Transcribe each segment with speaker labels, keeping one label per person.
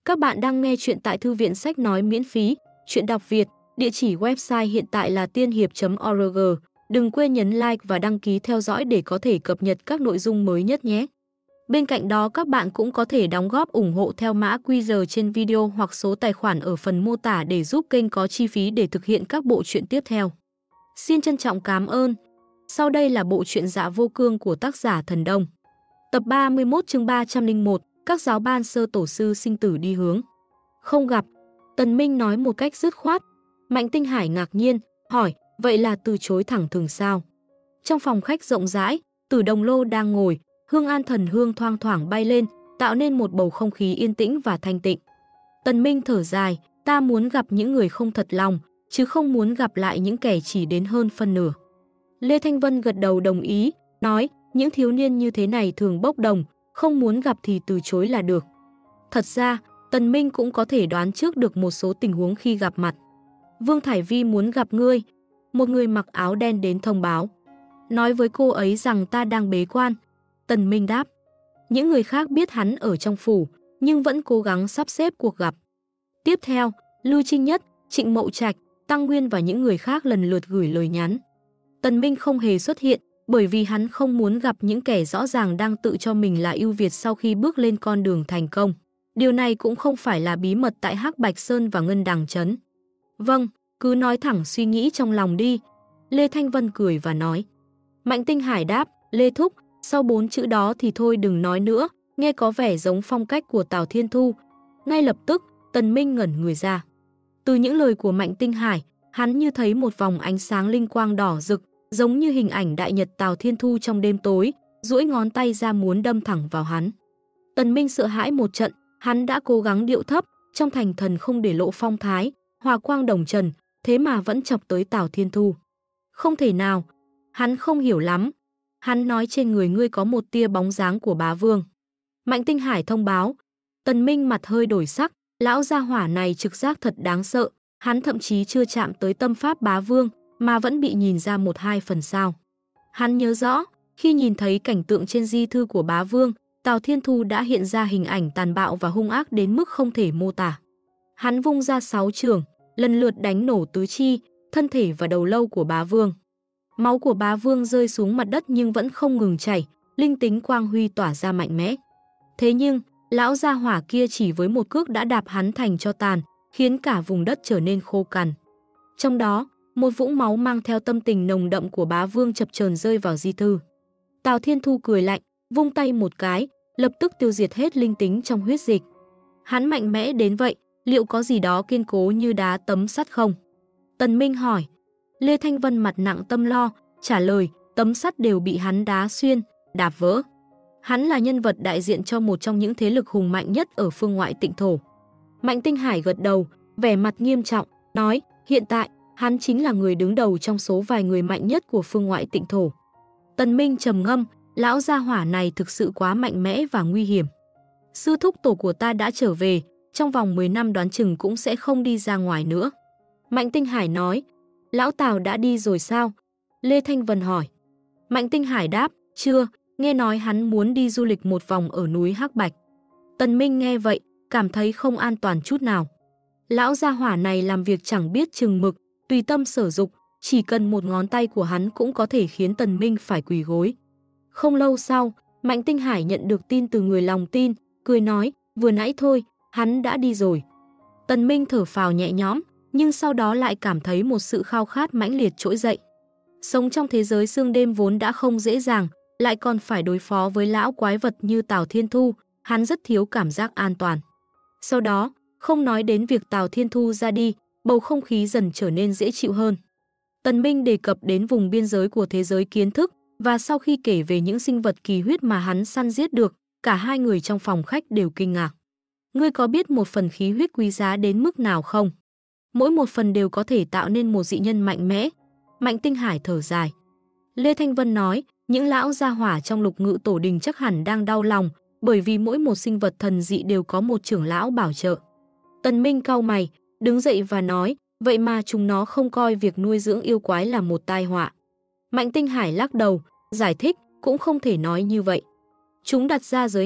Speaker 1: Các bạn đang nghe chuyện tại thư viện sách nói miễn phí, chuyện đọc Việt, địa chỉ website hiện tại là tiên hiệp.org. Đừng quên nhấn like và đăng ký theo dõi để có thể cập nhật các nội dung mới nhất nhé. Bên cạnh đó các bạn cũng có thể đóng góp ủng hộ theo mã QR trên video hoặc số tài khoản ở phần mô tả để giúp kênh có chi phí để thực hiện các bộ truyện tiếp theo. Xin trân trọng cảm ơn. Sau đây là bộ truyện Dạ Vô Cương của tác giả Thần Đông. Tập 31 chương 301, các giáo ban sơ tổ sư sinh tử đi hướng. Không gặp, Tần Minh nói một cách dứt khoát. Mạnh Tinh Hải ngạc nhiên, hỏi, vậy là từ chối thẳng thừng sao? Trong phòng khách rộng rãi, Tử Đồng Lô đang ngồi, hương an thần hương thoang thoảng bay lên, tạo nên một bầu không khí yên tĩnh và thanh tịnh. Tần Minh thở dài, ta muốn gặp những người không thật lòng, chứ không muốn gặp lại những kẻ chỉ đến hơn phân nửa. Lê Thanh Vân gật đầu đồng ý, nói, những thiếu niên như thế này thường bốc đồng, không muốn gặp thì từ chối là được. Thật ra, Tần Minh cũng có thể đoán trước được một số tình huống khi gặp mặt. Vương Thải Vi muốn gặp ngươi. Một người mặc áo đen đến thông báo. Nói với cô ấy rằng ta đang bế quan. Tần Minh đáp. Những người khác biết hắn ở trong phủ, nhưng vẫn cố gắng sắp xếp cuộc gặp. Tiếp theo, Lưu Trinh Nhất, Trịnh Mậu Trạch, Tăng Nguyên và những người khác lần lượt gửi lời nhắn. Tần Minh không hề xuất hiện, bởi vì hắn không muốn gặp những kẻ rõ ràng đang tự cho mình là ưu việt sau khi bước lên con đường thành công. Điều này cũng không phải là bí mật tại Hắc Bạch Sơn và Ngân Đằng Trấn. Vâng, cứ nói thẳng suy nghĩ trong lòng đi. Lê Thanh Vân cười và nói. Mạnh Tinh Hải đáp, Lê Thúc, sau 4 chữ đó thì thôi đừng nói nữa, nghe có vẻ giống phong cách của Tào Thiên Thu. Ngay lập tức, Tần Minh ngẩn người ra. Từ những lời của Mạnh Tinh Hải, hắn như thấy một vòng ánh sáng linh quang đỏ rực, giống như hình ảnh đại nhật Tào Thiên Thu trong đêm tối, duỗi ngón tay ra muốn đâm thẳng vào hắn. Tần Minh sợ hãi một trận, hắn đã cố gắng điệu thấp, trong thành thần không để lộ phong thái, hòa quang đồng trần, thế mà vẫn chọc tới Tào Thiên Thu. Không thể nào, hắn không hiểu lắm. Hắn nói trên người ngươi có một tia bóng dáng của bá vương. Mạnh Tinh Hải thông báo. Tần Minh mặt hơi đổi sắc, lão gia hỏa này trực giác thật đáng sợ, hắn thậm chí chưa chạm tới tâm pháp bá vương, mà vẫn bị nhìn ra 1-2 phần sao. Hắn nhớ rõ, khi nhìn thấy cảnh tượng trên di thư của bá vương, Tào Thiên Thu đã hiện ra hình ảnh tàn bạo và hung ác đến mức không thể mô tả. Hắn vung ra 6 chưởng, lần lượt đánh nổ tứ chi, thân thể và đầu lâu của bá vương. Máu của bá vương rơi xuống mặt đất nhưng vẫn không ngừng chảy, linh tính quang huy tỏa ra mạnh mẽ. Thế nhưng, lão gia hỏa kia chỉ với một cước đã đạp hắn thành tro tàn, khiến cả vùng đất trở nên khô cằn. Trong đó, một vũng máu mang theo tâm tình nồng đậm của bá vương chập chờn rơi vào di thư. Tào Thiên Thu cười lạnh, vung tay một cái, lập tức tiêu diệt hết linh tính trong huyết dịch. Hắn mạnh mẽ đến vậy, liệu có gì đó kiên cố như đá tấm sắt không? Tần Minh hỏi. Lê Thanh Vân mặt nặng tâm lo, trả lời, tấm sắt đều bị hắn đá xuyên, đạp vỡ. Hắn là nhân vật đại diện cho một trong những thế lực hùng mạnh nhất ở phương ngoại Tịnh thổ. Mạnh Tinh Hải gật đầu, vẻ mặt nghiêm trọng, nói, hiện tại, hắn chính là người đứng đầu trong số vài người mạnh nhất của phương ngoại Tịnh thổ. Tần Minh trầm ngâm, lão gia hỏa này thực sự quá mạnh mẽ và nguy hiểm. Sư thúc tổ của ta đã trở về, trong vòng 10 năm đoán chừng cũng sẽ không đi ra ngoài nữa. Mạnh Tinh Hải nói, lão Tào đã đi rồi sao? Lê Thanh Vân hỏi. Mạnh Tinh Hải đáp, chưa, nghe nói hắn muốn đi du lịch một vòng ở núi Hắc Bạch. Tần Minh nghe vậy, cảm thấy không an toàn chút nào. Lão gia hỏa này làm việc chẳng biết chừng mực, tùy tâm sở dục, chỉ cần một ngón tay của hắn cũng có thể khiến Tần Minh phải quỳ gối. Không lâu sau, Mạnh Tinh Hải nhận được tin từ người lòng tin, cười nói, vừa nãy thôi, hắn đã đi rồi. Tần Minh thở phào nhẹ nhõm, nhưng sau đó lại cảm thấy một sự khao khát mãnh liệt trỗi dậy. Sống trong thế giới sương đêm vốn đã không dễ dàng, lại còn phải đối phó với lão quái vật như Tào Thiên Thu, hắn rất thiếu cảm giác an toàn. Sau đó, không nói đến việc Tào Thiên Thu ra đi, bầu không khí dần trở nên dễ chịu hơn. Tần Minh đề cập đến vùng biên giới của thế giới kiến thức, và sau khi kể về những sinh vật kỳ huyết mà hắn săn giết được, cả hai người trong phòng khách đều kinh ngạc. Ngươi có biết một phần khí huyết quý giá đến mức nào không? Mỗi một phần đều có thể tạo nên một dị nhân mạnh mẽ. Mạnh Tinh Hải thở dài. Lê Thanh Vân nói, những lão gia hỏa trong Lục Ngự Tổ Đình chắc hẳn đang đau lòng, bởi vì mỗi một sinh vật thần dị đều có một trưởng lão bảo trợ. Tần Minh cau mày, đứng dậy và nói, vậy mà chúng nó không coi việc nuôi dưỡng yêu quái là một tai họa. Mạnh Tinh Hải lắc đầu, giải thích, cũng không thể nói như vậy. Chúng đặt ra giới hạn,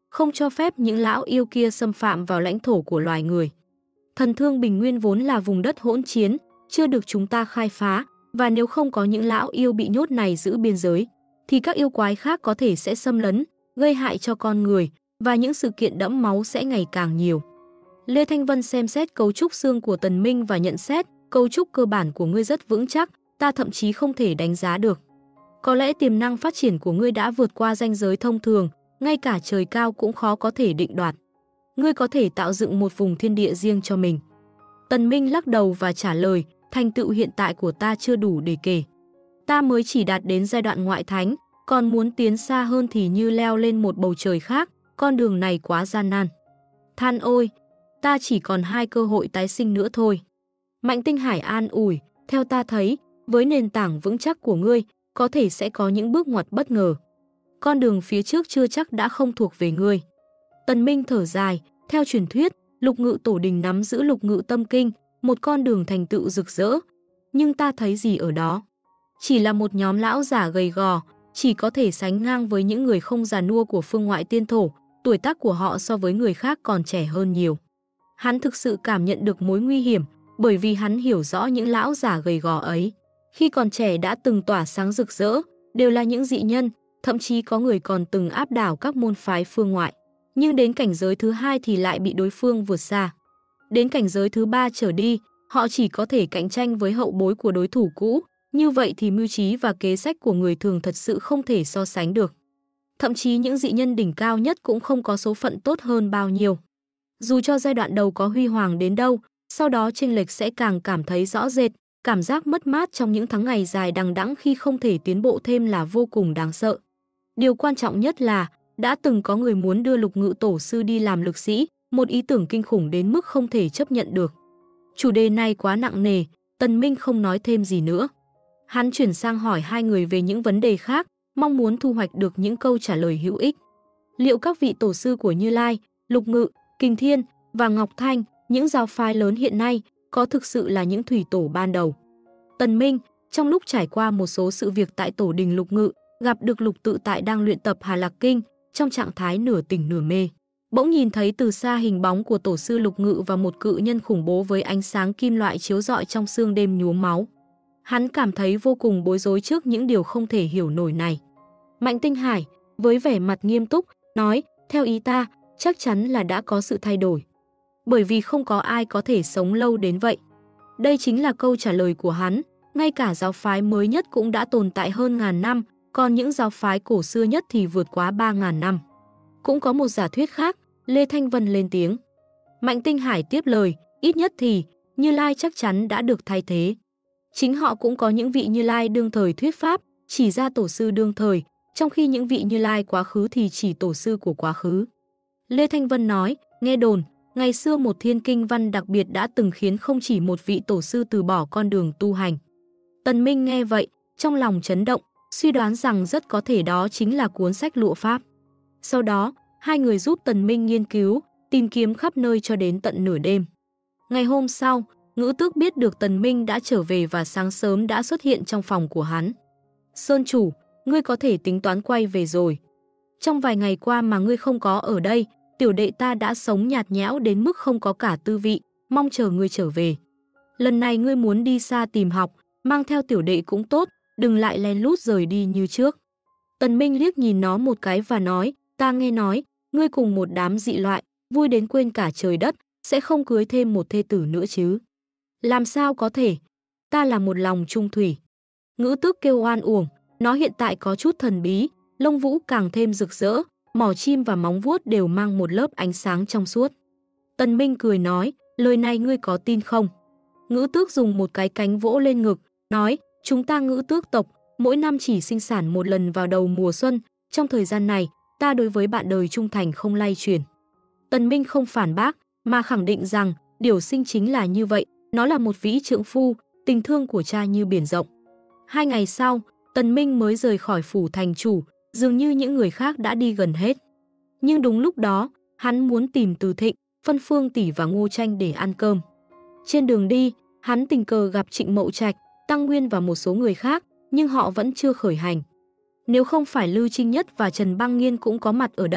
Speaker 1: không cho phép những lão yêu kia xâm phạm vào lãnh thổ của loài người. Thần Thương Bình Nguyên vốn là vùng đất hỗn chiến, chưa được chúng ta khai phá, và nếu không có những lão yêu bị nhốt này giữ biên giới, thì các yêu quái khác có thể sẽ xâm lấn, gây hại cho con người, và những sự kiện đẫm máu sẽ ngày càng nhiều. Lê Thanh Vân xem xét cấu trúc xương của Tần Minh và nhận xét, cấu trúc cơ bản của ngươi rất vững chắc, ta thậm chí không thể đánh giá được. Có lẽ tiềm năng phát triển của ngươi đã vượt qua ranh giới thông thường, ngay cả trời cao cũng khó có thể định đoạt. Ngươi có thể tạo dựng một vùng thiên địa riêng cho mình. Tần Minh lắc đầu và trả lời, thành tựu hiện tại của ta chưa đủ để kể. Ta mới chỉ đạt đến giai đoạn ngoại thánh, còn muốn tiến xa hơn thì như leo lên một bầu trời khác, con đường này quá gian nan. Than ôi, ta chỉ còn 2 cơ hội tái sinh nữa thôi. Mạnh Tinh Hải an ủi, theo ta thấy, với nền tảng vững chắc của ngươi, có thể sẽ có những bước ngoặt bất ngờ. Con đường phía trước chưa chắc đã không thuộc về ngươi. Tần Minh thở dài, theo truyền thuyết, Lục Ngự Tổ Đình nắm giữ Lục Ngự Tâm Kinh, một con đường thành tựu rực rỡ. Nhưng ta thấy gì ở đó? Chỉ là một nhóm lão giả gầy gò, chỉ có thể sánh ngang với những người không già nua của phương ngoại tiên thổ, tuổi tác của họ so với người khác còn trẻ hơn nhiều. Hắn thực sự cảm nhận được mối nguy hiểm, bởi vì hắn hiểu rõ những lão giả gầy gò ấy. Khi còn trẻ đã từng tỏa sáng rực rỡ, đều là những dị nhân, thậm chí có người còn từng áp đảo các môn phái phương ngoại. Nhưng đến cảnh giới thứ 2 thì lại bị đối phương vượt xa. Đến cảnh giới thứ 3 trở đi, họ chỉ có thể cạnh tranh với hậu bối của đối thủ cũ, như vậy thì mưu trí và kế sách của người thường thật sự không thể so sánh được. Thậm chí những dị nhân đỉnh cao nhất cũng không có số phận tốt hơn bao nhiêu. Dù cho giai đoạn đầu có huy hoàng đến đâu, sau đó chênh lệch sẽ càng cảm thấy rõ rệt, cảm giác mất mát trong những tháng ngày dài đằng đẵng khi không thể tiến bộ thêm là vô cùng đáng sợ. Điều quan trọng nhất là, đã từng có người muốn đưa Lục Ngự Tổ sư đi làm lực sĩ, một ý tưởng kinh khủng đến mức không thể chấp nhận được. Chủ đề này quá nặng nề, Tần Minh không nói thêm gì nữa. Hắn chuyển sang hỏi hai người về những vấn đề khác, mong muốn thu hoạch được những câu trả lời hữu ích. Liệu các vị tổ sư của Như Lai, Lục Ngự, Kình Thiên và Ngọc Thanh, những giáo phái lớn hiện nay, có thực sự là những thủy tổ ban đầu? Tần Minh, trong lúc trải qua một số sự việc tại tổ đình Lục Ngự, gặp được Lục Tự Tại đang luyện tập Hà Lạc Kinh, trong trạng thái nửa tỉnh nửa mê. Bỗng nhìn thấy từ xa hình bóng của tổ sư Lục Ngự và một cự nhân khủng bố với ánh sáng kim loại chiếu rọi trong sương đêm nhuốm máu. Hắn cảm thấy vô cùng bối rối trước những điều không thể hiểu nổi này. Mạnh Tinh Hải, với vẻ mặt nghiêm túc, nói, theo ý ta, chắc chắn là đã có sự thay đổi. Bởi vì không có ai có thể sống lâu đến vậy. Đây chính là câu trả lời của hắn, ngay cả giáo phái mới nhất cũng đã tồn tại hơn ngàn năm, còn những giáo phái cổ xưa nhất thì vượt quá 3.000 năm. Cũng có một giả thuyết khác, Lê Thanh Vân lên tiếng. Mạnh Tinh Hải tiếp lời, ít nhất thì, Như Lai chắc chắn đã được thay thế. Chính họ cũng có những vị Như Lai đương thời thuyết pháp, chỉ ra tổ sư đương thời, trong khi những vị Như Lai quá khứ thì chỉ tổ sư của quá khứ. Lê Thanh Vân nói, nghe đồn, ngày xưa một thiên kinh văn đặc biệt đã từng khiến không chỉ một vị tổ sư từ bỏ con đường tu hành. Tần Minh nghe vậy, trong lòng chấn động, suy đoán rằng rất có thể đó chính là cuốn sách Lụa Pháp. Sau đó, hai người giúp Tần Minh nghiên cứu, tìm kiếm khắp nơi cho đến tận nửa đêm. Ngày hôm sau, Ngữ Tước biết được Tần Minh đã trở về và sáng sớm đã xuất hiện trong phòng của hắn. Sơn chủ, ngươi có thể tính toán quay về rồi. Trong vài ngày qua mà ngươi không có ở đây, tiểu đệ ta đã sống nhạt nhẽo đến mức không có cả tư vị, mong chờ ngươi trở về. Lần này ngươi muốn đi xa tìm học, mang theo tiểu đệ cũng tốt, đừng lại lén lút rời đi như trước. Tần Minh liếc nhìn nó một cái và nói, ta nghe nói, ngươi cùng một đám dị loại, vui đến quên cả trời đất, sẽ không cưới thêm một thê tử nữa chứ. Làm sao có thể? Ta là một lòng trung thủy. Ngữ Tước kêu oan uổng, nó hiện tại có chút thần bí, lông vũ càng thêm rực rỡ, mỏ chim và móng vuốt đều mang một lớp ánh sáng trong suốt. Tần Minh cười nói, lời này ngươi có tin không? Ngữ Tước dùng một cái cánh vỗ lên ngực, nói, chúng ta Ngữ Tước tộc, mỗi năm chỉ sinh sản một lần vào đầu mùa xuân, trong thời gian này, ta đối với bạn đời trung thành không lay chuyển. Tần Minh không phản bác, mà khẳng định rằng, điều sinh chính là như vậy, nó là một vĩ trượng phu, tình thương của cha như biển rộng. 2 ngày sau, Tần Minh mới rời khỏi phủ thành chủ, dường như những người khác đã đi gần hết. Nhưng đúng lúc đó, hắn muốn tìm Từ Thịnh, Phân Phương tỷ và Ngô Tranh để ăn cơm. Trên đường đi, hắn tình cờ gặp Trịnh Mậu Trạch, Tăng Nguyên và một số người khác, nhưng họ vẫn chưa khởi hành. Nếu không phải Lưu Trinh Nhất và Trần Băng Nghiên cũng có mặt ở đây,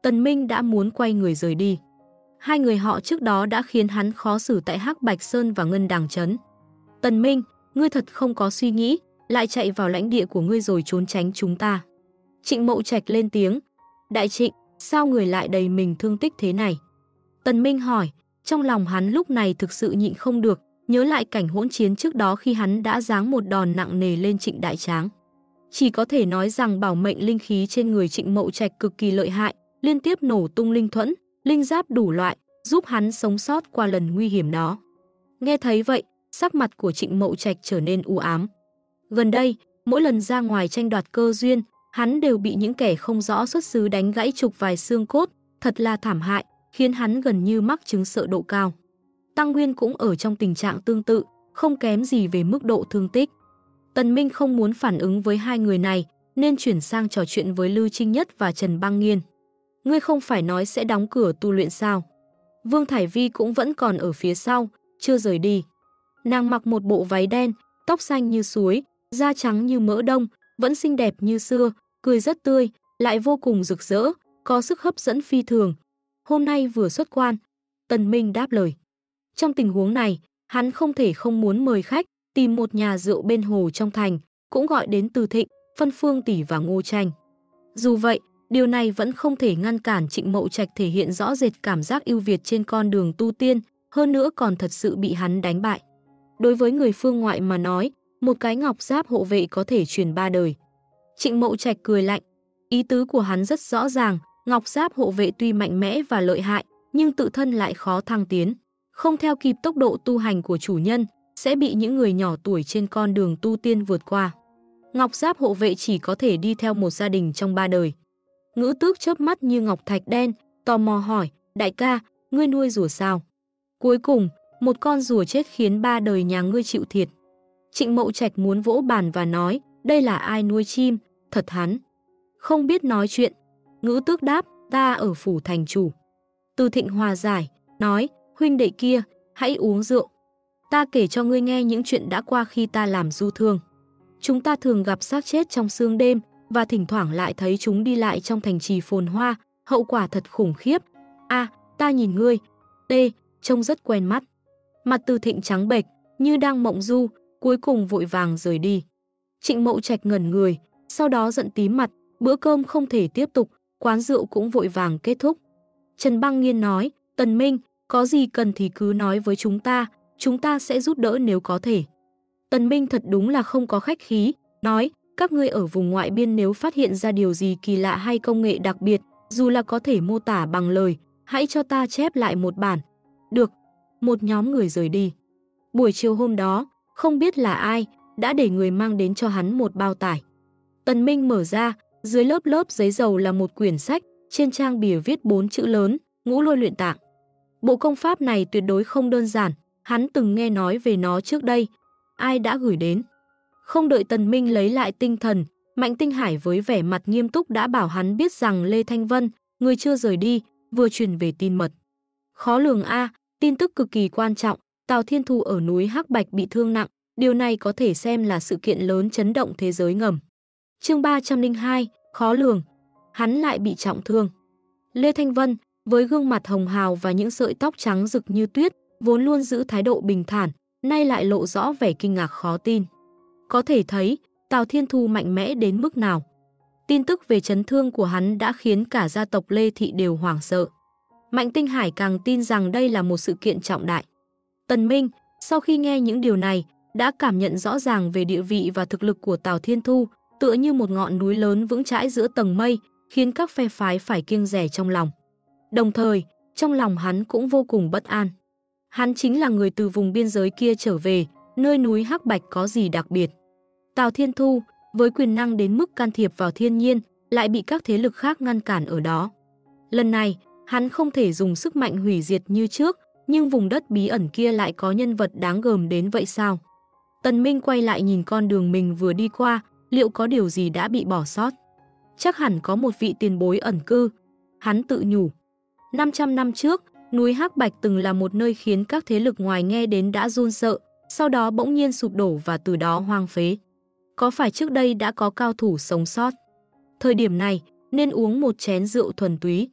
Speaker 1: Tần Minh đã muốn quay người rời đi. Hai người họ trước đó đã khiến hắn khó xử tại Hắc Bạch Sơn và Ngân Đằng Trấn. Tần Minh, ngươi thật không có suy nghĩ, lại chạy vào lãnh địa của ngươi rồi trốn tránh chúng ta. Trịnh Mậu Trạch lên tiếng. Đại Trịnh, sao người lại đầy mình thương tích thế này? Tần Minh hỏi, trong lòng hắn lúc này thực sự nhịn không được, nhớ lại cảnh hỗn chiến trước đó khi hắn đã giáng một đòn nặng nề lên Trịnh Đại Tráng. Chỉ có thể nói rằng bảo mệnh linh khí trên người Trịnh Mậu Trạch cực kỳ lợi hại, liên tiếp nổ tung linh thuẫn, linh giáp đủ loại, giúp hắn sống sót qua lần nguy hiểm đó. Nghe thấy vậy, sắc mặt của Trịnh Mậu Trạch trở nên u ám. Gần đây, mỗi lần ra ngoài tranh đoạt cơ duyên, hắn đều bị những kẻ không rõ xuất xứ đánh gãy trục vài xương cốt, thật là thảm hại, khiến hắn gần như mắc chứng sợ độ cao. Tăng Nguyên cũng ở trong tình trạng tương tự, không kém gì về mức độ thương tích. Tần Minh không muốn phản ứng với hai người này, nên chuyển sang trò chuyện với Lưu Trinh Nhất và Trần Băng Nghiên. Ngươi không phải nói sẽ đóng cửa tu luyện sao? Vương Thải Vi cũng vẫn còn ở phía sau, chưa rời đi. Nàng mặc một bộ váy đen, tóc xanh như suối, da trắng như mỡ đông, vẫn xinh đẹp như xưa, cười rất tươi, lại vô cùng rực rỡ, có sức hấp dẫn phi thường. Hôm nay vừa xuất quan, Tần Minh đáp lời. Trong tình huống này, hắn không thể không muốn mời khách, tìm một nhà rượu bên hồ trong thành, cũng gọi đến Từ Thịnh, Phân Phương tỷ và Ngô Tranh. Dù vậy, điều này vẫn không thể ngăn cản Trịnh Mậu Trạch thể hiện rõ rệt cảm giác ưu việt trên con đường tu tiên, hơn nữa còn thật sự bị hắn đánh bại. Đối với người phương ngoại mà nói, một cái ngọc giáp hộ vệ có thể truyền 3 đời. Trịnh Mậu Trạch cười lạnh, ý tứ của hắn rất rõ ràng, ngọc giáp hộ vệ tuy mạnh mẽ và lợi hại, nhưng tự thân lại khó thăng tiến, không theo kịp tốc độ tu hành của chủ nhân, sẽ bị những người nhỏ tuổi trên con đường tu tiên vượt qua. Ngọc giáp hộ vệ chỉ có thể đi theo một gia đình trong 3 đời. Ngữ Tước chớp mắt như ngọc thạch đen, tò mò hỏi, đại ca, ngươi nuôi rùa sao? Cuối cùng, một con rùa chết khiến 3 đời nhà ngươi chịu thiệt. Trịnh Mậu Trạch muốn vỗ bàn và nói, đây là ai nuôi chim, thật hắn. Không biết nói chuyện. Ngữ Tước đáp, ta ở phủ thành chủ. Từ Thịnh hòa giải, nói, huynh đệ kia, hãy uống rượu. Ta kể cho ngươi nghe những chuyện đã qua khi ta làm du thương. Chúng ta thường gặp xác chết trong sương đêm, và thỉnh thoảng lại thấy chúng đi lại trong thành trì phồn hoa, hậu quả thật khủng khiếp. Ta nhìn ngươi, trông rất quen mắt. Mặt Từ Thịnh trắng bệch, như đang mộng du, cuối cùng vội vàng rời đi. Trịnh Mậu Trạch ngẩn người, sau đó giận tím mặt, bữa cơm không thể tiếp tục, quán rượu cũng vội vàng kết thúc. Trần Băng Nghiên nói, Tần Minh, có gì cần thì cứ nói với chúng ta sẽ giúp đỡ nếu có thể. Tần Minh thật đúng là không có khách khí, nói, các ngươi ở vùng ngoại biên nếu phát hiện ra điều gì kỳ lạ hay công nghệ đặc biệt, dù là có thể mô tả bằng lời, hãy cho ta chép lại một bản. Được, một nhóm người rời đi. Buổi chiều hôm đó, không biết là ai, đã để người mang đến cho hắn một bao tải. Tần Minh mở ra, dưới lớp giấy dầu là một quyển sách, trên trang bìa viết 4 chữ lớn, Ngũ Lôi Luyện Tạng. Bộ công pháp này tuyệt đối không đơn giản, hắn từng nghe nói về nó trước đây. Ai đã gửi đến? Không đợi Tần Minh lấy lại tinh thần, Mạnh Tinh Hải với vẻ mặt nghiêm túc đã bảo hắn biết rằng Lê Thanh Vân, người chưa rời đi, vừa truyền về tin mật. Khó lường tin tức cực kỳ quan trọng, Tào Thiên Thu ở núi Hắc Bạch bị thương nặng, điều này có thể xem là sự kiện lớn chấn động thế giới ngầm. Chương 302, khó lường, hắn lại bị trọng thương. Lê Thanh Vân, với gương mặt hồng hào và những sợi tóc trắng rực như tuyết, vốn luôn giữ thái độ bình thản, nay lại lộ rõ vẻ kinh ngạc khó tin. Có thể thấy, Tào Thiên Thu mạnh mẽ đến mức nào. Tin tức về chấn thương của hắn đã khiến cả gia tộc Lê Thị đều hoảng sợ. Mạnh Tinh Hải càng tin rằng đây là một sự kiện trọng đại. Tần Minh, sau khi nghe những điều này, đã cảm nhận rõ ràng về địa vị và thực lực của Tào Thiên Thu, tựa như một ngọn núi lớn vững chãi giữa tầng mây, khiến các phe phái phải kiêng dè trong lòng. Đồng thời, trong lòng hắn cũng vô cùng bất an. Hắn chính là người từ vùng biên giới kia trở về, nơi núi Hắc Bạch có gì đặc biệt. Tào Thiên Thu, với quyền năng đến mức can thiệp vào thiên nhiên, lại bị các thế lực khác ngăn cản ở đó. Lần này, hắn không thể dùng sức mạnh hủy diệt như trước, nhưng vùng đất bí ẩn kia lại có nhân vật đáng gờm đến vậy sao? Tần Minh quay lại nhìn con đường mình vừa đi qua, liệu có điều gì đã bị bỏ sót? Chắc hẳn có một vị tiền bối ẩn cư. Hắn tự nhủ. 500 năm trước, núi Hắc Bạch từng là một nơi khiến các thế lực ngoài nghe đến đã run sợ, sau đó bỗng nhiên sụp đổ và từ đó hoang phế. Có phải trước đây đã có cao thủ sống sót? Thời điểm này, nên uống một chén rượu thuần túy.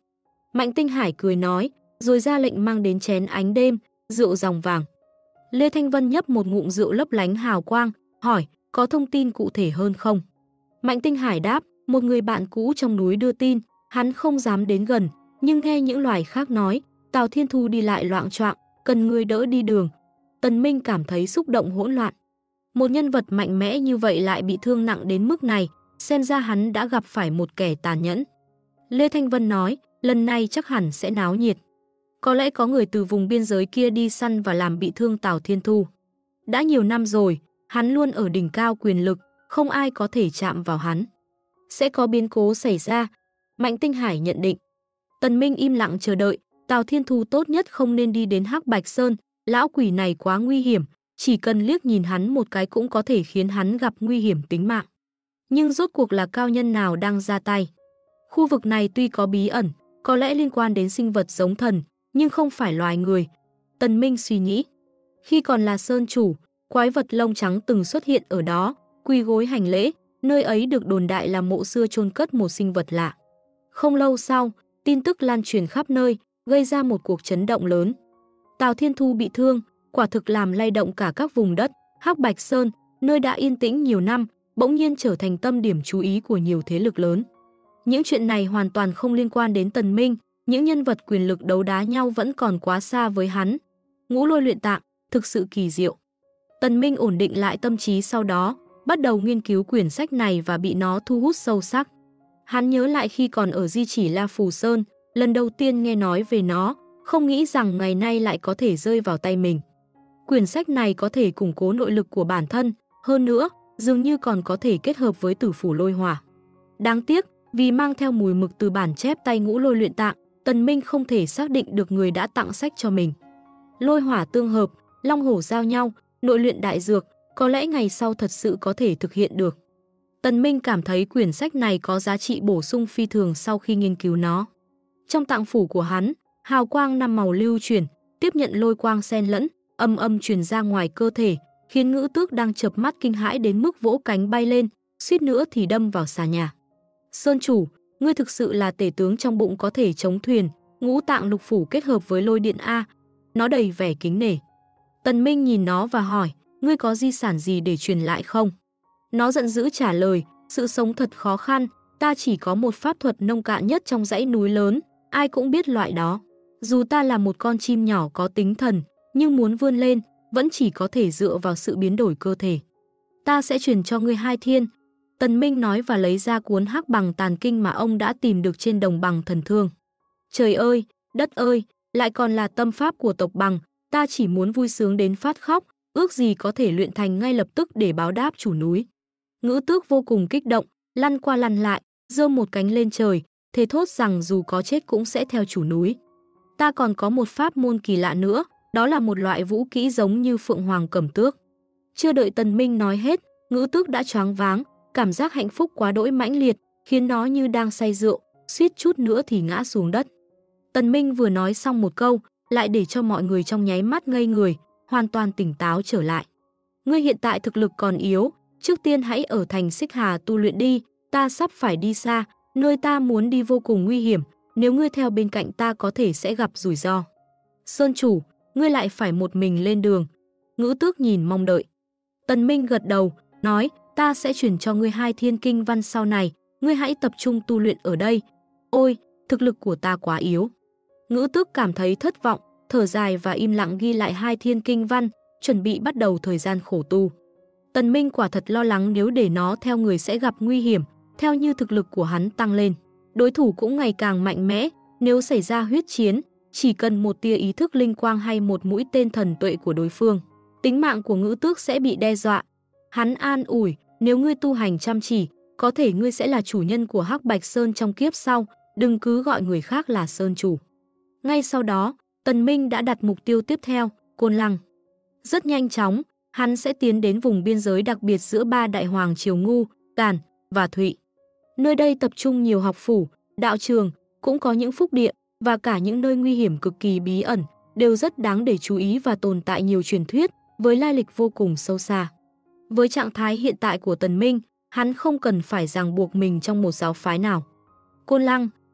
Speaker 1: Mạnh Tinh Hải cười nói, rồi ra lệnh mang đến chén ánh đêm, rượu ròng vàng. Lê Thanh Vân nhấp một ngụm rượu lấp lánh hào quang, hỏi, có thông tin cụ thể hơn không? Mạnh Tinh Hải đáp, một người bạn cũ trong núi đưa tin, hắn không dám đến gần, nhưng nghe những loài khác nói, Tào Thiên Thu đi lại loạng choạng, cần người đỡ đi đường. Tần Minh cảm thấy xúc động hỗn loạn. Một nhân vật mạnh mẽ như vậy lại bị thương nặng đến mức này, xem ra hắn đã gặp phải một kẻ tàn nhẫn. Lê Thanh Vân nói, lần này chắc hẳn sẽ náo nhiệt. Có lẽ có người từ vùng biên giới kia đi săn và làm bị thương Tào Thiên Thu. Đã nhiều năm rồi, hắn luôn ở đỉnh cao quyền lực, không ai có thể chạm vào hắn. Sẽ có biến cố xảy ra, Mạnh Tinh Hải nhận định. Tần Minh im lặng chờ đợi, Tào Thiên Thu tốt nhất không nên đi đến Hắc Bạch Sơn, lão quỷ này quá nguy hiểm, chỉ cần liếc nhìn hắn một cái cũng có thể khiến hắn gặp nguy hiểm tính mạng. Nhưng rốt cuộc là cao nhân nào đang ra tay? Khu vực này tuy có bí ẩn, có lẽ liên quan đến sinh vật giống thần, nhưng không phải loài người. Tần Minh suy nghĩ. Khi còn là sơn chủ, quái vật lông trắng từng xuất hiện ở đó, quỳ gối hành lễ, nơi ấy được đồn đại là mộ xưa chôn cất một sinh vật lạ. Không lâu sau, tin tức lan truyền khắp nơi, gây ra một cuộc chấn động lớn. Tào Thiên Thu bị thương, quả thực làm lay động cả các vùng đất. Hắc Bạch Sơn, nơi đã yên tĩnh nhiều năm, bỗng nhiên trở thành tâm điểm chú ý của nhiều thế lực lớn. Những chuyện này hoàn toàn không liên quan đến Tần Minh, những nhân vật quyền lực đấu đá nhau vẫn còn quá xa với hắn. Ngũ Lôi Luyện Tạng, thực sự kỳ diệu. Tần Minh ổn định lại tâm trí sau đó, bắt đầu nghiên cứu quyển sách này và bị nó thu hút sâu sắc. Hắn nhớ lại khi còn ở Di Chỉ La Phù Sơn, lần đầu tiên nghe nói về nó, không nghĩ rằng ngày nay lại có thể rơi vào tay mình. Quyển sách này có thể củng cố nội lực của bản thân, hơn nữa, dường như còn có thể kết hợp với Tử Phủ Lôi Hỏa. Đáng tiếc, vì mang theo mùi mực từ bản chép tay Ngũ Lôi Luyện Tạng, Tần Minh không thể xác định được người đã tặng sách cho mình. Lôi hỏa tương hợp, long hổ giao nhau, nội luyện đại dược, có lẽ ngày sau thật sự có thể thực hiện được. Tần Minh cảm thấy quyển sách này có giá trị bổ sung phi thường sau khi nghiên cứu nó. Trong tạng phủ của hắn, hào quang 5 màu lưu chuyển, tiếp nhận lôi quang xen lẫn, âm âm truyền ra ngoài cơ thể, khiến Ngữ Tước đang chợp mắt kinh hãi đến mức vỗ cánh bay lên, suýt nữa thì đâm vào xà nhà. Sơn chủ, ngươi thực sự là tể tướng trong bụng có thể chống thuyền, ngũ tạng lục phủ kết hợp với lôi điện A. Nó đầy vẻ kính nể. Tần Minh nhìn nó và hỏi, ngươi có di sản gì để truyền lại không? Nó giận dữ trả lời, sự sống thật khó khăn, ta chỉ có một pháp thuật nông cạn nhất trong dãy núi lớn, ai cũng biết loại đó. Dù ta là một con chim nhỏ có tính thần, nhưng muốn vươn lên, vẫn chỉ có thể dựa vào sự biến đổi cơ thể. Ta sẽ truyền cho ngươi 2 thiên. Tần Minh nói và lấy ra cuốn Hắc Bằng Tàn Kinh mà ông đã tìm được trên đồng bằng thần thương. Trời ơi, đất ơi, lại còn là tâm pháp của tộc Bằng, ta chỉ muốn vui sướng đến phát khóc, ước gì có thể luyện thành ngay lập tức để báo đáp chủ núi. Ngữ Tước vô cùng kích động, lăn qua lăn lại, giơ một cánh lên trời, thề thốt rằng dù có chết cũng sẽ theo chủ núi. Ta còn có một pháp môn kỳ lạ nữa, đó là một loại vũ kỹ giống như Phượng Hoàng Cẩm Tước. Chưa đợi Tần Minh nói hết, Ngữ Tước đã choáng váng, cảm giác hạnh phúc quá đỗi mãnh liệt, khiến nó như đang say rượu, suýt chút nữa thì ngã xuống đất. Tần Minh vừa nói xong một câu, lại để cho mọi người trong nháy mắt ngây người, hoàn toàn tỉnh táo trở lại. Ngươi hiện tại thực lực còn yếu, trước tiên hãy ở thành Xích Hà tu luyện đi, ta sắp phải đi xa, nơi ta muốn đi vô cùng nguy hiểm, nếu ngươi theo bên cạnh ta có thể sẽ gặp rủi ro. Sơn chủ, ngươi lại phải một mình lên đường. Ngữ Tước nhìn mong đợi. Tần Minh gật đầu, nói, ta sẽ truyền cho ngươi 2 thiên kinh văn sau này, ngươi hãy tập trung tu luyện ở đây. Ôi, thực lực của ta quá yếu. Ngữ Tước cảm thấy thất vọng, thở dài và im lặng ghi lại 2 thiên kinh văn, chuẩn bị bắt đầu thời gian khổ tu. Tần Minh quả thật lo lắng nếu để nó theo người sẽ gặp nguy hiểm, theo như thực lực của hắn tăng lên. Đối thủ cũng ngày càng mạnh mẽ, nếu xảy ra huyết chiến, chỉ cần một tia ý thức linh quang hay một mũi tên thần tuệ của đối phương, tính mạng của Ngữ Tước sẽ bị đe dọa. Hắn an ủi, nếu ngươi tu hành chăm chỉ, có thể ngươi sẽ là chủ nhân của Hắc Bạch Sơn trong kiếp sau, đừng cứ gọi người khác là Sơn chủ. Ngay sau đó, Tần Minh đã đặt mục tiêu tiếp theo, Côn Lăng. Rất nhanh chóng, hắn sẽ tiến đến vùng biên giới đặc biệt giữa 3 đại hoàng triều Ngu, Càn và Thụy. Nơi đây tập trung nhiều học phủ, đạo trường, cũng có những phúc địa và cả những nơi nguy hiểm cực kỳ bí ẩn, đều rất đáng để chú ý và tồn tại nhiều truyền thuyết với lai lịch vô cùng sâu xa. Với trạng thái hiện tại của Tần Minh, hắn không cần phải ràng buộc mình trong một giáo phái nào. Côn Lăng,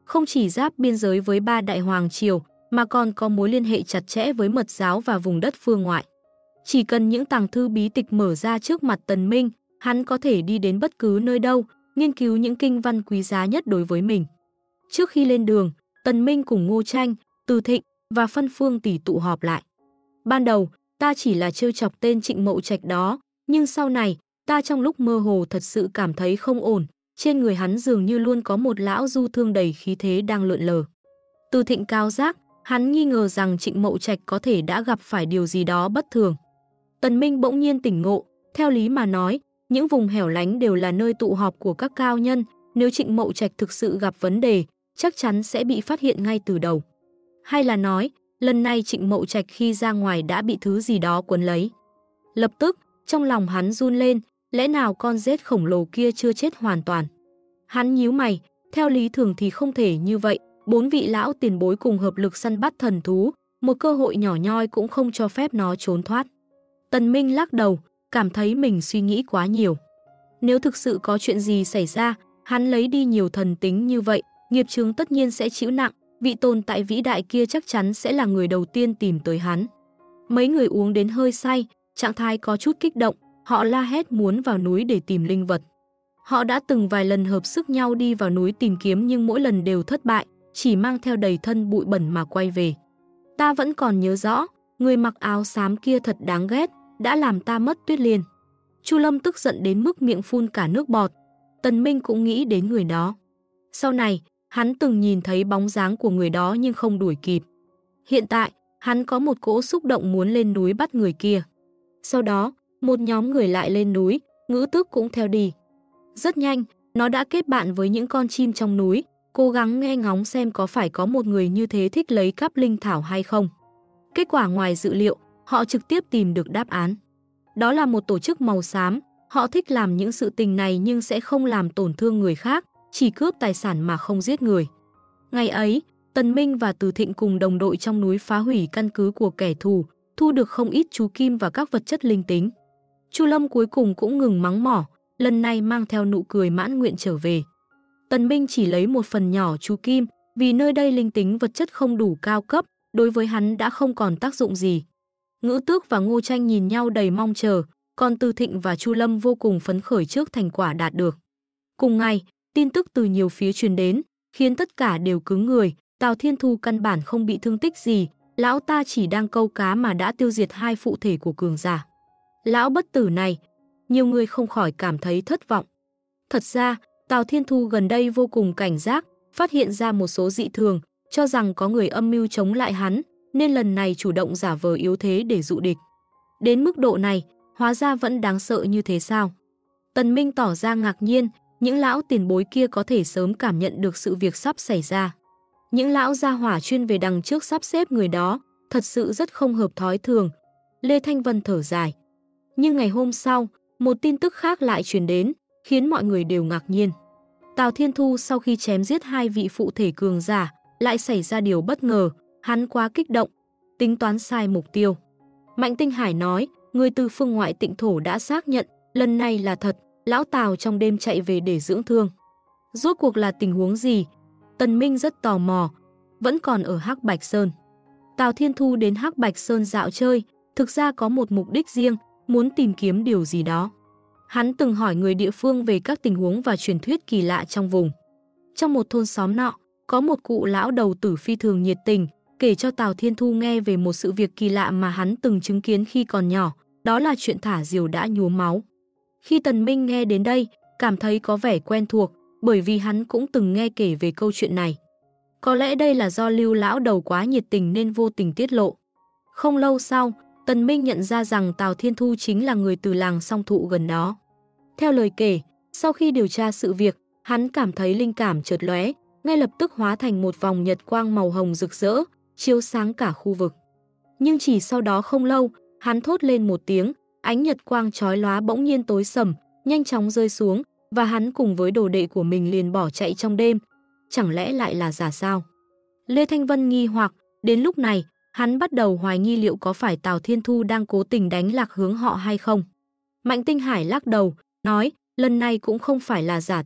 Speaker 1: không chỉ giáp biên giới với ba đại hoàng triều mà còn có mối liên hệ chặt chẽ với mật giáo và vùng đất phương ngoại. Chỉ cần những tàng thư bí tịch mở ra trước mặt Tần Minh, hắn có thể đi đến bất cứ nơi đâu, nghiên cứu những kinh văn quý giá nhất đối với mình. Trước khi lên đường, Tần Minh cùng Ngô Tranh, Từ Thịnh và Phân Phương tỷ tụ họp lại. Ban đầu, ta chỉ là trêu chọc tên Trịnh Mậu Trạch đó, nhưng sau này, ta trong lúc mơ hồ thật sự cảm thấy không ổn, trên người hắn dường như luôn có một lão du thương đầy khí thế đang lượn lờ. Từ Thịnh cao giác, hắn nghi ngờ rằng Trịnh Mậu Trạch có thể đã gặp phải điều gì đó bất thường. Tần Minh bỗng nhiên tỉnh ngộ, theo lý mà nói, những vùng hẻo lánh đều là nơi tụ họp của các cao nhân, nếu Trịnh Mậu Trạch thực sự gặp vấn đề, chắc chắn sẽ bị phát hiện ngay từ đầu. Hay là nói, lần này Trịnh Mậu Trạch khi ra ngoài đã bị thứ gì đó quấn lấy. Lập tức, trong lòng hắn run lên, lẽ nào con rết khổng lồ kia chưa chết hoàn toàn. Hắn nhíu mày, theo lý thường thì không thể như vậy, 4 vị lão tiền bối cùng hợp lực săn bắt thần thú, một cơ hội nhỏ nhoi cũng không cho phép nó trốn thoát. Tần Minh lắc đầu, cảm thấy mình suy nghĩ quá nhiều. Nếu thực sự có chuyện gì xảy ra, hắn lấy đi nhiều thần tính như vậy, nghiệp chướng tất nhiên sẽ chịu nặng, vị tồn tại vĩ đại kia chắc chắn sẽ là người đầu tiên tìm tới hắn. Mấy người uống đến hơi say, trạng thái có chút kích động, họ la hét muốn vào núi để tìm linh vật. Họ đã từng vài lần hợp sức nhau đi vào núi tìm kiếm nhưng mỗi lần đều thất bại, chỉ mang theo đầy thân bụi bẩn mà quay về. Ta vẫn còn nhớ rõ, người mặc áo xám kia thật đáng ghét, đã làm ta mất Tuyết Liên. Chu Lâm tức giận đến mức miệng phun cả nước bọt. Tần Minh cũng nghĩ đến người đó. Sau này, hắn từng nhìn thấy bóng dáng của người đó nhưng không đuổi kịp. Hiện tại, hắn có một cỗ xúc động muốn lên núi bắt người kia. Sau đó, một nhóm người lại lên núi, Ngữ Tước cũng theo đi. Rất nhanh, nó đã kết bạn với những con chim trong núi, cố gắng nghe ngóng xem có phải có một người như thế thích lấy cắp linh thảo hay không. Kết quả ngoài dự liệu, họ trực tiếp tìm được đáp án. Đó là một tổ chức màu xám, họ thích làm những sự tình này nhưng sẽ không làm tổn thương người khác, chỉ cướp tài sản mà không giết người. Ngày ấy, Tần Minh và Từ Thịnh cùng đồng đội trong núi phá hủy căn cứ của kẻ thù, thu được không ít chú kim và các vật chất linh tính. Chu Lâm cuối cùng cũng ngừng mắng mỏ, lần này mang theo nụ cười mãn nguyện trở về. Tần Minh chỉ lấy một phần nhỏ chú kim, vì nơi đây linh tính vật chất không đủ cao cấp, đối với hắn đã không còn tác dụng gì. Ngữ Tước và Ngô Tranh nhìn nhau đầy mong chờ, còn Từ Thịnh và Chu Lâm vô cùng phấn khởi trước thành quả đạt được. Cùng ngày, tin tức từ nhiều phía truyền đến, khiến tất cả đều cứng người. Tào Thiên Thu căn bản không bị thương tích gì, lão ta chỉ đang câu cá mà đã tiêu diệt 2 phụ thể của cường giả. Lão bất tử này, nhiều người không khỏi cảm thấy thất vọng. Thật ra, Tào Thiên Thu gần đây vô cùng cảnh giác, phát hiện ra một số dị thường, cho rằng có người âm mưu chống lại hắn, nên lần này chủ động giả vờ yếu thế để dụ địch. Đến mức độ này, hóa ra vẫn đáng sợ như thế sao? Tần Minh tỏ ra ngạc nhiên, những lão tiền bối kia có thể sớm cảm nhận được sự việc sắp xảy ra. Những lão gia hỏa chuyên về đằng trước sắp xếp người đó, thật sự rất không hợp thói thường. Lê Thanh Vân thở dài. Nhưng ngày hôm sau, một tin tức khác lại truyền đến, khiến mọi người đều ngạc nhiên. Tào Thiên Thu sau khi chém giết 2 vị phụ thể cường giả, lại xảy ra điều bất ngờ, hắn quá kích động, tính toán sai mục tiêu. Mạnh Tinh Hải nói, người từ phương ngoại Tịnh Thổ đã xác nhận, lần này là thật, lão Tào trong đêm chạy về để dưỡng thương. Rốt cuộc là tình huống gì? Tần Minh rất tò mò, vẫn còn ở Hắc Bạch Sơn. Tào Thiên Thu đến Hắc Bạch Sơn dạo chơi, thực ra có một mục đích riêng, muốn tìm kiếm điều gì đó. Hắn từng hỏi người địa phương về các tình huống và truyền thuyết kỳ lạ trong vùng. Trong một thôn xóm nọ, có một cụ lão đầu tử phi thường nhiệt tình, kể cho Tào Thiên Thu nghe về một sự việc kỳ lạ mà hắn từng chứng kiến khi còn nhỏ, đó là chuyện thả diều đã nhuốm máu. Khi Tần Minh nghe đến đây, cảm thấy có vẻ quen thuộc, bởi vì hắn cũng từng nghe kể về câu chuyện này. Có lẽ đây là do Lưu lão đầu quá nhiệt tình nên vô tình tiết lộ. Không lâu sau, Tần Minh nhận ra rằng Tào Thiên Thu chính là người từ làng Song Thụ gần đó. Theo lời kể, sau khi điều tra sự việc, hắn cảm thấy linh cảm chợt lóe, ngay lập tức hóa thành một vòng nhật quang màu hồng rực rỡ, chiếu sáng cả khu vực. Nhưng chỉ sau đó không lâu, hắn thốt lên một tiếng, ánh nhật quang chói lóa bỗng nhiên tối sầm, nhanh chóng rơi xuống, và hắn cùng với đồ đệ của mình liền bỏ chạy trong đêm. Chẳng lẽ lại là giả sao? Lê Thanh Vân nghi hoặc, đến lúc này, hắn bắt đầu hoài nghi liệu có phải Tào Thiên Thu đang cố tình đánh lạc hướng họ hay không. Mạnh Tinh Hải lắc đầu, nói, lần này cũng không phải là giả tạo,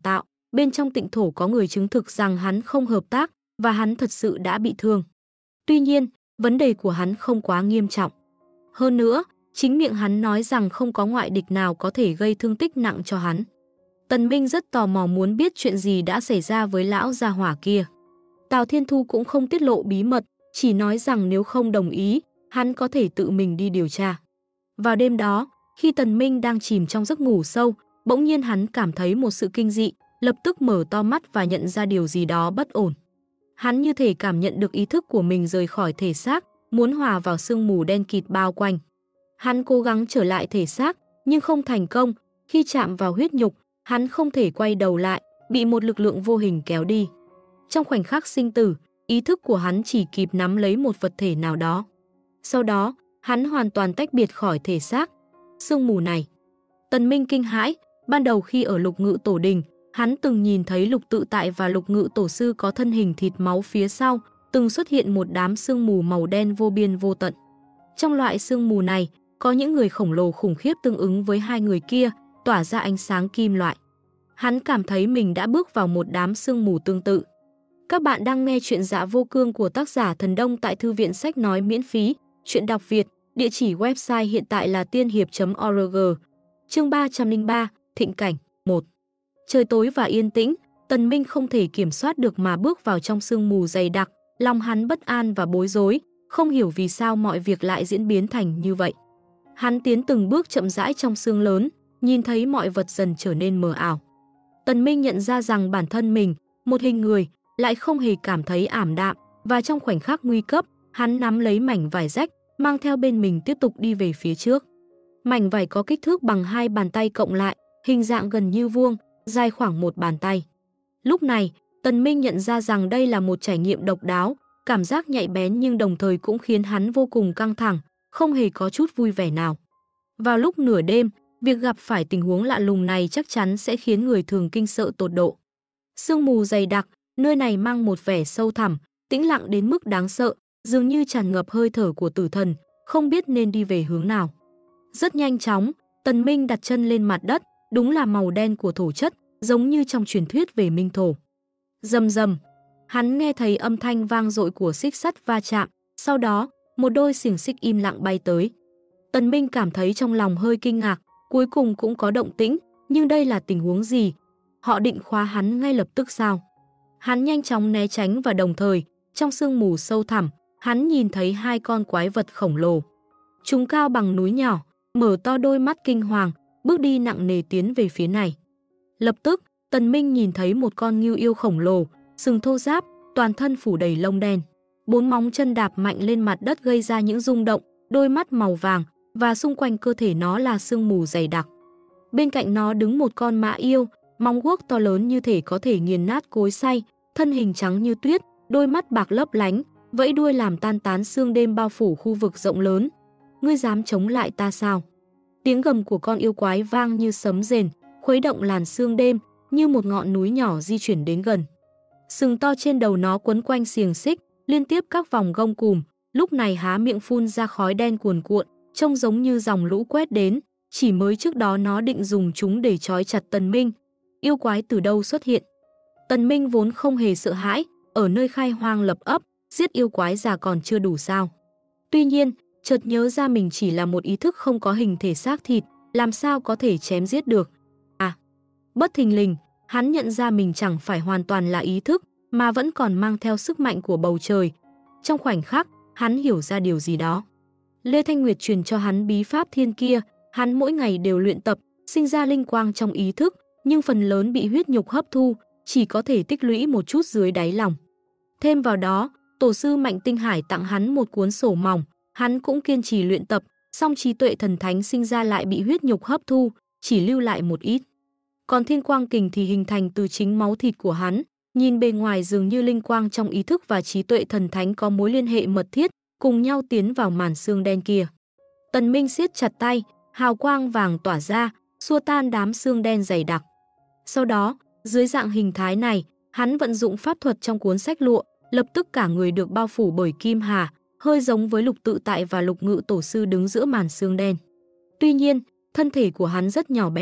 Speaker 1: bên trong tịnh thổ có người chứng thực rằng hắn không hợp tác và hắn thật sự đã bị thương. Tuy nhiên, vấn đề của hắn không quá nghiêm trọng. Hơn nữa, chính miệng hắn nói rằng không có ngoại địch nào có thể gây thương tích nặng cho hắn. Tần Minh rất tò mò muốn biết chuyện gì đã xảy ra với lão gia hỏa kia. Tào Thiên Thu cũng không tiết lộ bí mật, chỉ nói rằng nếu không đồng ý, hắn có thể tự mình đi điều tra. Vào đêm đó, khi Tần Minh đang chìm trong giấc ngủ sâu, bỗng nhiên hắn cảm thấy một sự kinh dị, lập tức mở to mắt và nhận ra điều gì đó bất ổn. Hắn như thể cảm nhận được ý thức của mình rời khỏi thể xác, muốn hòa vào sương mù đen kịt bao quanh. Hắn cố gắng trở lại thể xác, nhưng không thành công. Khi chạm vào huyết nhục, hắn không thể quay đầu lại, bị một lực lượng vô hình kéo đi. Trong khoảnh khắc sinh tử, ý thức của hắn chỉ kịp nắm lấy một vật thể nào đó. Sau đó, hắn hoàn toàn tách biệt khỏi thể xác. Sương mù này. Tần Minh kinh hãi, ban đầu khi ở Lục Ngự Tổ Đình, hắn từng nhìn thấy Lục Tự Tại và Lục Ngự Tổ Sư có thân hình thịt máu phía sau, từng xuất hiện một đám sương mù màu đen vô biên vô tận. Trong loại sương mù này, có những người khổng lồ khủng khiếp tương ứng với hai người kia, tỏa ra ánh sáng kim loại. Hắn cảm thấy mình đã bước vào một đám sương mù tương tự. Các bạn đang nghe chuyện Dạ Vô Cương của tác giả Thần Đông tại Thư viện Sách Nói miễn phí, chuyện đọc Việt, địa chỉ website hiện tại là tiên hiệp.org. Chương 303, Thịnh Cảnh 1. Trời tối và yên tĩnh, Tần Minh không thể kiểm soát được mà bước vào trong sương mù dày đặc, lòng hắn bất an và bối rối, không hiểu vì sao mọi việc lại diễn biến thành như vậy. Hắn tiến từng bước chậm rãi trong sương lớn, nhìn thấy mọi vật dần trở nên mờ ảo. Tần Minh nhận ra rằng bản thân mình, một hình người, lại không hề cảm thấy ảm đạm, và trong khoảnh khắc nguy cấp, hắn nắm lấy mảnh vải rách, mang theo bên mình tiếp tục đi về phía trước. Mảnh vải có kích thước bằng 2 bàn tay cộng lại, hình dạng gần như vuông, dài khoảng 1 bàn tay. Lúc này, Tần Minh nhận ra rằng đây là một trải nghiệm độc đáo, cảm giác nhạy bén nhưng đồng thời cũng khiến hắn vô cùng căng thẳng, không hề có chút vui vẻ nào. Vào lúc nửa đêm, việc gặp phải tình huống lạ lùng này chắc chắn sẽ khiến người thường kinh sợ tột độ. Sương mù dày đặc, nơi này mang một vẻ sâu thẳm, tĩnh lặng đến mức đáng sợ, dường như tràn ngập hơi thở của tử thần, không biết nên đi về hướng nào. Rất nhanh chóng, Tần Minh đặt chân lên mặt đất, đúng là màu đen của thổ chất, giống như trong truyền thuyết về minh thổ. Rầm rầm, hắn nghe thấy âm thanh vang dội của xích sắt va chạm, sau đó, một đôi xiềng xích im lặng bay tới. Tần Minh cảm thấy trong lòng hơi kinh ngạc, cuối cùng cũng có động tĩnh, nhưng đây là tình huống gì? Họ định khóa hắn ngay lập tức sao? Hắn nhanh chóng né tránh và đồng thời, trong sương mù sâu thẳm, hắn nhìn thấy 2 con quái vật khổng lồ. Chúng cao bằng núi nhỏ, mở to đôi mắt kinh hoàng, bước đi nặng nề tiến về phía này. Lập tức, Tần Minh nhìn thấy một con ngưu yêu khổng lồ, sừng thô ráp, toàn thân phủ đầy lông đen. 4 móng chân đạp mạnh lên mặt đất gây ra những rung động, đôi mắt màu vàng, và xung quanh cơ thể nó là sương mù dày đặc. Bên cạnh nó đứng một con mã yêu, móng guốc to lớn như thể có thể nghiền nát cối xay, thân hình trắng như tuyết, đôi mắt bạc lấp lánh, vẫy đuôi làm tan tán sương đêm bao phủ khu vực rộng lớn. Ngươi dám chống lại ta sao? Tiếng gầm của con yêu quái vang như sấm rền, khuấy động làn sương đêm, như một ngọn núi nhỏ di chuyển đến gần. Sừng to trên đầu nó quấn quanh xiềng xích, liên tiếp các vòng gông cùm, lúc này há miệng phun ra khói đen cuồn cuộn, trông giống như dòng lũ quét đến, chỉ mới trước đó nó định dùng chúng để trói chặt Tần Minh. Yêu quái từ đâu xuất hiện? Tần Minh vốn không hề sợ hãi, ở nơi khai hoang lập ấp, giết yêu quái già còn chưa đủ sao? Tuy nhiên, chợt nhớ ra mình chỉ là một ý thức không có hình thể xác thịt, làm sao có thể chém giết được? À, bất thình lình, hắn nhận ra mình chẳng phải hoàn toàn là ý thức, mà vẫn còn mang theo sức mạnh của bầu trời. Trong khoảnh khắc, hắn hiểu ra điều gì đó. Lê Thanh Nguyệt truyền cho hắn bí pháp thiên kia, hắn mỗi ngày đều luyện tập, sinh ra linh quang trong ý thức, nhưng phần lớn bị huyết nhục hấp thu, chỉ có thể tích lũy một chút dưới đáy lòng. Thêm vào đó, tổ sư Mạnh Tinh Hải tặng hắn một cuốn sổ mỏng, hắn cũng kiên trì luyện tập, song trí tuệ thần thánh sinh ra lại bị huyết nhục hấp thu, chỉ lưu lại một ít. Còn thiên quang kình thì hình thành từ chính máu thịt của hắn, nhìn bề ngoài dường như linh quang trong ý thức và trí tuệ thần thánh có mối liên hệ mật thiết, cùng nhau tiến vào màn sương đen kia. Tần Minh siết chặt tay, hào quang vàng tỏa ra, xua tan đám sương đen dày đặc. Sau đó, dưới dạng hình thái này, hắn vận dụng pháp thuật trong cuốn sách lụa, lập tức cả người được bao phủ bởi kim hà, hơi giống với Lục Tự Tại và Lục Ngự Tổ Sư đứng giữa màn sương đen. Tuy nhiên, thân thể của hắn rất nhỏ bé,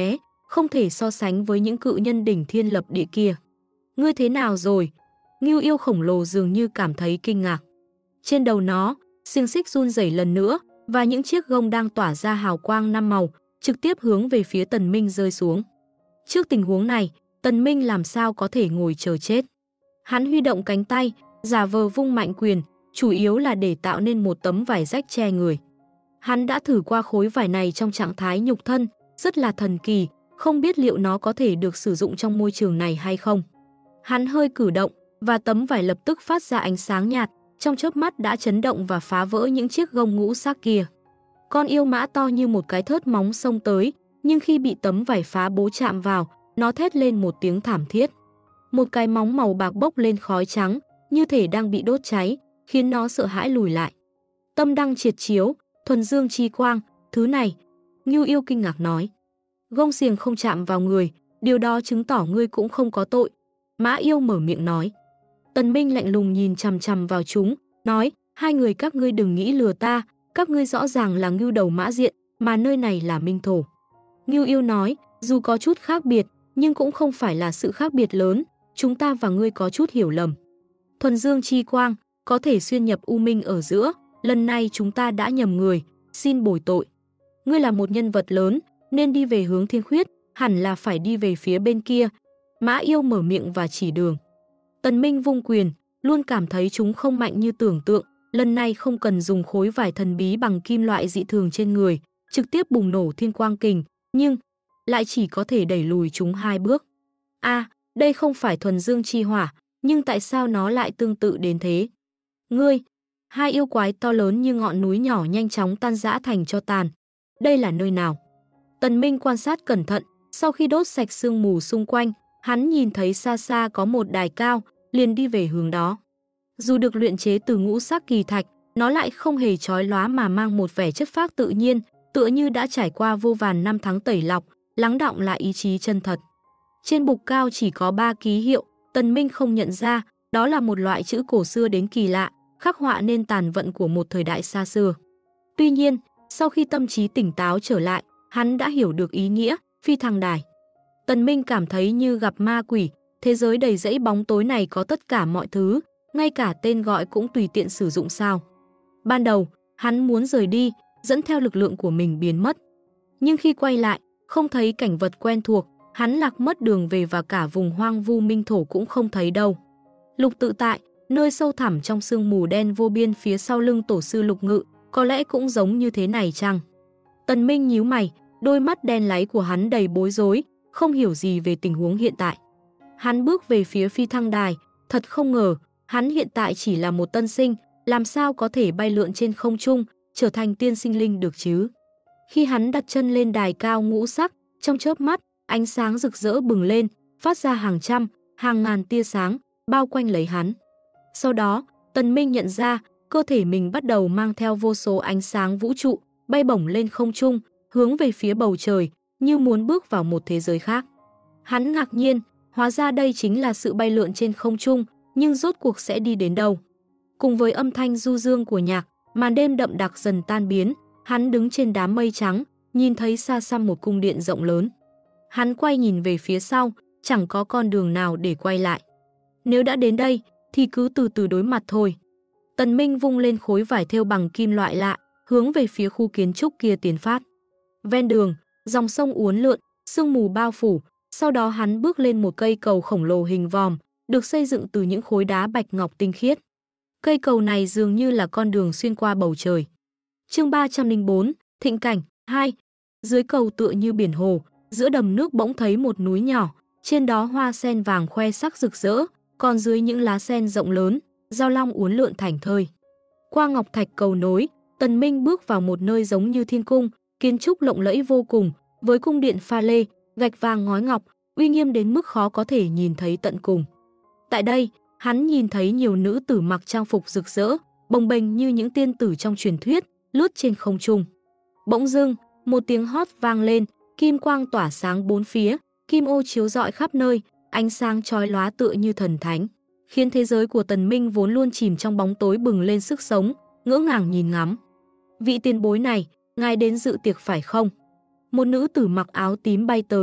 Speaker 1: không thể so sánh với những cự nhân đỉnh thiên lập địa kia. Ngươi thế nào rồi? Ngưu yêu khổng lồ dường như cảm thấy kinh ngạc. Trên đầu nó, xiềng xích run rẩy lần nữa và những chiếc gông đang tỏa ra hào quang 5 màu, trực tiếp hướng về phía Tần Minh rơi xuống. Trước tình huống này, Tần Minh làm sao có thể ngồi chờ chết. Hắn huy động cánh tay, giả vờ vung mạnh quyền, chủ yếu là để tạo nên một tấm vải rách che người. Hắn đã thử qua khối vải này trong trạng thái nhục thân, rất là thần kỳ, không biết liệu nó có thể được sử dụng trong môi trường này hay không. Hắn hơi cử động và tấm vải lập tức phát ra ánh sáng nhạt, trong chớp mắt đã chấn động và phá vỡ những chiếc gông ngũ sắc kia. Con yêu mã to như một cái thớt móng xông tới, nhưng khi bị tấm vải phá bố chạm vào, nó thét lên một tiếng thảm thiết. Một cái móng màu bạc bốc lên khói trắng, như thể đang bị đốt cháy, khiến nó sợ hãi lùi lại. Tâm đăng triệt chiếu, thuần dương chi quang, thứ này, Ngưu yêu kinh ngạc nói. Gông xiềng không chạm vào người, điều đó chứng tỏ ngươi cũng không có tội. Mã yêu mở miệng nói. Tần Minh lạnh lùng nhìn chằm chằm vào chúng, nói, hai người các ngươi đừng nghĩ lừa ta, các ngươi rõ ràng là Ngưu đầu mã diện, mà nơi này là minh thổ. Ngưu yêu nói, dù có chút khác biệt, nhưng cũng không phải là sự khác biệt lớn, chúng ta và ngươi có chút hiểu lầm. Thuần dương chi quang, có thể xuyên nhập u minh ở giữa, lần này chúng ta đã nhầm người, xin bồi tội. Ngươi là một nhân vật lớn, nên đi về hướng thiên khuyết, hẳn là phải đi về phía bên kia. Mã yêu mở miệng và chỉ đường. Tần Minh vung quyền, luôn cảm thấy chúng không mạnh như tưởng tượng, lần này không cần dùng khối vải thần bí bằng kim loại dị thường trên người, trực tiếp bùng nổ thiên quang kình, nhưng lại chỉ có thể đẩy lùi chúng 2 bước. Đây không phải thuần dương chi hỏa, nhưng tại sao nó lại tương tự đến thế? Ngươi, hai yêu quái to lớn như ngọn núi nhỏ nhanh chóng tan rã thành tro tàn. Đây là nơi nào? Tần Minh quan sát cẩn thận, sau khi đốt sạch sương mù xung quanh, hắn nhìn thấy xa xa có một đài cao, liền đi về hướng đó. Dù được luyện chế từ ngũ sắc kỳ thạch, nó lại không hề chói lóa mà mang một vẻ chất phác tự nhiên, tựa như đã trải qua vô vàn năm tháng tẩy lọc, lắng đọng lại ý chí chân thật. Trên bục cao chỉ có 3 ký hiệu, Tần Minh không nhận ra, đó là một loại chữ cổ xưa đến kỳ lạ, khắc họa nên tàn vận của một thời đại xa xưa. Tuy nhiên, sau khi tâm trí tỉnh táo trở lại, hắn đã hiểu được ý nghĩa, phi thăng đài. Tần Minh cảm thấy như gặp ma quỷ, thế giới đầy rẫy bóng tối này có tất cả mọi thứ, ngay cả tên gọi cũng tùy tiện sử dụng sao. Ban đầu, hắn muốn rời đi, dẫn theo lực lượng của mình biến mất. Nhưng khi quay lại, không thấy cảnh vật quen thuộc, hắn lạc mất đường về và cả vùng hoang vu minh thổ cũng không thấy đâu. Lục tự tại, nơi sâu thẳm trong sương mù đen vô biên phía sau lưng tổ sư Lục Ngự, có lẽ cũng giống như thế này chăng? Tần Minh nhíu mày, đôi mắt đen láy của hắn đầy bối rối, không hiểu gì về tình huống hiện tại. Hắn bước về phía phi thăng đài, thật không ngờ, hắn hiện tại chỉ là một tân sinh, làm sao có thể bay lượn trên không trung, trở thành tiên sinh linh được chứ? Khi hắn đặt chân lên đài cao ngũ sắc, trong chớp mắt, ánh sáng rực rỡ bừng lên, phát ra hàng trăm, hàng ngàn tia sáng, bao quanh lấy hắn. Sau đó, Tần Minh nhận ra, cơ thể mình bắt đầu mang theo vô số ánh sáng vũ trụ, bay bổng lên không trung, hướng về phía bầu trời, như muốn bước vào một thế giới khác. Hắn ngạc nhiên, hóa ra đây chính là sự bay lượn trên không trung, nhưng rốt cuộc sẽ đi đến đâu? Cùng với âm thanh du dương của nhạc, màn đêm đậm đặc dần tan biến, hắn đứng trên đám mây trắng, nhìn thấy xa xăm một cung điện rộng lớn. Hắn quay nhìn về phía sau, chẳng có con đường nào để quay lại. Nếu đã đến đây, thì cứ từ từ đối mặt thôi. Tần Minh vung lên khối vải thêu bằng kim loại lạ, hướng về phía khu kiến trúc kia tiến phát. Ven đường, dòng sông uốn lượn, sương mù bao phủ, sau đó hắn bước lên một cây cầu khổng lồ hình vòm, được xây dựng từ những khối đá bạch ngọc tinh khiết. Cây cầu này dường như là con đường xuyên qua bầu trời. Chương 304, Thịnh cảnh 2. Dưới cầu tựa như biển hồ, giữa đầm nước bỗng thấy một núi nhỏ, trên đó hoa sen vàng khoe sắc rực rỡ, còn dưới những lá sen rộng lớn, giao long uốn lượn thảnh thơi. Qua ngọc thạch cầu nối, Tần Minh bước vào một nơi giống như thiên cung, kiến trúc lộng lẫy vô cùng, với cung điện pha lê, gạch vàng ngói ngọc, uy nghiêm đến mức khó có thể nhìn thấy tận cùng. Tại đây, hắn nhìn thấy nhiều nữ tử mặc trang phục rực rỡ, bồng bềnh như những tiên tử trong truyền thuyết, lướt trên không trung. Bỗng dưng, một tiếng hót vang lên, kim quang tỏa sáng bốn phía, kim ô chiếu rọi khắp nơi, ánh sáng chói lóa tựa như thần thánh, khiến thế giới của Tần Minh vốn luôn chìm trong bóng tối bừng lên sức sống, ngỡ ngàng nhìn ngắm. Vị tiền bối này, ngài đến dự tiệc phải không? Một nữ tử mặc áo tím bay tới,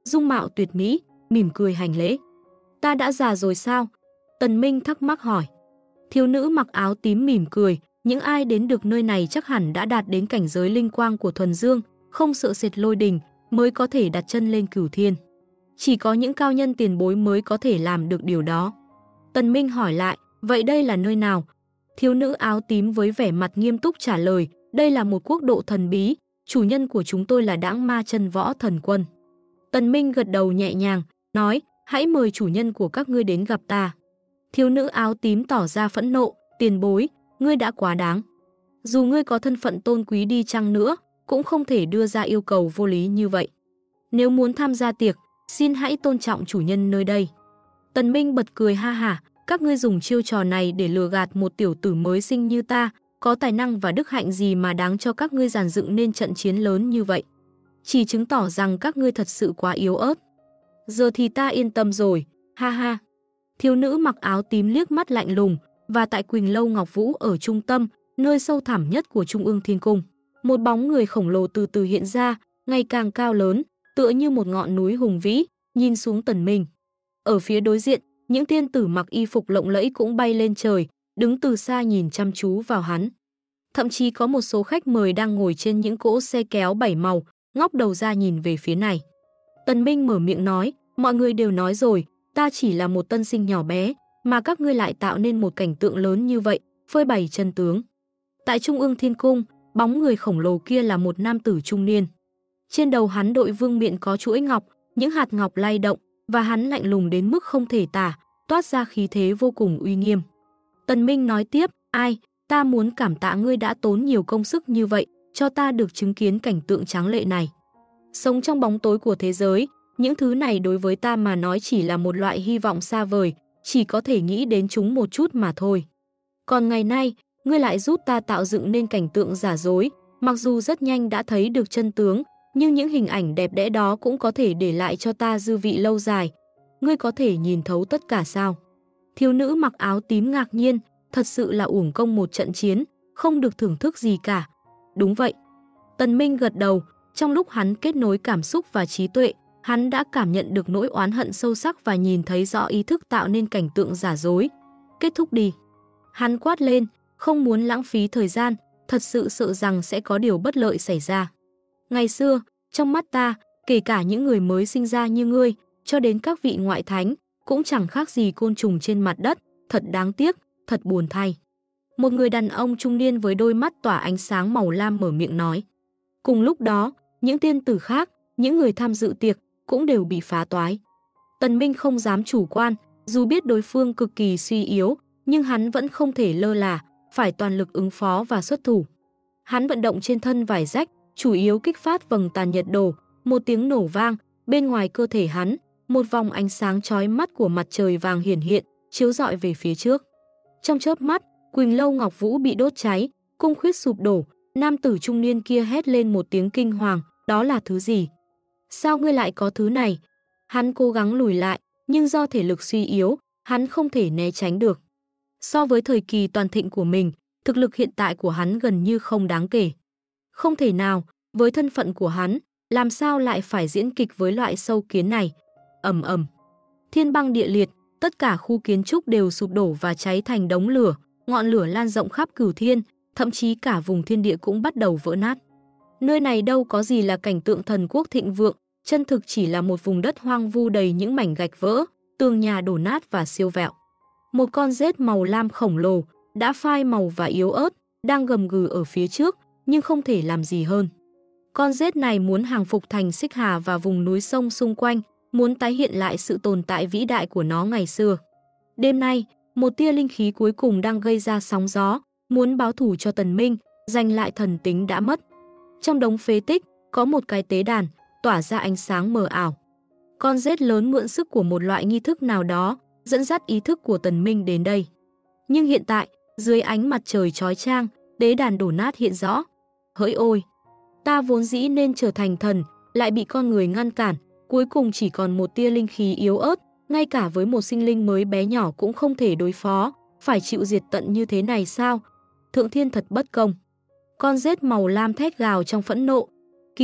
Speaker 1: dung mạo tuyệt mỹ, mỉm cười hành lễ. Ta đã già rồi sao? Tần Minh thắc mắc hỏi. Thiếu nữ mặc áo tím mỉm cười, những ai đến được nơi này chắc hẳn đã đạt đến cảnh giới linh quang của thuần dương, không sợ sệt lôi đình, mới có thể đặt chân lên cửu thiên. Chỉ có những cao nhân tiền bối mới có thể làm được điều đó. Tần Minh hỏi lại, vậy đây là nơi nào? Thiếu nữ áo tím với vẻ mặt nghiêm túc trả lời, đây là một quốc độ thần bí, chủ nhân của chúng tôi là Đãng Ma Chân Võ Thần Quân. Tần Minh gật đầu nhẹ nhàng, nói, hãy mời chủ nhân của các ngươi đến gặp ta. Thiếu nữ áo tím tỏ ra phẫn nộ, tiền bối, ngươi đã quá đáng. Dù ngươi có thân phận tôn quý đi chăng nữa, cũng không thể đưa ra yêu cầu vô lý như vậy. Nếu muốn tham gia tiệc, xin hãy tôn trọng chủ nhân nơi đây. Tần Minh bật cười ha hả, các ngươi dùng chiêu trò này để lừa gạt một tiểu tử mới sinh như ta, có tài năng và đức hạnh gì mà đáng cho các ngươi dàn dựng nên trận chiến lớn như vậy. Chỉ chứng tỏ rằng các ngươi thật sự quá yếu ớt. Giờ thì ta yên tâm rồi, ha ha. Thiếu nữ mặc áo tím liếc mắt lạnh lùng, và tại Quỳnh Lâu Ngọc Vũ ở trung tâm, nơi sâu thẳm nhất của Trung ương Thiên Cung. Một bóng người khổng lồ từ từ hiện ra, ngày càng cao lớn, tựa như một ngọn núi hùng vĩ, nhìn xuống Tần Minh. Ở phía đối diện, những tiên tử mặc y phục lộng lẫy cũng bay lên trời, đứng từ xa nhìn chăm chú vào hắn. Thậm chí có một số khách mời đang ngồi trên những cỗ xe kéo bảy màu, ngóc đầu ra nhìn về phía này. Tần Minh mở miệng nói, mọi người đều nói rồi, ta chỉ là một tân sinh nhỏ bé, mà các ngươi lại tạo nên một cảnh tượng lớn như vậy, phơi bày chân tướng. Tại Trung ương Thiên Cung, bóng người khổng lồ kia là một nam tử trung niên. Trên đầu hắn đội vương miện có chuỗi ngọc, những hạt ngọc lay động, và hắn lạnh lùng đến mức không thể tả, toát ra khí thế vô cùng uy nghiêm. Tần Minh nói tiếp, ai, ta muốn cảm tạ ngươi đã tốn nhiều công sức như vậy, cho ta được chứng kiến cảnh tượng tráng lệ này. Sống trong bóng tối của thế giới, những thứ này đối với ta mà nói chỉ là một loại hy vọng xa vời, chỉ có thể nghĩ đến chúng một chút mà thôi. Còn ngày nay, ngươi lại giúp ta tạo dựng nên cảnh tượng giả dối, mặc dù rất nhanh đã thấy được chân tướng, nhưng những hình ảnh đẹp đẽ đó cũng có thể để lại cho ta dư vị lâu dài. Ngươi có thể nhìn thấu tất cả sao? Thiếu nữ mặc áo tím ngạc nhiên, thật sự là uổng công một trận chiến, không được thưởng thức gì cả. Đúng vậy. Tần Minh gật đầu, trong lúc hắn kết nối cảm xúc và trí tuệ, hắn đã cảm nhận được nỗi oán hận sâu sắc và nhìn thấy rõ ý thức tạo nên cảnh tượng giả dối. Kết thúc đi. Hắn quát lên, không muốn lãng phí thời gian, thật sự sợ rằng sẽ có điều bất lợi xảy ra. Ngày xưa, trong mắt ta, kể cả những người mới sinh ra như ngươi, cho đến các vị ngoại thánh, cũng chẳng khác gì côn trùng trên mặt đất, thật đáng tiếc, thật buồn thay. Một người đàn ông trung niên với đôi mắt tỏa ánh sáng màu lam mở miệng nói. Cùng lúc đó, những tiên tử khác, những người tham dự tiệc, cũng đều bị phá toái. Tần Minh không dám chủ quan, dù biết đối phương cực kỳ suy yếu, nhưng hắn vẫn không thể lơ là, phải toàn lực ứng phó và xuất thủ. Hắn vận động trên thân vải rách, chủ yếu kích phát vầng tàn nhật đồ, một tiếng nổ vang, bên ngoài cơ thể hắn, một vòng ánh sáng chói mắt của mặt trời vàng hiển hiện, chiếu rọi về phía trước. Trong chớp mắt, Quỳnh Lâu Ngọc Vũ bị đốt cháy, cung khuyết sụp đổ, nam tử trung niên kia hét lên một tiếng kinh hoàng, đó là thứ gì? Sao ngươi lại có thứ này? Hắn cố gắng lùi lại, nhưng do thể lực suy yếu, hắn không thể né tránh được. So với thời kỳ toàn thịnh của mình, thực lực hiện tại của hắn gần như không đáng kể. Không thể nào, với thân phận của hắn, làm sao lại phải diễn kịch với loại sâu kiến này? Ầm ầm. Thiên băng địa liệt, tất cả khu kiến trúc đều sụp đổ và cháy thành đống lửa, ngọn lửa lan rộng khắp cửu thiên, thậm chí cả vùng thiên địa cũng bắt đầu vỡ nát. Nơi này đâu có gì là cảnh tượng thần quốc thịnh vượng, chân thực chỉ là một vùng đất hoang vu đầy những mảnh gạch vỡ, tường nhà đổ nát và siêu vẹo. Một con rết màu lam khổng lồ, đã phai màu và yếu ớt, đang gầm gừ ở phía trước, nhưng không thể làm gì hơn. Con rết này muốn hàng phục thành Xích Hà và vùng núi sông xung quanh, muốn tái hiện lại sự tồn tại vĩ đại của nó ngày xưa. Đêm nay, một tia linh khí cuối cùng đang gây ra sóng gió, muốn báo thù cho Tần Minh, giành lại thần tính đã mất. Trong đống phế tích, có một cái tế đàn, tỏa ra ánh sáng mờ ảo. Con rết lớn mượn sức của một loại nghi thức nào đó, dẫn dắt ý thức của Tần Minh đến đây. Nhưng hiện tại, dưới ánh mặt trời chói chang, tế đàn đổ nát hiện rõ. Hỡi ôi! Ta vốn dĩ nên trở thành thần, lại bị con người ngăn cản, cuối cùng chỉ còn một tia linh khí yếu ớt, ngay cả với một sinh linh mới bé nhỏ cũng không thể đối phó, phải chịu diệt tận như thế này sao? Thượng thiên thật bất công. Con rết màu lam thét gào trong phẫn nộ. Kỳ thật,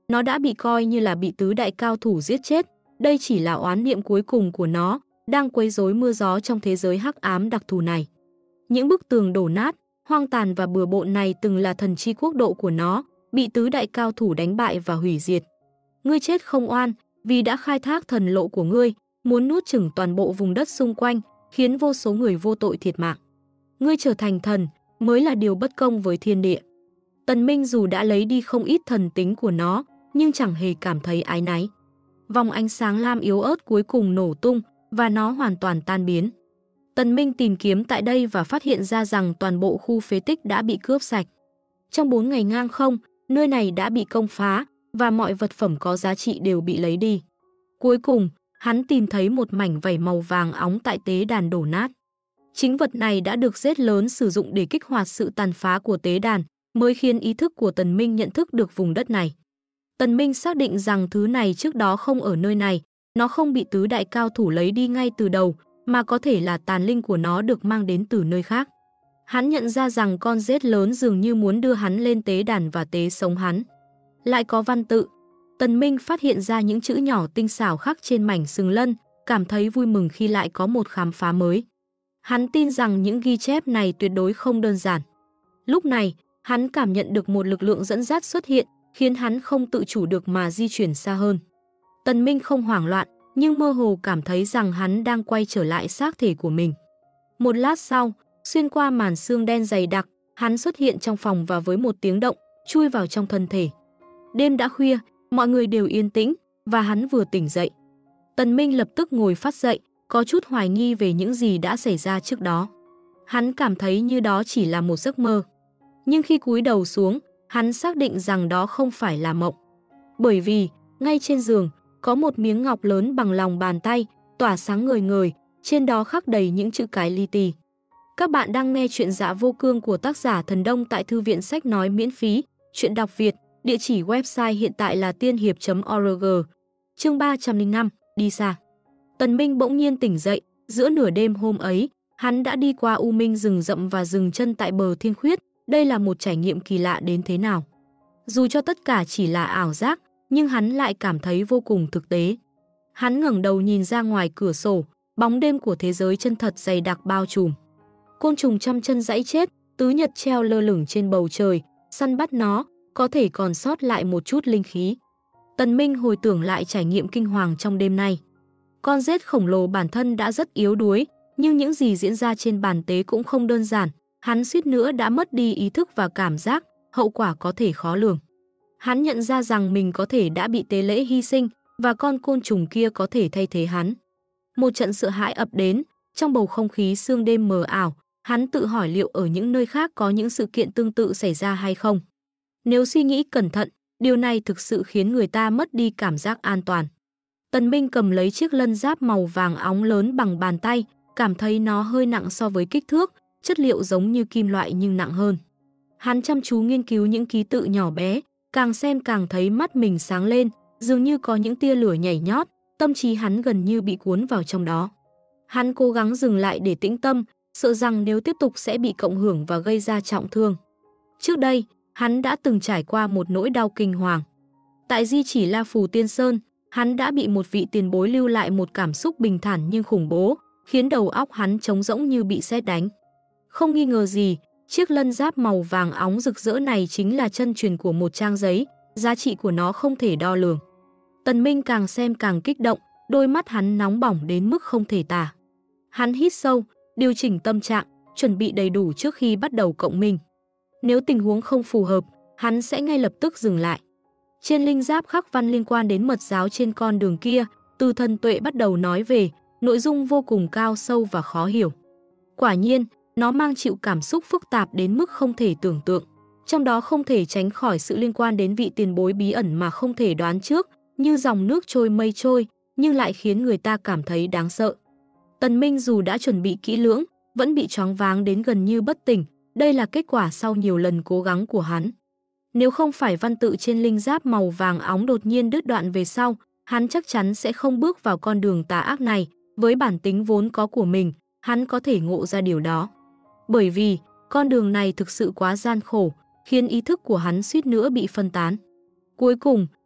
Speaker 1: nó đã bị coi như là bị tứ đại cao thủ giết chết. Đây chỉ là oán niệm cuối cùng của nó, đang quấy rối mưa gió trong thế giới hắc ám đặc thù này. Những bức tường đổ nát, hoang tàn và bừa bộn này từng là thần chi quốc độ của nó, bị tứ đại cao thủ đánh bại và hủy diệt. Ngươi chết không oan, vì đã khai thác thần lộ của ngươi, muốn nuốt chửng toàn bộ vùng đất xung quanh, khiến vô số người vô tội thiệt mạng. Ngươi trở thành thần, mới là điều bất công với thiên địa. Tần Minh dù đã lấy đi không ít thần tính của nó, nhưng chẳng hề cảm thấy áy náy. Vòng ánh sáng lam yếu ớt cuối cùng nổ tung, và nó hoàn toàn tan biến. Tần Minh tìm kiếm tại đây và phát hiện ra rằng toàn bộ khu phế tích đã bị cướp sạch. Trong 4 ngày ngang không, nơi này đã bị công phá, và mọi vật phẩm có giá trị đều bị lấy đi. Cuối cùng, hắn tìm thấy một mảnh vảy màu vàng óng tại tế đàn đổ nát. Chính vật này đã được rết lớn sử dụng để kích hoạt sự tàn phá của tế đàn, mới khiến ý thức của Tần Minh nhận thức được vùng đất này. Tần Minh xác định rằng thứ này trước đó không ở nơi này, nó không bị tứ đại cao thủ lấy đi ngay từ đầu, mà có thể là tàn linh của nó được mang đến từ nơi khác. Hắn nhận ra rằng con rết lớn dường như muốn đưa hắn lên tế đàn và tế sống hắn. Lại có văn tự. Tần Minh phát hiện ra những chữ nhỏ tinh xảo khắc trên mảnh sừng lân, cảm thấy vui mừng khi lại có một khám phá mới. Hắn tin rằng những ghi chép này tuyệt đối không đơn giản. Lúc này, hắn cảm nhận được một lực lượng dẫn dắt xuất hiện, khiến hắn không tự chủ được mà di chuyển xa hơn. Tần Minh không hoảng loạn, nhưng mơ hồ cảm thấy rằng hắn đang quay trở lại xác thể của mình. Một lát sau, xuyên qua màn sương đen dày đặc, hắn xuất hiện trong phòng và với một tiếng động, chui vào trong thân thể. Đêm đã khuya, mọi người đều yên tĩnh, và hắn vừa tỉnh dậy. Tần Minh lập tức ngồi phát dậy, có chút hoài nghi về những gì đã xảy ra trước đó. Hắn cảm thấy như đó chỉ là một giấc mơ. Nhưng khi cúi đầu xuống, hắn xác định rằng đó không phải là mộng. Bởi vì, ngay trên giường, có một miếng ngọc lớn bằng lòng bàn tay, tỏa sáng ngời ngời, trên đó khắc đầy những chữ cái li ti. Các bạn đang nghe chuyện Dạ Vô Cương của tác giả Thần Đông tại Thư viện Sách Nói miễn phí, chuyện đọc Việt, địa chỉ website hiện tại là tiên hiệp.org. Chương 305, đi xa. Tần Minh bỗng nhiên tỉnh dậy, giữa nửa đêm hôm ấy, hắn đã đi qua u minh rừng rậm và dừng chân tại bờ thiên khuyết, đây là một trải nghiệm kỳ lạ đến thế nào. Dù cho tất cả chỉ là ảo giác, nhưng hắn lại cảm thấy vô cùng thực tế. Hắn ngẩng đầu nhìn ra ngoài cửa sổ, bóng đêm của thế giới chân thật dày đặc bao trùm. Côn trùng trăm chân giãy chết, tứ nhật treo lơ lửng trên bầu trời, săn bắt nó, có thể còn sót lại một chút linh khí. Tần Minh hồi tưởng lại trải nghiệm kinh hoàng trong đêm nay. Con rết khổng lồ bản thân đã rất yếu đuối, nhưng những gì diễn ra trên bàn tế cũng không đơn giản. Hắn suýt nữa đã mất đi ý thức và cảm giác, hậu quả có thể khó lường. Hắn nhận ra rằng mình có thể đã bị tế lễ hy sinh, và con côn trùng kia có thể thay thế hắn. Một trận sợ hãi ập đến, trong bầu không khí sương đêm mờ ảo, hắn tự hỏi liệu ở những nơi khác có những sự kiện tương tự xảy ra hay không. Nếu suy nghĩ cẩn thận, điều này thực sự khiến người ta mất đi cảm giác an toàn. Tần Minh cầm lấy chiếc lân giáp màu vàng óng lớn bằng bàn tay, cảm thấy nó hơi nặng so với kích thước, chất liệu giống như kim loại nhưng nặng hơn. Hắn chăm chú nghiên cứu những ký tự nhỏ bé, càng xem càng thấy mắt mình sáng lên, dường như có những tia lửa nhảy nhót, tâm trí hắn gần như bị cuốn vào trong đó. Hắn cố gắng dừng lại để tĩnh tâm, sợ rằng nếu tiếp tục sẽ bị cộng hưởng và gây ra trọng thương. Trước đây, hắn đã từng trải qua một nỗi đau kinh hoàng. Tại di chỉ La Phù Tiên Sơn, hắn đã bị một vị tiền bối lưu lại một cảm xúc bình thản nhưng khủng bố, khiến đầu óc hắn trống rỗng như bị sét đánh. Không nghi ngờ gì, chiếc lân giáp màu vàng óng rực rỡ này chính là chân truyền của một trang giấy, giá trị của nó không thể đo lường. Tần Minh càng xem càng kích động, đôi mắt hắn nóng bỏng đến mức không thể tả. Hắn hít sâu, điều chỉnh tâm trạng, chuẩn bị đầy đủ trước khi bắt đầu cộng minh. Nếu tình huống không phù hợp, hắn sẽ ngay lập tức dừng lại. Trên linh giáp khắc văn liên quan đến mật giáo trên con đường kia, từ thần tuệ bắt đầu nói về, nội dung vô cùng cao sâu và khó hiểu. Quả nhiên, nó mang chịu cảm xúc phức tạp đến mức không thể tưởng tượng. Trong đó không thể tránh khỏi sự liên quan đến vị tiền bối bí ẩn mà không thể đoán trước, như dòng nước trôi mây trôi, nhưng lại khiến người ta cảm thấy đáng sợ. Tần Minh dù đã chuẩn bị kỹ lưỡng, vẫn bị choáng váng đến gần như bất tỉnh, đây là kết quả sau nhiều lần cố gắng của hắn. Nếu không phải văn tự trên linh giáp màu vàng óng đột nhiên đứt đoạn về sau, hắn chắc chắn sẽ không bước vào con đường tà ác này, với bản tính vốn có của mình, hắn có thể ngộ ra điều đó. Bởi vì, con đường này thực sự quá gian khổ, khiến ý thức của hắn suýt nữa bị phân tán. Cuối cùng,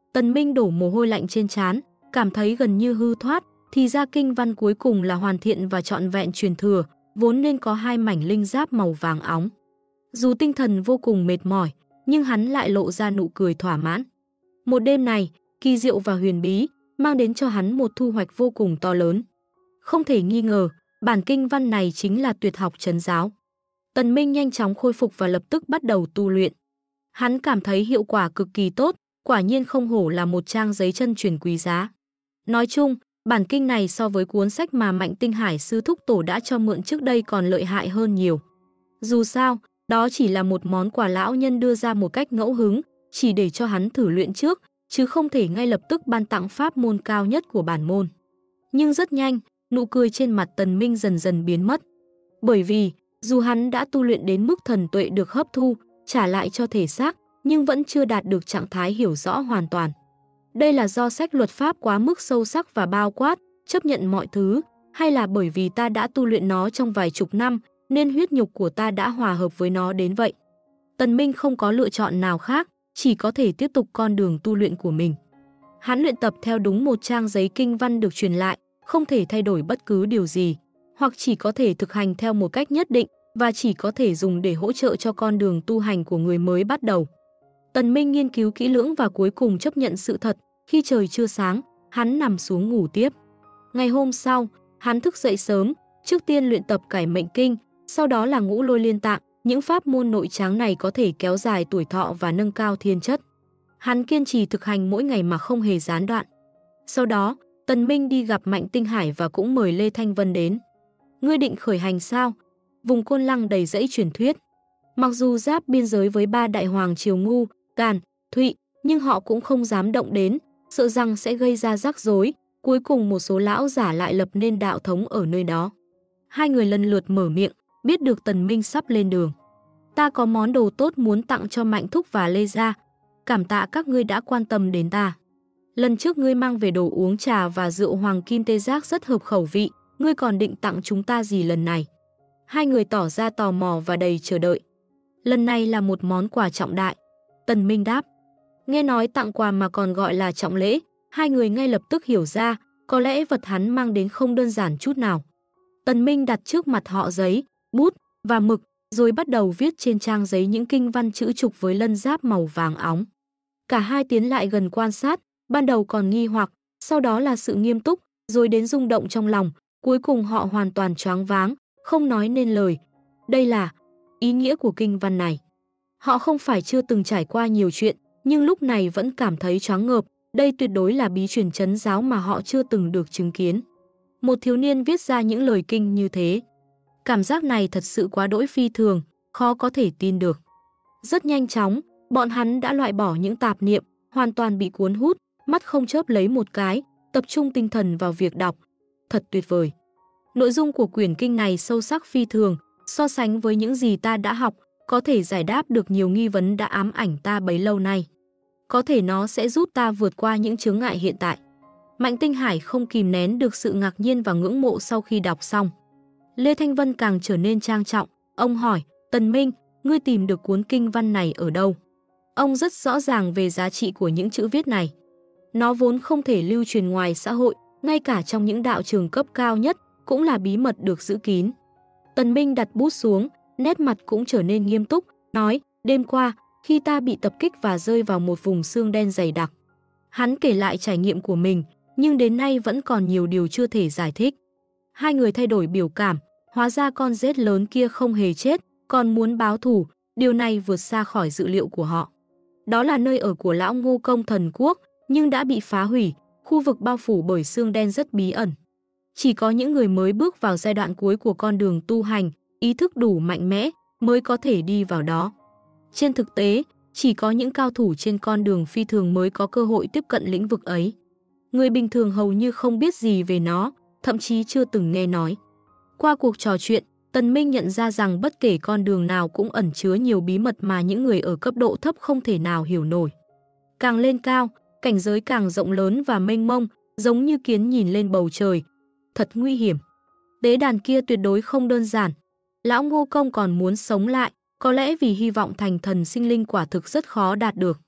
Speaker 1: Tần Minh đổ mồ hôi lạnh trên trán, cảm thấy gần như hư thoát, thì ra kinh văn cuối cùng là hoàn thiện và trọn vẹn truyền thừa, vốn nên có 2 mảnh linh giáp màu vàng óng. Dù tinh thần vô cùng mệt mỏi, nhưng hắn lại lộ ra nụ cười thỏa mãn. Một đêm này, kỳ diệu và huyền bí, mang đến cho hắn một thu hoạch vô cùng to lớn. Không thể nghi ngờ, bản kinh văn này chính là tuyệt học trấn giáo. Tần Minh nhanh chóng khôi phục và lập tức bắt đầu tu luyện. Hắn cảm thấy hiệu quả cực kỳ tốt, quả nhiên không hổ là một trang giấy chân truyền quý giá. Nói chung, bản kinh này so với cuốn sách mà Mạnh Tinh Hải sư thúc tổ đã cho mượn trước đây còn lợi hại hơn nhiều. Dù sao, đó chỉ là một món quà lão nhân đưa ra một cách ngẫu hứng, chỉ để cho hắn thử luyện trước, chứ không thể ngay lập tức ban tặng pháp môn cao nhất của bản môn. Nhưng rất nhanh, nụ cười trên mặt Tần Minh dần dần biến mất. Bởi vì, dù hắn đã tu luyện đến mức thần tuệ được hấp thu, trả lại cho thể xác, nhưng vẫn chưa đạt được trạng thái hiểu rõ hoàn toàn. Đây là do sách luật pháp quá mức sâu sắc và bao quát, chấp nhận mọi thứ, hay là bởi vì ta đã tu luyện nó trong vài chục năm, nên huyết nhục của ta đã hòa hợp với nó đến vậy. Tần Minh không có lựa chọn nào khác, chỉ có thể tiếp tục con đường tu luyện của mình. Hắn luyện tập theo đúng một trang giấy kinh văn được truyền lại, không thể thay đổi bất cứ điều gì, hoặc chỉ có thể thực hành theo một cách nhất định và chỉ có thể dùng để hỗ trợ cho con đường tu hành của người mới bắt đầu. Tần Minh nghiên cứu kỹ lưỡng và cuối cùng chấp nhận sự thật, khi trời chưa sáng, hắn nằm xuống ngủ tiếp. Ngày hôm sau, hắn thức dậy sớm, trước tiên luyện tập cải mệnh kinh, sau đó là ngũ lôi liên tạng, những pháp môn nội tráng này có thể kéo dài tuổi thọ và nâng cao thiên chất. Hắn kiên trì thực hành mỗi ngày mà không hề gián đoạn. Sau đó, Tần Minh đi gặp Mạnh Tinh Hải và cũng mời Lê Thanh Vân đến. Ngươi định khởi hành sao? Vùng Côn Lăng đầy rẫy truyền thuyết. Mặc dù giáp biên giới với 3 đại hoàng triều Ngu, Càn, Thụy, nhưng họ cũng không dám động đến, sợ rằng sẽ gây ra rắc rối. Cuối cùng một số lão giả lại lập nên đạo thống ở nơi đó. Hai người lần lượt mở miệng, biết được Tần Minh sắp lên đường. Ta có món đồ tốt muốn tặng cho Mạnh Thúc và Lê gia. Cảm tạ các ngươi đã quan tâm đến ta. Lần trước ngươi mang về đồ uống trà và rượu hoàng kim tê giác rất hợp khẩu vị, ngươi còn định tặng chúng ta gì lần này? Hai người tỏ ra tò mò và đầy chờ đợi. Lần này là một món quà trọng đại. Tần Minh đáp. Nghe nói tặng quà mà còn gọi là trọng lễ, hai người ngay lập tức hiểu ra, có lẽ vật hắn mang đến không đơn giản chút nào. Tần Minh đặt trước mặt họ giấy, bút và mực, rồi bắt đầu viết trên trang giấy những kinh văn chữ trục với lân giáp màu vàng óng. Cả hai tiến lại gần quan sát, ban đầu còn nghi hoặc, sau đó là sự nghiêm túc, rồi đến rung động trong lòng, cuối cùng họ hoàn toàn choáng váng, không nói nên lời. Đây là ý nghĩa của kinh văn này. Họ không phải chưa từng trải qua nhiều chuyện, nhưng lúc này vẫn cảm thấy choáng ngợp, đây tuyệt đối là bí truyền trấn giáo mà họ chưa từng được chứng kiến. Một thiếu niên viết ra những lời kinh như thế. Cảm giác này thật sự quá đỗi phi thường, khó có thể tin được. Rất nhanh chóng, bọn hắn đã loại bỏ những tạp niệm, hoàn toàn bị cuốn hút, mắt không chớp lấy một cái, tập trung tinh thần vào việc đọc. Thật tuyệt vời. Nội dung của quyển kinh này sâu sắc phi thường, so sánh với những gì ta đã học, có thể giải đáp được nhiều nghi vấn đã ám ảnh ta bấy lâu nay. Có thể nó sẽ giúp ta vượt qua những chướng ngại hiện tại. Mạnh Tinh Hải không kìm nén được sự ngạc nhiên và ngưỡng mộ sau khi đọc xong. Lê Thanh Vân càng trở nên trang trọng, ông hỏi, Tần Minh, ngươi tìm được cuốn kinh văn này ở đâu? Ông rất rõ ràng về giá trị của những chữ viết này. Nó vốn không thể lưu truyền ngoài xã hội, ngay cả trong những đạo trường cấp cao nhất, cũng là bí mật được giữ kín. Tần Minh đặt bút xuống, nét mặt cũng trở nên nghiêm túc, nói, đêm qua, khi ta bị tập kích và rơi vào một vùng xương đen dày đặc. Hắn kể lại trải nghiệm của mình, nhưng đến nay vẫn còn nhiều điều chưa thể giải thích. Hai người thay đổi biểu cảm, hóa ra con rết lớn kia không hề chết, còn muốn báo thù, điều này vượt xa khỏi dự liệu của họ. Đó là nơi ở của lão Ngô Công Thần Quốc, nhưng đã bị phá hủy, khu vực bao phủ bởi xương đen rất bí ẩn. Chỉ có những người mới bước vào giai đoạn cuối của con đường tu hành, ý thức đủ mạnh mẽ, mới có thể đi vào đó. Trên thực tế, chỉ có những cao thủ trên con đường phi thường mới có cơ hội tiếp cận lĩnh vực ấy. Người bình thường hầu như không biết gì về nó, thậm chí chưa từng nghe nói. Qua cuộc trò chuyện, Tần Minh nhận ra rằng bất kể con đường nào cũng ẩn chứa nhiều bí mật mà những người ở cấp độ thấp không thể nào hiểu nổi. Càng lên cao, cảnh giới càng rộng lớn và mênh mông, giống như kiến nhìn lên bầu trời. Thật nguy hiểm. Tế đàn kia tuyệt đối không đơn giản. Lão Ngô Công còn muốn sống lại, có lẽ vì hy vọng thành thần sinh linh quả thực rất khó đạt được.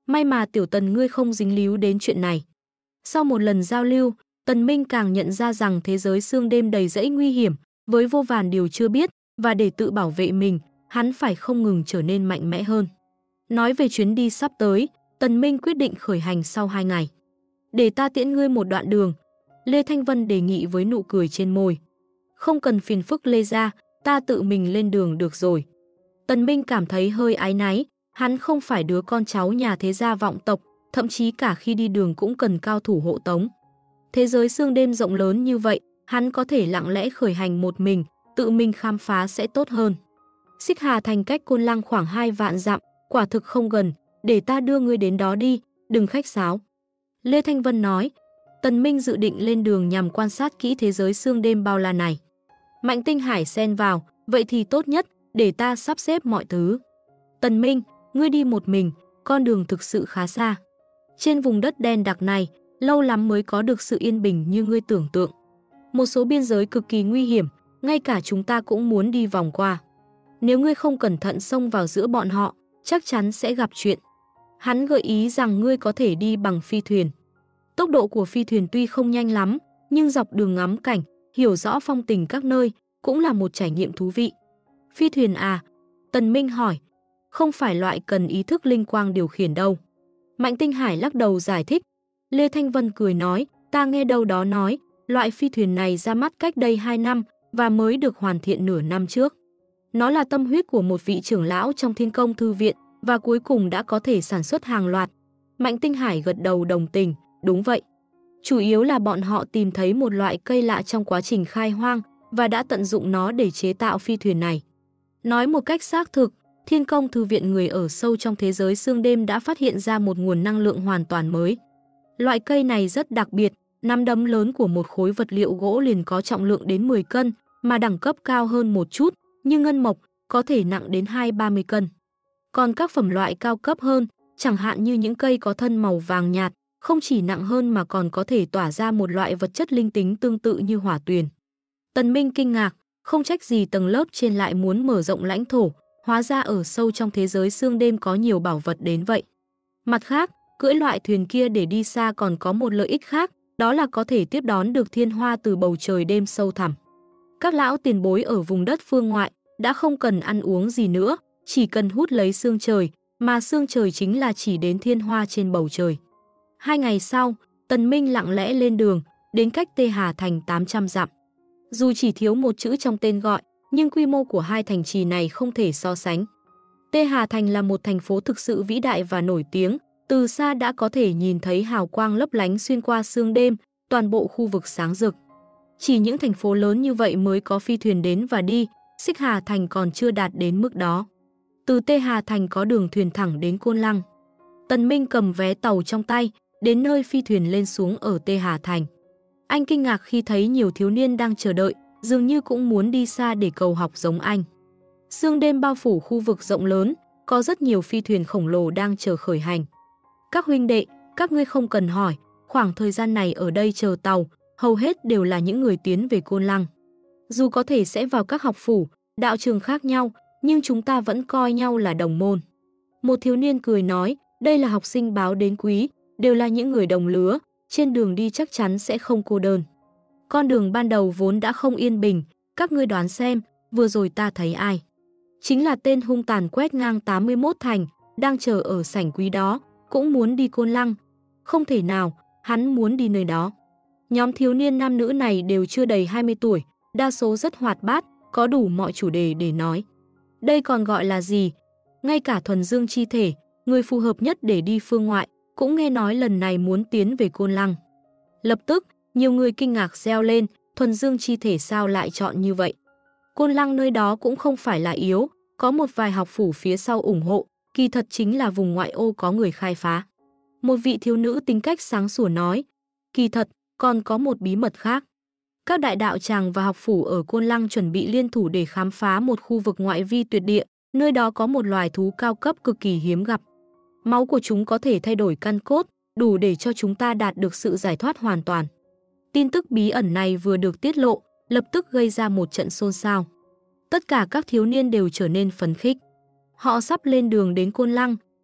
Speaker 1: May mà tiểu Tần ngươi không dính líu đến chuyện này. Sau một lần giao lưu, Tần Minh càng nhận ra rằng thế giới xương đêm đầy rẫy nguy hiểm, với vô vàn điều chưa biết, và để tự bảo vệ mình, hắn phải không ngừng trở nên mạnh mẽ hơn. Nói về chuyến đi sắp tới, Tần Minh quyết định khởi hành sau 2 ngày. Để ta tiễn ngươi một đoạn đường, Lê Thanh Vân đề nghị với nụ cười trên môi. Không cần phiền phức Lê gia, ta tự mình lên đường được rồi. Tần Minh cảm thấy hơi áy náy, hắn không phải đứa con cháu nhà thế gia vọng tộc, thậm chí cả khi đi đường cũng cần cao thủ hộ tống. Thế giới xương đêm rộng lớn như vậy, hắn có thể lặng lẽ khởi hành một mình, tự mình khám phá sẽ tốt hơn. Xích Hà Thành cách Côn Lăng khoảng 2 vạn dặm, quả thực không gần, để ta đưa ngươi đến đó đi, đừng khách sáo. Lê Thanh Vân nói. Tần Minh dự định lên đường nhằm quan sát kỹ thế giới xương đêm bao la này. Mạnh Tinh Hải xen vào, vậy thì tốt nhất, để ta sắp xếp mọi thứ. Tần Minh, ngươi đi một mình, con đường thực sự khá xa. Trên vùng đất đen đặc này, lâu lắm mới có được sự yên bình như ngươi tưởng tượng. Một số biên giới cực kỳ nguy hiểm, ngay cả chúng ta cũng muốn đi vòng qua. Nếu ngươi không cẩn thận xông vào giữa bọn họ, chắc chắn sẽ gặp chuyện. Hắn gợi ý rằng ngươi có thể đi bằng phi thuyền. Tốc độ của phi thuyền tuy không nhanh lắm, nhưng dọc đường ngắm cảnh, hiểu rõ phong tình các nơi, cũng là một trải nghiệm thú vị. Phi thuyền à? Tần Minh hỏi. Không phải loại cần ý thức linh quang điều khiển đâu. Mạnh Tinh Hải lắc đầu giải thích. Lê Thanh Vân cười nói, ta nghe đâu đó nói, loại phi thuyền này ra mắt cách đây 2 năm và mới được hoàn thiện nửa năm trước. Nó là tâm huyết của một vị trưởng lão trong Thiên Công Thư Viện và cuối cùng đã có thể sản xuất hàng loạt. Mạnh Tinh Hải gật đầu đồng tình, đúng vậy. Chủ yếu là bọn họ tìm thấy một loại cây lạ trong quá trình khai hoang và đã tận dụng nó để chế tạo phi thuyền này. Nói một cách xác thực, Thiên Công Thư Viện người ở sâu trong thế giới xương đêm đã phát hiện ra một nguồn năng lượng hoàn toàn mới. Loại cây này rất đặc biệt, nắm đấm lớn của một khối vật liệu gỗ liền có trọng lượng đến 10 cân, mà đẳng cấp cao hơn một chút, như ngân mộc, có thể nặng đến 20-30 cân. Còn các phẩm loại cao cấp hơn, chẳng hạn như những cây có thân màu vàng nhạt, không chỉ nặng hơn mà còn có thể tỏa ra một loại vật chất linh tính tương tự như hỏa tuyền. Tần Minh kinh ngạc, không trách gì tầng lớp trên lại muốn mở rộng lãnh thổ, hóa ra ở sâu trong thế giới xương đêm có nhiều bảo vật đến vậy. Mặt khác, cưỡi loại thuyền kia để đi xa còn có một lợi ích khác, đó là có thể tiếp đón được thiên hoa từ bầu trời đêm sâu thẳm. Các lão tiền bối ở vùng đất phương ngoại đã không cần ăn uống gì nữa, chỉ cần hút lấy sương trời, mà sương trời chính là chỉ đến thiên hoa trên bầu trời. 2 ngày sau, Tần Minh lặng lẽ lên đường, đến cách Tê Hà Thành 800 dặm. Dù chỉ thiếu một chữ trong tên gọi, nhưng quy mô của hai thành trì này không thể so sánh. Tê Hà Thành là một thành phố thực sự vĩ đại và nổi tiếng, từ xa đã có thể nhìn thấy hào quang lấp lánh xuyên qua sương đêm, toàn bộ khu vực sáng rực. Chỉ những thành phố lớn như vậy mới có phi thuyền đến và đi, Xích Hà Thành còn chưa đạt đến mức đó. Từ Tê Hà Thành có đường thuyền thẳng đến Côn Lăng. Tần Minh cầm vé tàu trong tay, đến nơi phi thuyền lên xuống ở Tê Hà Thành. Anh kinh ngạc khi thấy nhiều thiếu niên đang chờ đợi, dường như cũng muốn đi xa để cầu học giống anh. Sương đêm bao phủ khu vực rộng lớn, có rất nhiều phi thuyền khổng lồ đang chờ khởi hành. Các huynh đệ, các ngươi không cần hỏi, khoảng thời gian này ở đây chờ tàu, hầu hết đều là những người tiến về Côn Lăng. Dù có thể sẽ vào các học phủ, đạo trường khác nhau, nhưng chúng ta vẫn coi nhau là đồng môn. Một thiếu niên cười nói, đây là học sinh báo đến quý, đều là những người đồng lứa, trên đường đi chắc chắn sẽ không cô đơn. Con đường ban đầu vốn đã không yên bình, các ngươi đoán xem, vừa rồi ta thấy ai? Chính là tên hung tàn quét ngang 81 thành, đang chờ ở sảnh quý đó, cũng muốn đi Côn Lăng. Không thể nào, hắn muốn đi nơi đó. Nhóm thiếu niên nam nữ này đều chưa đầy 20 tuổi, đa số rất hoạt bát, có đủ mọi chủ đề để nói. Đây còn gọi là gì? Ngay cả thuần dương chi thể, người phù hợp nhất để đi phương ngoại, cũng nghe nói lần này muốn tiến về Côn Lăng. Lập tức, nhiều người kinh ngạc reo lên, thuần dương chi thể sao lại chọn như vậy? Côn Lăng nơi đó cũng không phải là yếu, có một vài học phủ phía sau ủng hộ, kỳ thật chính là vùng ngoại ô có người khai phá. Một vị thiếu nữ tính cách sáng sủa nói, kỳ thật, còn có một bí mật khác. Các đại đạo tràng và học phủ ở Côn Lăng chuẩn bị liên thủ để khám phá một khu vực ngoại vi tuyệt địa, nơi đó có một loài thú cao cấp cực kỳ hiếm gặp. Máu của chúng có thể thay đổi căn cốt, đủ để cho chúng ta đạt được sự giải thoát hoàn toàn. Tin tức bí ẩn này vừa được tiết lộ, lập tức gây ra một trận xôn xao. Tất cả các thiếu niên đều trở nên phấn khích. Họ sắp lên đường đến Côn Lăng,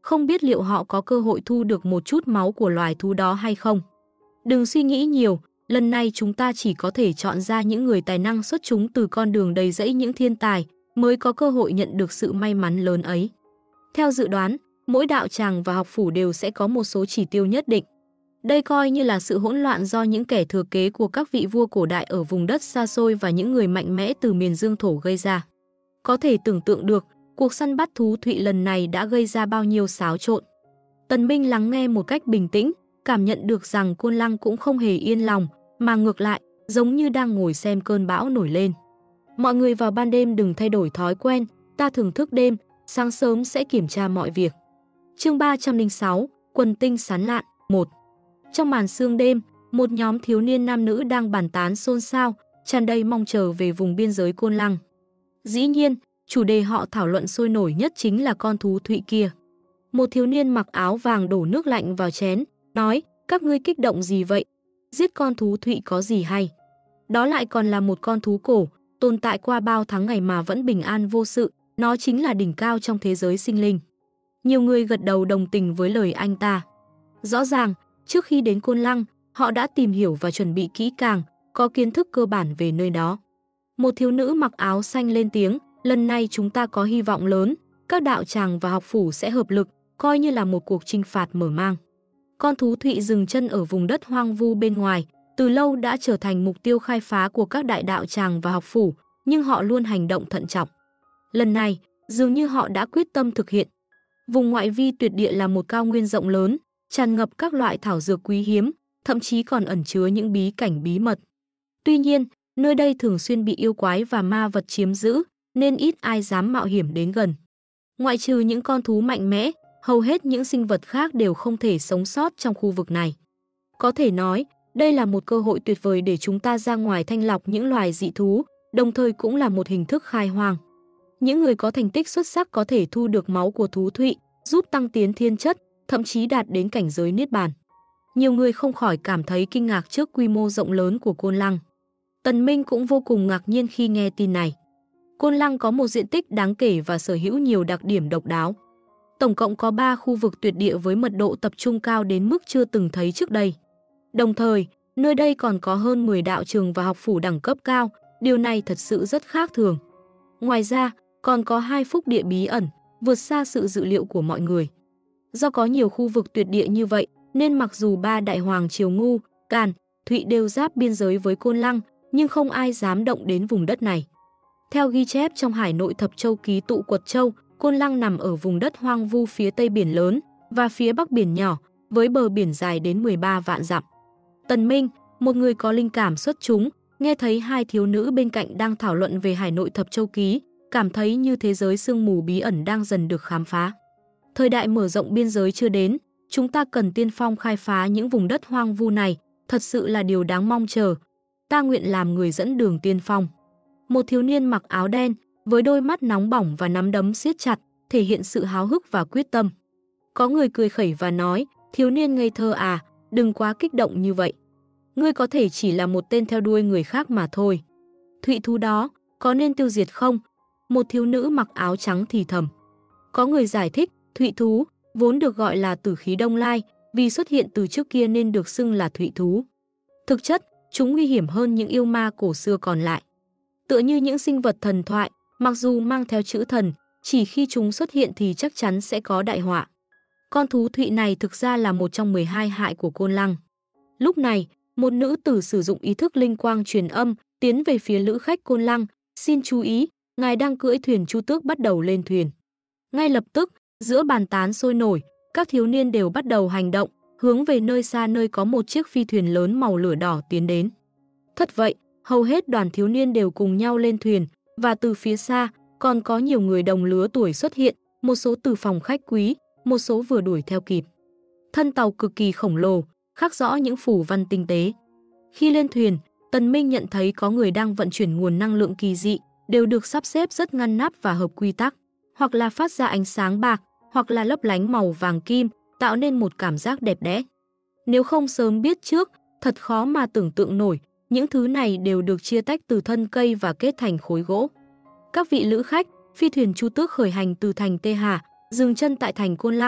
Speaker 1: không biết liệu họ có cơ hội thu được một chút máu của loài thú đó hay không. Đừng suy nghĩ nhiều, lần này chúng ta chỉ có thể chọn ra những người tài năng xuất chúng từ con đường đầy rẫy những thiên tài, mới có cơ hội nhận được sự may mắn lớn ấy. Theo dự đoán, mỗi đạo tràng và học phủ đều sẽ có một số chỉ tiêu nhất định. Đây coi như là sự hỗn loạn do những kẻ thừa kế của các vị vua cổ đại ở vùng đất xa xôi và những người mạnh mẽ từ miền Dương thổ gây ra. Có thể tưởng tượng được, cuộc săn bắt thú thụy lần này đã gây ra bao nhiêu xáo trộn. Tần Minh lắng nghe một cách bình tĩnh, cảm nhận được rằng Côn Lăng cũng không hề yên lòng, mà ngược lại, giống như đang ngồi xem cơn bão nổi lên. Mọi người vào ban đêm đừng thay đổi thói quen, ta thường thức đêm, sáng sớm sẽ kiểm tra mọi việc. Chương 306, Quần tinh sán lạn, 1. Trong màn sương đêm, một nhóm thiếu niên nam nữ đang bàn tán xôn xao, tràn đầy mong chờ về vùng biên giới Côn Lăng. Dĩ nhiên, chủ đề họ thảo luận sôi nổi nhất chính là con thú thụy kia. Một thiếu niên mặc áo vàng đổ nước lạnh vào chén, nói, các ngươi kích động gì vậy? Giết con thú thụy có gì hay? Đó lại còn là một con thú cổ, tồn tại qua bao tháng ngày mà vẫn bình an vô sự, nó chính là đỉnh cao trong thế giới sinh linh. Nhiều người gật đầu đồng tình với lời anh ta. Rõ ràng, trước khi đến Côn Lăng, họ đã tìm hiểu và chuẩn bị kỹ càng, có kiến thức cơ bản về nơi đó. Một thiếu nữ mặc áo xanh lên tiếng, lần này chúng ta có hy vọng lớn, các đạo tràng và học phủ sẽ hợp lực, coi như là một cuộc chinh phạt mở mang. Con thú thụy dừng chân ở vùng đất hoang vu bên ngoài, từ lâu đã trở thành mục tiêu khai phá của các đại đạo tràng và học phủ, nhưng họ luôn hành động thận trọng. Lần này, dường như họ đã quyết tâm thực hiện. Vùng ngoại vi tuyệt địa là một cao nguyên rộng lớn, tràn ngập các loại thảo dược quý hiếm, thậm chí còn ẩn chứa những bí cảnh bí mật. Tuy nhiên, nơi đây thường xuyên bị yêu quái và ma vật chiếm giữ, nên ít ai dám mạo hiểm đến gần. Ngoại trừ những con thú mạnh mẽ, hầu hết những sinh vật khác đều không thể sống sót trong khu vực này. Có thể nói, đây là một cơ hội tuyệt vời để chúng ta ra ngoài thanh lọc những loài dị thú, đồng thời cũng là một hình thức khai hoang. Những người có thành tích xuất sắc có thể thu được máu của thú thụy, giúp tăng tiến thiên chất, thậm chí đạt đến cảnh giới niết bàn. Nhiều người không khỏi cảm thấy kinh ngạc trước quy mô rộng lớn của Côn Lăng. Tần Minh cũng vô cùng ngạc nhiên khi nghe tin này. Côn Lăng có một diện tích đáng kể và sở hữu nhiều đặc điểm độc đáo. Tổng cộng có 3 khu vực tuyệt địa với mật độ tập trung cao đến mức chưa từng thấy trước đây. Đồng thời, nơi đây còn có hơn 10 đạo trường và học phủ đẳng cấp cao, điều này thật sự rất khác thường. Ngoài ra, còn có 2 phúc địa bí ẩn, vượt xa sự dự liệu của mọi người. Do có nhiều khu vực tuyệt địa như vậy, nên mặc dù 3 đại hoàng triều Ngu, Càn, Thụy đều giáp biên giới với Côn Lăng, nhưng không ai dám động đến vùng đất này. Theo ghi chép trong Hải Nội Thập Châu Ký Tụ Quật Châu, Côn Lăng nằm ở vùng đất hoang vu phía tây biển lớn và phía bắc biển nhỏ, với bờ biển dài đến 13 vạn dặm. Tần Minh, một người có linh cảm xuất chúng, nghe thấy hai thiếu nữ bên cạnh đang thảo luận về Hải Nội Thập Châu Ký, cảm thấy như thế giới sương mù bí ẩn đang dần được khám phá. Thời đại mở rộng biên giới chưa đến, chúng ta cần tiên phong khai phá những vùng đất hoang vu này, thật sự là điều đáng mong chờ. Ta nguyện làm người dẫn đường tiên phong. Một thiếu niên mặc áo đen, với đôi mắt nóng bỏng và nắm đấm siết chặt, thể hiện sự háo hức và quyết tâm. Có người cười khẩy và nói, thiếu niên ngây thơ à, đừng quá kích động như vậy. Ngươi có thể chỉ là một tên theo đuôi người khác mà thôi. Thụy thú đó, có nên tiêu diệt không? Một thiếu nữ mặc áo trắng thì thầm. Có người giải thích, thụy thú, vốn được gọi là tử khí Đông Lai, vì xuất hiện từ trước kia nên được xưng là thụy thú. Thực chất, chúng nguy hiểm hơn những yêu ma cổ xưa còn lại. Tựa như những sinh vật thần thoại, mặc dù mang theo chữ thần, chỉ khi chúng xuất hiện thì chắc chắn sẽ có đại họa. Con thú thụy này thực ra là một trong 12 hại của Côn Lăng. Lúc này, một nữ tử sử dụng ý thức linh quang truyền âm, tiến về phía lữ khách Côn Lăng. Xin chú ý, ngài đang cưỡi thuyền Chu Tước bắt đầu lên thuyền. Ngay lập tức, giữa bàn tán sôi nổi, các thiếu niên đều bắt đầu hành động, hướng về nơi xa nơi có một chiếc phi thuyền lớn màu lửa đỏ tiến đến. Thật vậy, hầu hết đoàn thiếu niên đều cùng nhau lên thuyền, và từ phía xa, còn có nhiều người đồng lứa tuổi xuất hiện, một số từ phòng khách quý, một số vừa đuổi theo kịp. Thân tàu cực kỳ khổng lồ, khắc rõ những phù văn tinh tế. Khi lên thuyền, Tần Minh nhận thấy có người đang vận chuyển nguồn năng lượng kỳ dị, đều được sắp xếp rất ngăn nắp và hợp quy tắc, hoặc là phát ra ánh sáng bạc, hoặc là lấp lánh màu vàng kim, tạo nên một cảm giác đẹp đẽ. Nếu không sớm biết trước, thật khó mà tưởng tượng nổi, những thứ này đều được chia tách từ thân cây và kết thành khối gỗ. Các vị lữ khách, phi thuyền Chu Tước khởi hành từ thành Tê Hà, dừng chân tại thành Côn Lăng,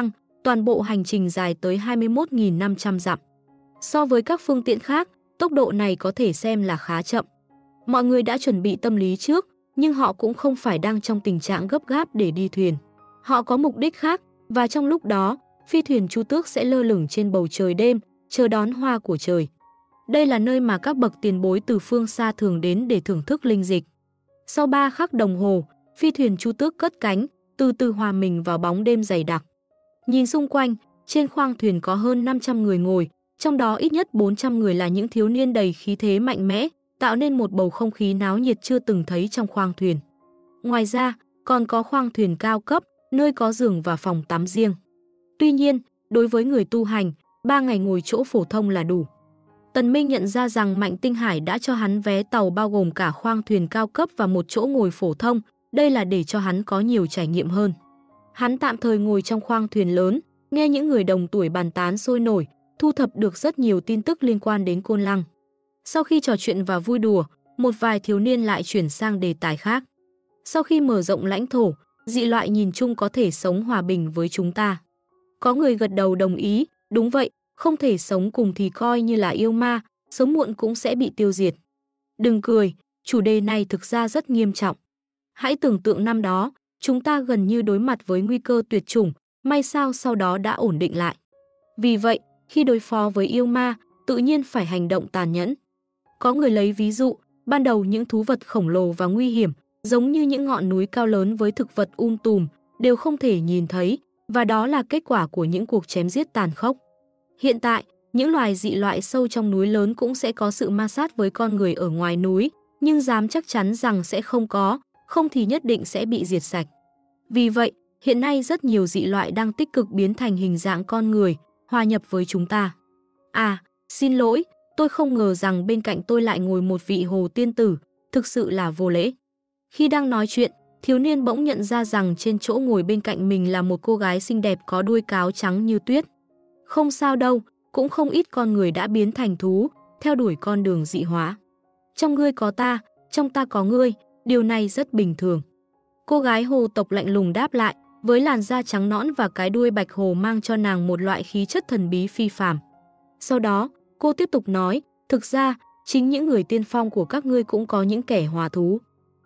Speaker 1: toàn bộ hành trình dài tới 21.500 dặm. So với các phương tiện khác, tốc độ này có thể xem là khá chậm. Mọi người đã chuẩn bị tâm lý trước, nhưng họ cũng không phải đang trong tình trạng gấp gáp để đi thuyền. Họ có mục đích khác, và trong lúc đó, phi thuyền Chu Tước sẽ lơ lửng trên bầu trời đêm, chờ đón hoa của trời. Đây là nơi mà các bậc tiền bối từ phương xa thường đến để thưởng thức linh dịch. Sau 3 khắc đồng hồ, phi thuyền Chu Tước cất cánh, từ từ hòa mình vào bóng đêm dày đặc. Nhìn xung quanh, trên khoang thuyền có hơn 500 người ngồi, trong đó ít nhất 400 người là những thiếu niên đầy khí thế mạnh mẽ, tạo nên một bầu không khí náo nhiệt chưa từng thấy trong khoang thuyền. Ngoài ra, còn có khoang thuyền cao cấp, nơi có giường và phòng tắm riêng. Tuy nhiên, đối với người tu hành, 3 ngày ngồi chỗ phổ thông là đủ. Tần Minh nhận ra rằng Mạnh Tinh Hải đã cho hắn vé tàu bao gồm cả khoang thuyền cao cấp và một chỗ ngồi phổ thông, đây là để cho hắn có nhiều trải nghiệm hơn. Hắn tạm thời ngồi trong khoang thuyền lớn, nghe những người đồng tuổi bàn tán sôi nổi, thu thập được rất nhiều tin tức liên quan đến Côn Lăng. Sau khi trò chuyện và vui đùa, một vài thiếu niên lại chuyển sang đề tài khác. Sau khi mở rộng lãnh thổ, dị loại nhìn chung có thể sống hòa bình với chúng ta. Có người gật đầu đồng ý, đúng vậy, không thể sống cùng thì coi như là yêu ma, sớm muộn cũng sẽ bị tiêu diệt. Đừng cười, chủ đề này thực ra rất nghiêm trọng. Hãy tưởng tượng năm đó, chúng ta gần như đối mặt với nguy cơ tuyệt chủng, may sao sau đó đã ổn định lại. Vì vậy, khi đối phó với yêu ma, tự nhiên phải hành động tàn nhẫn. Có người lấy ví dụ, ban đầu những thú vật khổng lồ và nguy hiểm, giống như những ngọn núi cao lớn với thực vật tùm, đều không thể nhìn thấy, và đó là kết quả của những cuộc chém giết tàn khốc. Hiện tại, những loài dị loại sâu trong núi lớn cũng sẽ có sự ma sát với con người ở ngoài núi, nhưng dám chắc chắn rằng sẽ không có, không thì nhất định sẽ bị diệt sạch. Vì vậy, hiện nay rất nhiều dị loại đang tích cực biến thành hình dạng con người, hòa nhập với chúng ta. À, xin lỗi, tôi không ngờ rằng bên cạnh tôi lại ngồi một vị hồ tiên tử, thực sự là vô lễ. Khi đang nói chuyện, thiếu niên bỗng nhận ra rằng trên chỗ ngồi bên cạnh mình là một cô gái xinh đẹp có đuôi cáo trắng như tuyết. Không sao đâu, cũng không ít con người đã biến thành thú, theo đuổi con đường dị hóa. Trong ngươi có ta, trong ta có ngươi, điều này rất bình thường. Cô gái hồ tộc lạnh lùng đáp lại, với làn da trắng nõn và cái đuôi bạch hồ mang cho nàng một loại khí chất thần bí phi phàm. Sau đó, cô tiếp tục nói, thực ra, chính những người tiên phong của các ngươi cũng có những kẻ hòa thú.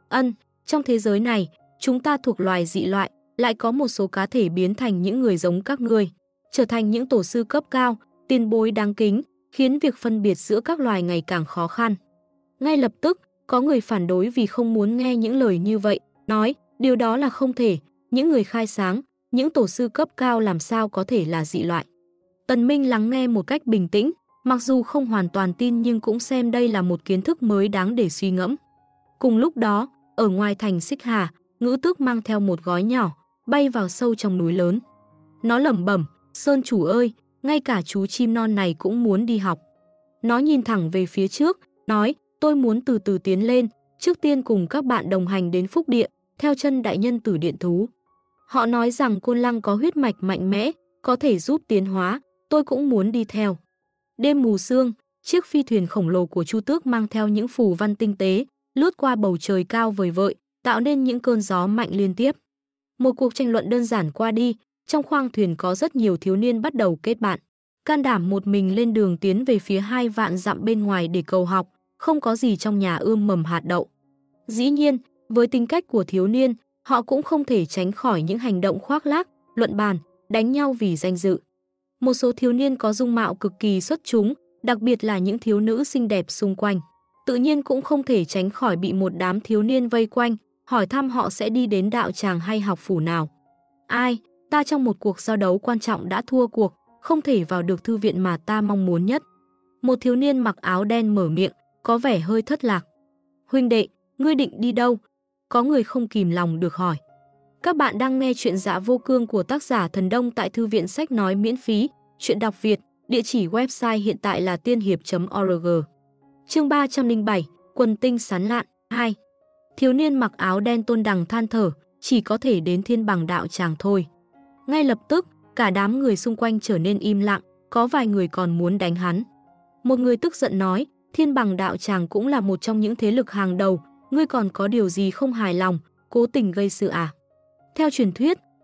Speaker 1: Trong thế giới này, chúng ta thuộc loài dị loại, lại có một số cá thể biến thành những người giống các ngươi, trở thành những tổ sư cấp cao, tiền bối đáng kính, khiến việc phân biệt giữa các loài ngày càng khó khăn. Ngay lập tức, có người phản đối vì không muốn nghe những lời như vậy, nói, điều đó là không thể, những người khai sáng, những tổ sư cấp cao làm sao có thể là dị loại. Tần Minh lắng nghe một cách bình tĩnh, mặc dù không hoàn toàn tin nhưng cũng xem đây là một kiến thức mới đáng để suy ngẫm. Cùng lúc đó, ở ngoài thành Xích Hà, Ngữ Tước mang theo một gói nhỏ, bay vào sâu trong núi lớn. Nó lẩm bẩm, Sơn chủ ơi, ngay cả chú chim non này cũng muốn đi học. Nó nhìn thẳng về phía trước, nói, tôi muốn từ từ tiến lên, trước tiên cùng các bạn đồng hành đến Phúc Địa, theo chân đại nhân Tử Điện Thú. Họ nói rằng Côn Lăng có huyết mạch mạnh mẽ, có thể giúp tiến hóa, tôi cũng muốn đi theo. Đêm mù sương, chiếc phi thuyền khổng lồ của Chu Tước mang theo những phù văn tinh tế, lướt qua bầu trời cao vời vợi, tạo nên những cơn gió mạnh liên tiếp. Một cuộc tranh luận đơn giản qua đi, trong khoang thuyền có rất nhiều thiếu niên bắt đầu kết bạn. Can đảm một mình lên đường tiến về phía 2 vạn dặm bên ngoài để cầu học, không có gì trong nhà ươm mầm hạt đậu. Dĩ nhiên, với tính cách của thiếu niên, họ cũng không thể tránh khỏi những hành động khoác lác, luận bàn, đánh nhau vì danh dự. Một số thiếu niên có dung mạo cực kỳ xuất chúng, đặc biệt là những thiếu nữ xinh đẹp xung quanh. Tự nhiên cũng không thể tránh khỏi bị một đám thiếu niên vây quanh, hỏi thăm họ sẽ đi đến đạo tràng hay học phủ nào. Ai, ta trong một cuộc giao đấu quan trọng đã thua cuộc, không thể vào được thư viện mà ta mong muốn nhất. Một thiếu niên mặc áo đen mở miệng, có vẻ hơi thất lạc. Huynh đệ, ngươi định đi đâu? Có người không kìm lòng được hỏi. Các bạn đang nghe chuyện Dạ Vô Cương của tác giả Thần Đông tại thư viện sách nói miễn phí, chuyện đọc Việt, địa chỉ website hiện tại là tiên hiệp.org. Chương 307, Quần tinh sán lạn, 2. Thiếu niên mặc áo đen tôn đằng than thở, chỉ có thể đến Thiên Bằng đạo tràng thôi. Ngay lập tức, cả đám người xung quanh trở nên im lặng, có vài người còn muốn đánh hắn. Một người tức giận nói, Thiên Bằng đạo tràng cũng là một trong những thế lực hàng đầu, ngươi còn có điều gì không hài lòng, cố tình gây sự à? Theo truyền thuyết,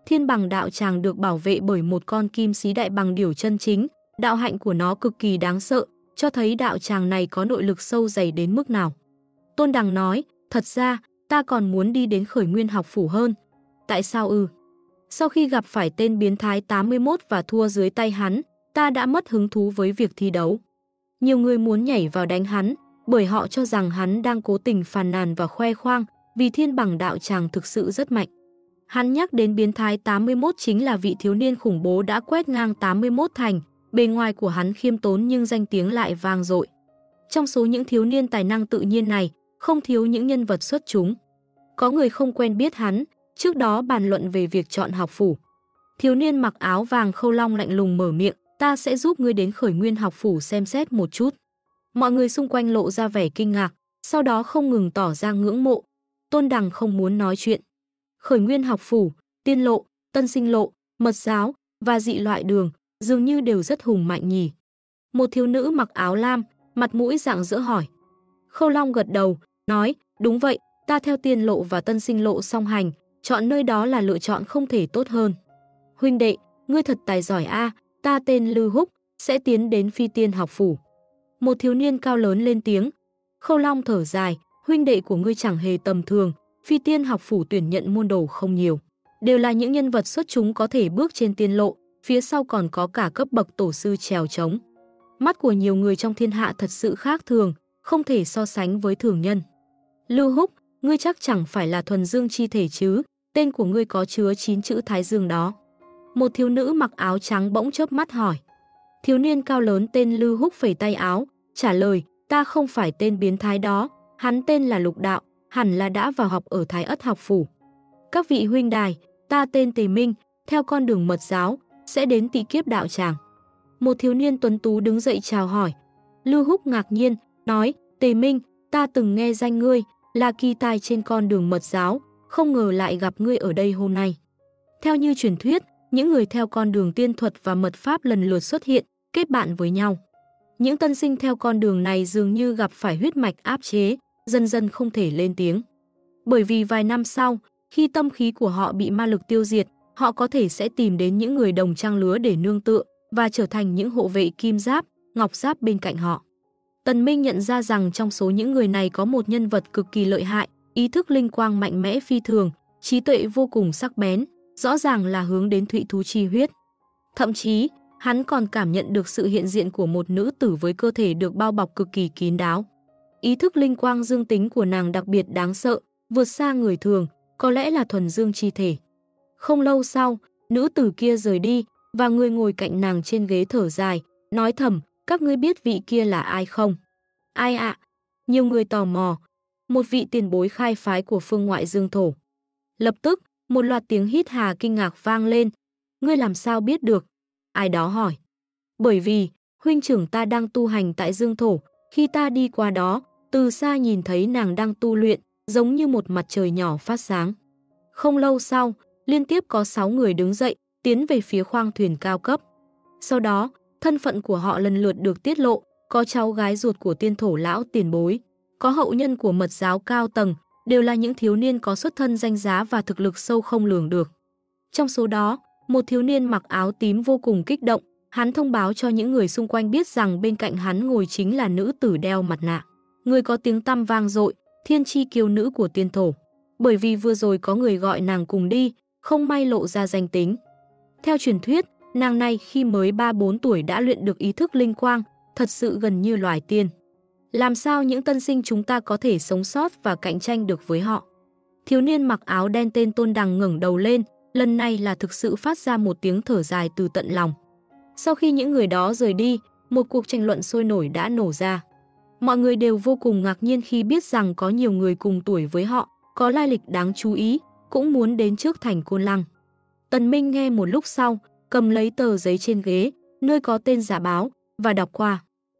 Speaker 1: Thiên Bằng đạo tràng được bảo vệ bởi một con kim sĩ đại bằng điểu chân chính, đạo hạnh của nó cực kỳ đáng sợ, cho thấy đạo tràng này có nội lực sâu dày đến mức nào. Tôn Đằng nói, thật ra, ta còn muốn đi đến Khởi Nguyên học phủ hơn. Tại sao ư? Sau khi gặp phải tên biến thái 81 và thua dưới tay hắn, ta đã mất hứng thú với việc thi đấu. Nhiều người muốn nhảy vào đánh hắn, bởi họ cho rằng hắn đang cố tình phàn nàn và khoe khoang, vì Thiên Bằng đạo tràng thực sự rất mạnh. Hắn nhắc đến biến thái 81 chính là vị thiếu niên khủng bố đã quét ngang 81 thành, bề ngoài của hắn khiêm tốn nhưng danh tiếng lại vang dội. Trong số những thiếu niên tài năng tự nhiên này, không thiếu những nhân vật xuất chúng. Có người không quen biết hắn, trước đó bàn luận về việc chọn học phủ. Thiếu niên mặc áo vàng Khâu Long lạnh lùng mở miệng, ta sẽ giúp ngươi đến Khởi Nguyên học phủ xem xét một chút. Mọi người xung quanh lộ ra vẻ kinh ngạc, sau đó không ngừng tỏ ra ngưỡng mộ. Tôn Đằng không muốn nói chuyện. Khởi Nguyên học phủ, Tiên lộ, Tân Sinh lộ, Mật giáo và Dị loại đường dường như đều rất hùng mạnh nhỉ. Một thiếu nữ mặc áo lam, mặt mũi rạng rỡ hỏi. Khâu Long gật đầu, nói, đúng vậy, ta theo Tiên lộ và Tân Sinh lộ song hành, chọn nơi đó là lựa chọn không thể tốt hơn. Huynh đệ, ngươi thật tài giỏi a, ta tên Lư Húc, sẽ tiến đến Phi Tiên học phủ. Một thiếu niên cao lớn lên tiếng. Khâu Long thở dài, huynh đệ của ngươi chẳng hề tầm thường, Phi Tiên học phủ tuyển nhận môn đồ không nhiều. Đều là những nhân vật xuất chúng có thể bước trên tiên lộ, phía sau còn có cả cấp bậc tổ sư trèo trống. Mắt của nhiều người trong thiên hạ thật sự khác thường, không thể so sánh với thường nhân. Lưu Húc, ngươi chắc chẳng phải là thuần dương chi thể chứ, tên của ngươi có chứa 9 chữ Thái Dương đó. Một thiếu nữ mặc áo trắng bỗng chớp mắt hỏi. Thiếu niên cao lớn tên Lưu Húc phẩy tay áo, trả lời, ta không phải tên biến thái đó, hắn tên là Lục Đạo, hẳn là đã vào học ở Thái Ất học phủ. Các vị huynh đài, ta tên Tề Minh, theo con đường Mật giáo, sẽ đến Tị Kiếp đạo tràng. Một thiếu niên tuấn tú đứng dậy chào hỏi. Lưu Húc ngạc nhiên, nói, Tề Minh, ta từng nghe danh ngươi, là kỳ tài trên con đường Mật giáo, không ngờ lại gặp ngươi ở đây hôm nay. Theo như truyền thuyết, những người theo con đường tiên thuật và mật pháp lần lượt xuất hiện, kết bạn với nhau. Những tân sinh theo con đường này dường như gặp phải huyết mạch áp chế, dần dần không thể lên tiếng. Bởi vì vài năm sau, khi tâm khí của họ bị ma lực tiêu diệt, họ có thể sẽ tìm đến những người đồng trang lứa để nương tựa và trở thành những hộ vệ kim giáp, ngọc giáp bên cạnh họ. Tần Minh nhận ra rằng trong số những người này có một nhân vật cực kỳ lợi hại, ý thức linh quang mạnh mẽ phi thường, trí tuệ vô cùng sắc bén, rõ ràng là hướng đến thụy thú chi huyết. Thậm chí, hắn còn cảm nhận được sự hiện diện của một nữ tử với cơ thể được bao bọc cực kỳ kín đáo. Ý thức linh quang dương tính của nàng đặc biệt đáng sợ, vượt xa người thường, có lẽ là thuần dương chi thể. Không lâu sau, nữ tử kia rời đi, và người ngồi cạnh nàng trên ghế thở dài, nói thầm, các ngươi biết vị kia là ai không? Ai ạ? Nhiều người tò mò. Một vị tiền bối khai phái của phương ngoại dương thổ. Lập tức, một loạt tiếng hít hà kinh ngạc vang lên. Ngươi làm sao biết được? Ai đó hỏi. Bởi vì, huynh trưởng ta đang tu hành tại dương thổ, khi ta đi qua đó, từ xa nhìn thấy nàng đang tu luyện, giống như một mặt trời nhỏ phát sáng. Không lâu sau, liên tiếp có 6 người đứng dậy, tiến về phía khoang thuyền cao cấp. Sau đó, thân phận của họ lần lượt được tiết lộ, có cháu gái ruột của tiên thổ lão tiền bối, có hậu nhân của mật giáo cao tầng, đều là những thiếu niên có xuất thân danh giá và thực lực sâu không lường được. Trong số đó, một thiếu niên mặc áo tím vô cùng kích động, hắn thông báo cho những người xung quanh biết rằng bên cạnh hắn ngồi chính là nữ tử đeo mặt nạ. Người có tiếng tăm vang dội, thiên chi kiêu nữ của tiên thổ. Bởi vì vừa rồi có người gọi nàng cùng đi, không may lộ ra danh tính. Theo truyền thuyết, nàng này khi mới 3-4 tuổi đã luyện được ý thức linh quang, thật sự gần như loài tiên. Làm sao những tân sinh chúng ta có thể sống sót và cạnh tranh được với họ? Thiếu niên mặc áo đen tên Tôn Đằng ngẩng đầu lên, lần này là thực sự phát ra một tiếng thở dài từ tận lòng. Sau khi những người đó rời đi, một cuộc tranh luận sôi nổi đã nổ ra. Mọi người đều vô cùng ngạc nhiên khi biết rằng có nhiều người cùng tuổi với họ, có lai lịch đáng chú ý, cũng muốn đến trước thành Côn Lăng. Tần Minh nghe một lúc sau, cầm lấy tờ giấy trên ghế, nơi có tên giả báo, và đọc qua.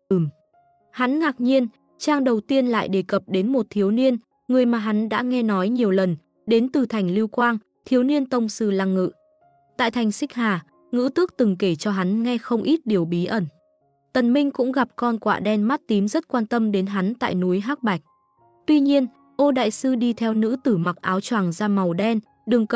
Speaker 1: Hắn ngạc nhiên, trang đầu tiên lại đề cập đến một thiếu niên, người mà hắn đã nghe nói nhiều lần, đến từ thành Lưu Quang, thiếu niên tông sư Lăng Ngự. Tại thành Xích Hà, Ngữ Tước từng kể cho hắn nghe không ít điều bí ẩn. Tần Minh cũng gặp con quạ đen mắt tím rất quan tâm đến hắn tại núi Hắc Bạch. Tuy nhiên, Ô đại sư đi theo nữ tử mặc áo choàng da màu đen, Đường Cẩn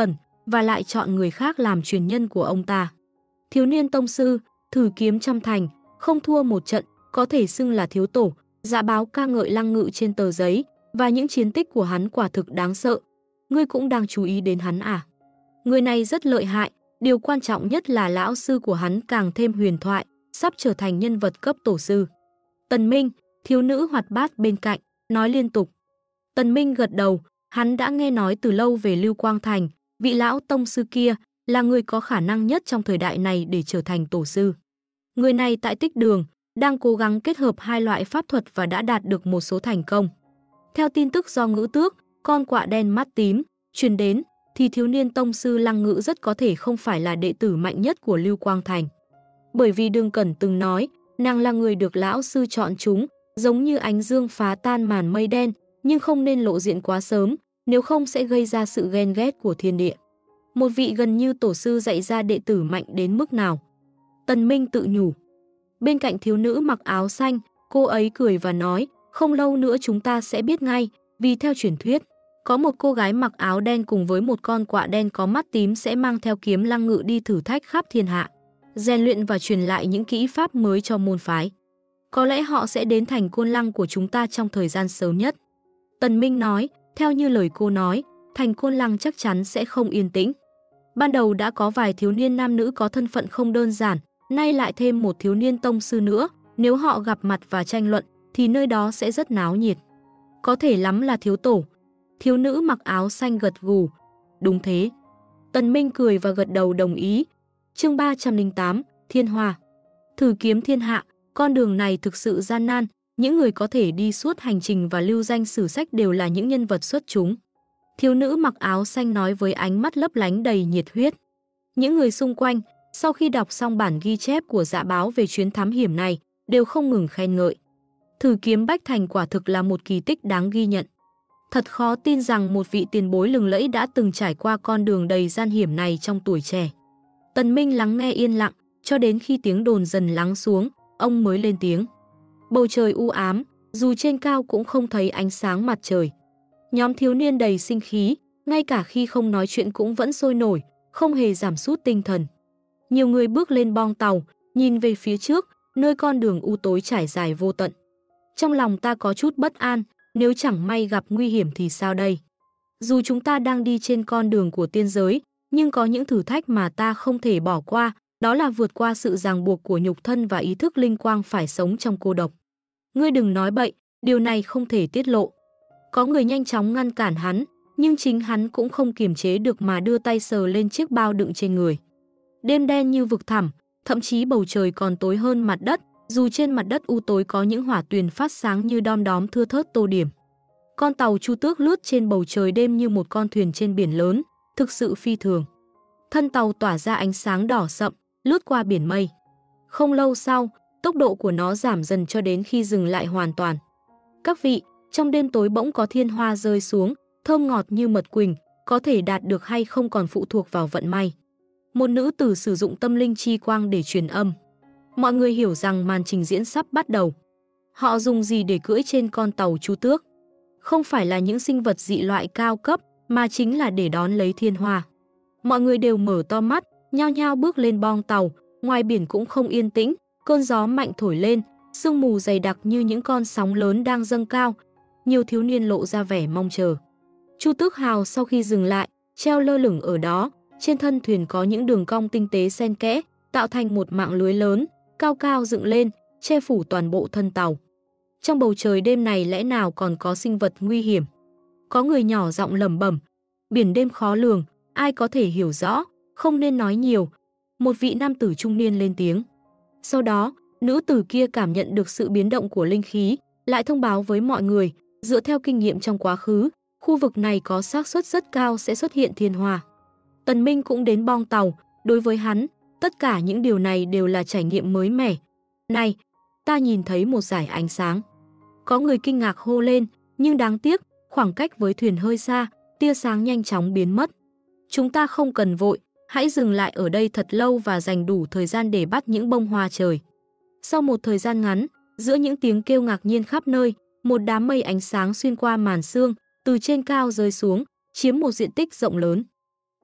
Speaker 1: và lại chọn người khác làm truyền nhân của ông ta. Thiếu niên tông sư, thử kiếm trăm thành, không thua một trận, có thể xưng là thiếu tổ. Dạ báo ca ngợi Lăng Ngự trên tờ giấy, và những chiến tích của hắn quả thực đáng sợ. Ngươi cũng đang chú ý đến hắn à? Người này rất lợi hại, điều quan trọng nhất là lão sư của hắn càng thêm huyền thoại, sắp trở thành nhân vật cấp tổ sư. Tần Minh, thiếu nữ hoạt bát bên cạnh, nói liên tục. Tần Minh gật đầu, hắn đã nghe nói từ lâu về Lưu Quang Thành, vị lão tông sư kia là người có khả năng nhất trong thời đại này để trở thành tổ sư. Người này tại Tích Đường đang cố gắng kết hợp hai loại pháp thuật và đã đạt được một số thành công. Theo tin tức do Ngữ Tước, con quạ đen mắt tím, truyền đến, thì thiếu niên tông sư Lăng Ngự rất có thể không phải là đệ tử mạnh nhất của Lưu Quang Thành. Bởi vì Đường Cẩn từng nói, nàng là người được lão sư chọn chúng, giống như ánh dương phá tan màn mây đen, nhưng không nên lộ diện quá sớm, nếu không sẽ gây ra sự ghen ghét của thiên địa. Một vị gần như tổ sư dạy ra đệ tử mạnh đến mức nào? Tần Minh tự nhủ. Bên cạnh thiếu nữ mặc áo xanh, cô ấy cười và nói, không lâu nữa chúng ta sẽ biết ngay, vì theo truyền thuyết, có một cô gái mặc áo đen cùng với một con quạ đen có mắt tím sẽ mang theo kiếm Lăng Ngự đi thử thách khắp thiên hạ, rèn luyện và truyền lại những kỹ pháp mới cho môn phái. Có lẽ họ sẽ đến thành Côn Lăng của chúng ta trong thời gian sớm nhất. Tần Minh nói, theo như lời cô nói, thành Côn Lăng chắc chắn sẽ không yên tĩnh. Ban đầu đã có vài thiếu niên nam nữ có thân phận không đơn giản, nay lại thêm một thiếu niên tông sư nữa, nếu họ gặp mặt và tranh luận, thì nơi đó sẽ rất náo nhiệt. Có thể lắm là thiếu tổ. Thiếu nữ mặc áo xanh gật gù. Đúng thế. Tần Minh cười và gật đầu đồng ý. Chương 308, Thiên Hoa. Thử kiếm thiên hạ, con đường này thực sự gian nan, những người có thể đi suốt hành trình và lưu danh sử sách đều là những nhân vật xuất chúng. Thiếu nữ mặc áo xanh nói với ánh mắt lấp lánh đầy nhiệt huyết. Những người xung quanh, sau khi đọc xong bản ghi chép của Dạ báo về chuyến thám hiểm này, đều không ngừng khen ngợi. Thử kiếm Bách Thành quả thực là một kỳ tích đáng ghi nhận. Thật khó tin rằng một vị tiền bối lừng lẫy đã từng trải qua con đường đầy gian hiểm này trong tuổi trẻ. Tần Minh lắng nghe yên lặng, cho đến khi tiếng đồn dần lắng xuống, ông mới lên tiếng. Bầu trời u ám, dù trên cao cũng không thấy ánh sáng mặt trời. Nhóm thiếu niên đầy sinh khí, ngay cả khi không nói chuyện cũng vẫn sôi nổi, không hề giảm sút tinh thần. Nhiều người bước lên bong tàu, nhìn về phía trước, nơi con đường u tối trải dài vô tận. Trong lòng ta có chút bất an, nếu chẳng may gặp nguy hiểm thì sao đây? Dù chúng ta đang đi trên con đường của tiên giới, nhưng có những thử thách mà ta không thể bỏ qua, đó là vượt qua sự ràng buộc của nhục thân và ý thức linh quang phải sống trong cô độc. Ngươi đừng nói bậy, điều này không thể tiết lộ. Có người nhanh chóng ngăn cản hắn, nhưng chính hắn cũng không kiềm chế được mà đưa tay sờ lên chiếc bao đựng trên người. Đêm đen như vực thẳm, thậm chí bầu trời còn tối hơn mặt đất, dù trên mặt đất u tối có những hỏa tuyền phát sáng như đom đóm thưa thớt tô điểm. Con tàu Chu Tước lướt trên bầu trời đêm như một con thuyền trên biển lớn, thực sự phi thường. Thân tàu tỏa ra ánh sáng đỏ sậm, lướt qua biển mây. Không lâu sau, tốc độ của nó giảm dần cho đến khi dừng lại hoàn toàn. Các vị, trong đêm tối bỗng có thiên hoa rơi xuống, thơm ngọt như mật quỳnh, có thể đạt được hay không còn phụ thuộc vào vận may. Một nữ tử sử dụng tâm linh chi quang để truyền âm. Mọi người hiểu rằng màn trình diễn sắp bắt đầu. Họ dùng gì để cưỡi trên con tàu Chu Tước? Không phải là những sinh vật dị loại cao cấp, mà chính là để đón lấy thiên hoa. Mọi người đều mở to mắt, nhao nhao bước lên bong tàu, ngoài biển cũng không yên tĩnh, cơn gió mạnh thổi lên, sương mù dày đặc như những con sóng lớn đang dâng cao. Nhiều thiếu niên lộ ra vẻ mong chờ. Chu Tước hào sau khi dừng lại, treo lơ lửng ở đó, trên thân thuyền có những đường cong tinh tế xen kẽ, tạo thành một mạng lưới lớn, cao cao dựng lên, che phủ toàn bộ thân tàu. Trong bầu trời đêm này lẽ nào còn có sinh vật nguy hiểm? Có người nhỏ giọng lẩm bẩm, biển đêm khó lường, ai có thể hiểu rõ, không nên nói nhiều. Một vị nam tử trung niên lên tiếng. Sau đó, nữ tử kia cảm nhận được sự biến động của linh khí, lại thông báo với mọi người, dựa theo kinh nghiệm trong quá khứ, khu vực này có xác suất rất cao sẽ xuất hiện thiên hoa. Tần Minh cũng đến bong tàu, đối với hắn, tất cả những điều này đều là trải nghiệm mới mẻ. Này, ta nhìn thấy một dải ánh sáng. Có người kinh ngạc hô lên, nhưng đáng tiếc, khoảng cách với thuyền hơi xa, tia sáng nhanh chóng biến mất. Chúng ta không cần vội, hãy dừng lại ở đây thật lâu và dành đủ thời gian để bắt những bông hoa trời. Sau một thời gian ngắn, giữa những tiếng kêu ngạc nhiên khắp nơi, một đám mây ánh sáng xuyên qua màn sương, từ trên cao rơi xuống, chiếm một diện tích rộng lớn.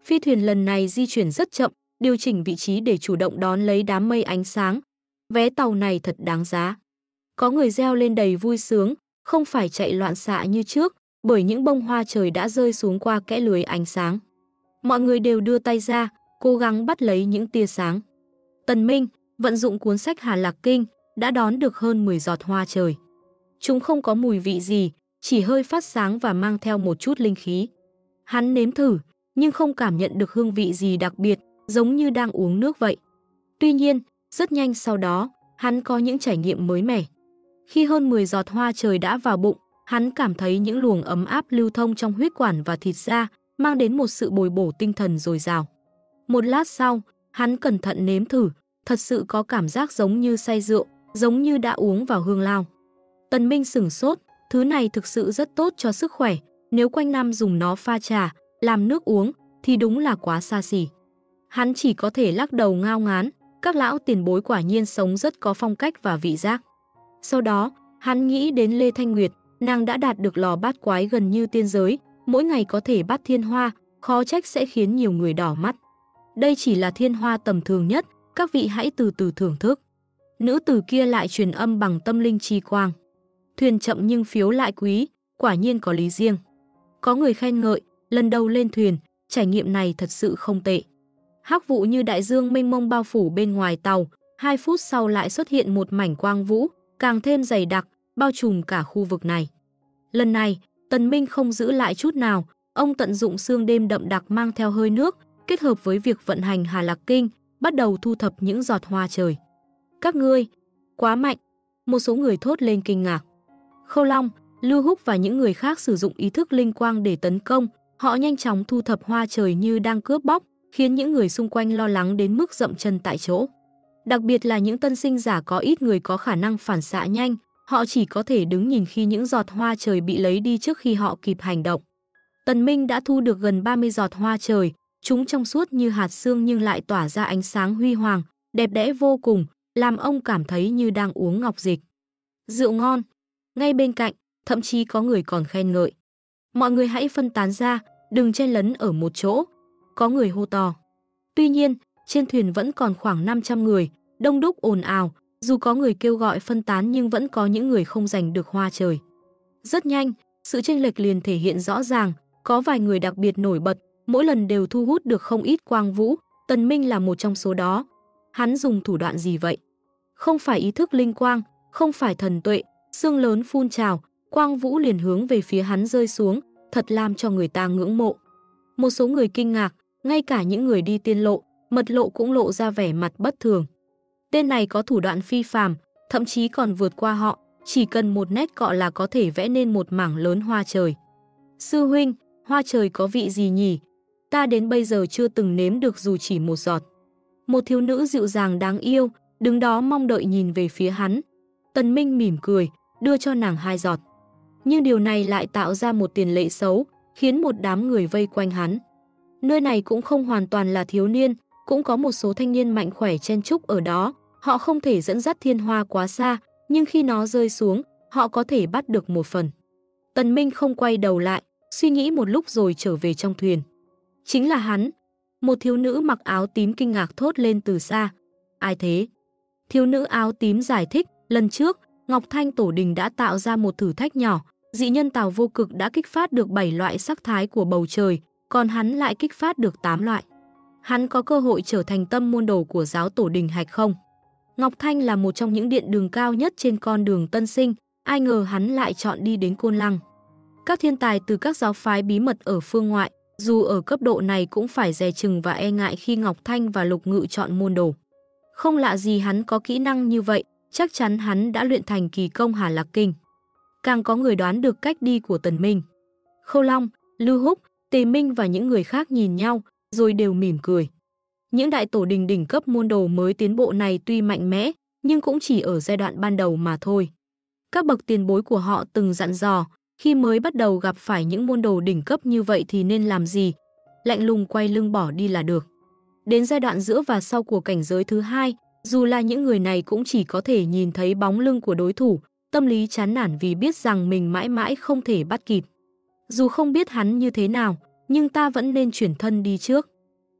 Speaker 1: Phi thuyền lần này di chuyển rất chậm, điều chỉnh vị trí để chủ động đón lấy đám mây ánh sáng. Vé tàu này thật đáng giá. Có người reo lên đầy vui sướng, không phải chạy loạn xạ như trước, bởi những bông hoa trời đã rơi xuống qua kẽ lưới ánh sáng. Mọi người đều đưa tay ra, cố gắng bắt lấy những tia sáng. Tần Minh, vận dụng cuốn sách Hà Lạc Kinh, đã đón được hơn 10 giọt hoa trời. Chúng không có mùi vị gì, chỉ hơi phát sáng và mang theo một chút linh khí. Hắn nếm thử, nhưng không cảm nhận được hương vị gì đặc biệt, giống như đang uống nước vậy. Tuy nhiên, rất nhanh sau đó, hắn có những trải nghiệm mới mẻ. Khi hơn 10 giọt hoa trời đã vào bụng, hắn cảm thấy những luồng ấm áp lưu thông trong huyết quản và thịt da, mang đến một sự bồi bổ tinh thần dồi dào. Một lát sau, hắn cẩn thận nếm thử, thật sự có cảm giác giống như say rượu, giống như đã uống vào hương lao. Tần Minh sửng sốt, thứ này thực sự rất tốt cho sức khỏe, nếu quanh năm dùng nó pha trà, làm nước uống, thì đúng là quá xa xỉ. Hắn chỉ có thể lắc đầu ngao ngán, các lão tiền bối quả nhiên sống rất có phong cách và vị giác. Sau đó, hắn nghĩ đến Lê Thanh Nguyệt, nàng đã đạt được lò bát quái gần như tiên giới, mỗi ngày có thể bắt thiên hoa, khó trách sẽ khiến nhiều người đỏ mắt. Đây chỉ là thiên hoa tầm thường nhất, các vị hãy từ từ thưởng thức. Nữ tử kia lại truyền âm bằng tâm linh chi quang. Thuyền chậm nhưng phiếu lại quý, quả nhiên có lý riêng. Có người khen ngợi, lần đầu lên thuyền, trải nghiệm này thật sự không tệ. Hắc vụ như đại dương mênh mông bao phủ bên ngoài tàu, 2 phút sau lại xuất hiện một mảnh quang vũ, càng thêm dày đặc, bao trùm cả khu vực này. Lần này, Tần Minh không giữ lại chút nào, ông tận dụng sương đêm đậm đặc mang theo hơi nước, kết hợp với việc vận hành Hà Lạc Kinh, bắt đầu thu thập những giọt hoa trời. Các ngươi, quá mạnh, một số người thốt lên kinh ngạc. Khâu Long, Lưu Húc và những người khác sử dụng ý thức linh quang để tấn công, họ nhanh chóng thu thập hoa trời như đang cướp bóc, khiến những người xung quanh lo lắng đến mức dậm chân tại chỗ. Đặc biệt là những tân sinh giả có ít người có khả năng phản xạ nhanh, họ chỉ có thể đứng nhìn khi những giọt hoa trời bị lấy đi trước khi họ kịp hành động. Tần Minh đã thu được gần 30 giọt hoa trời, chúng trong suốt như hạt sương nhưng lại tỏa ra ánh sáng huy hoàng, đẹp đẽ vô cùng, làm ông cảm thấy như đang uống ngọc dịch. Rượu ngon. Ngay bên cạnh, thậm chí có người còn khen ngợi. Mọi người hãy phân tán ra, đừng chen lấn ở một chỗ. Có người hô to. Tuy nhiên, trên thuyền vẫn còn khoảng 500 người, đông đúc ồn ào, dù có người kêu gọi phân tán nhưng vẫn có những người không giành được hoa trời. Rất nhanh, sự chênh lệch liền thể hiện rõ ràng, có vài người đặc biệt nổi bật, mỗi lần đều thu hút được không ít quang vũ, Tần Minh là một trong số đó. Hắn dùng thủ đoạn gì vậy? Không phải ý thức linh quang, không phải thần tuệ, sương lớn phun trào, quang vũ liền hướng về phía hắn rơi xuống, thật làm cho người ta ngưỡng mộ. Một số người kinh ngạc, ngay cả những người đi tiên lộ, mật lộ cũng lộ ra vẻ mặt bất thường. Tên này có thủ đoạn phi phàm, thậm chí còn vượt qua họ, chỉ cần một nét cọ là có thể vẽ nên một mảng lớn hoa trời. Sư huynh, hoa trời có vị gì nhỉ? Ta đến bây giờ chưa từng nếm được dù chỉ một giọt. Một thiếu nữ dịu dàng đáng yêu, đứng đó mong đợi nhìn về phía hắn. Tần Minh mỉm cười, đưa cho nàng 2 giọt. Nhưng điều này lại tạo ra một tiền lệ xấu, khiến một đám người vây quanh hắn. Nơi này cũng không hoàn toàn là thiếu niên, cũng có một số thanh niên mạnh khỏe chen chúc ở đó. Họ không thể dẫn dắt thiên hoa quá xa, nhưng khi nó rơi xuống, họ có thể bắt được một phần. Tần Minh không quay đầu lại, suy nghĩ một lúc rồi trở về trong thuyền. Chính là hắn. Một thiếu nữ mặc áo tím kinh ngạc thốt lên từ xa. Ai thế? Thiếu nữ áo tím giải thích, lần trước, Ngọc Thanh Tổ Đình đã tạo ra một thử thách nhỏ, dị nhân Tào Vô Cực đã kích phát được 7 loại sắc thái của bầu trời, còn hắn lại kích phát được 8 loại. Hắn có cơ hội trở thành tâm môn đồ của giáo Tổ Đình Hạch không? Ngọc Thanh là một trong những điện đường cao nhất trên con đường tân sinh, ai ngờ hắn lại chọn đi đến Côn Lăng. Các thiên tài từ các giáo phái bí mật ở phương ngoại, dù ở cấp độ này cũng phải dè chừng và e ngại khi Ngọc Thanh và Lục Ngự chọn môn đồ. Không lạ gì hắn có kỹ năng như vậy, chắc chắn hắn đã luyện thành kỳ công Hà Lạc Kinh. Càng có người đoán được cách đi của Tần Minh. Khâu Long, Lưu Húc, Tề Minh và những người khác nhìn nhau, rồi đều mỉm cười. Những đại tổ đình đỉnh cấp môn đồ mới tiến bộ này tuy mạnh mẽ, nhưng cũng chỉ ở giai đoạn ban đầu mà thôi. Các bậc tiền bối của họ từng dặn dò, khi mới bắt đầu gặp phải những môn đồ đỉnh cấp như vậy thì nên làm gì? Lạnh lùng quay lưng bỏ đi là được. Đến giai đoạn giữa và sau của cảnh giới thứ 2, dù là những người này cũng chỉ có thể nhìn thấy bóng lưng của đối thủ, tâm lý chán nản vì biết rằng mình mãi mãi không thể bắt kịp. Dù không biết hắn như thế nào, nhưng ta vẫn nên chuyển thân đi trước.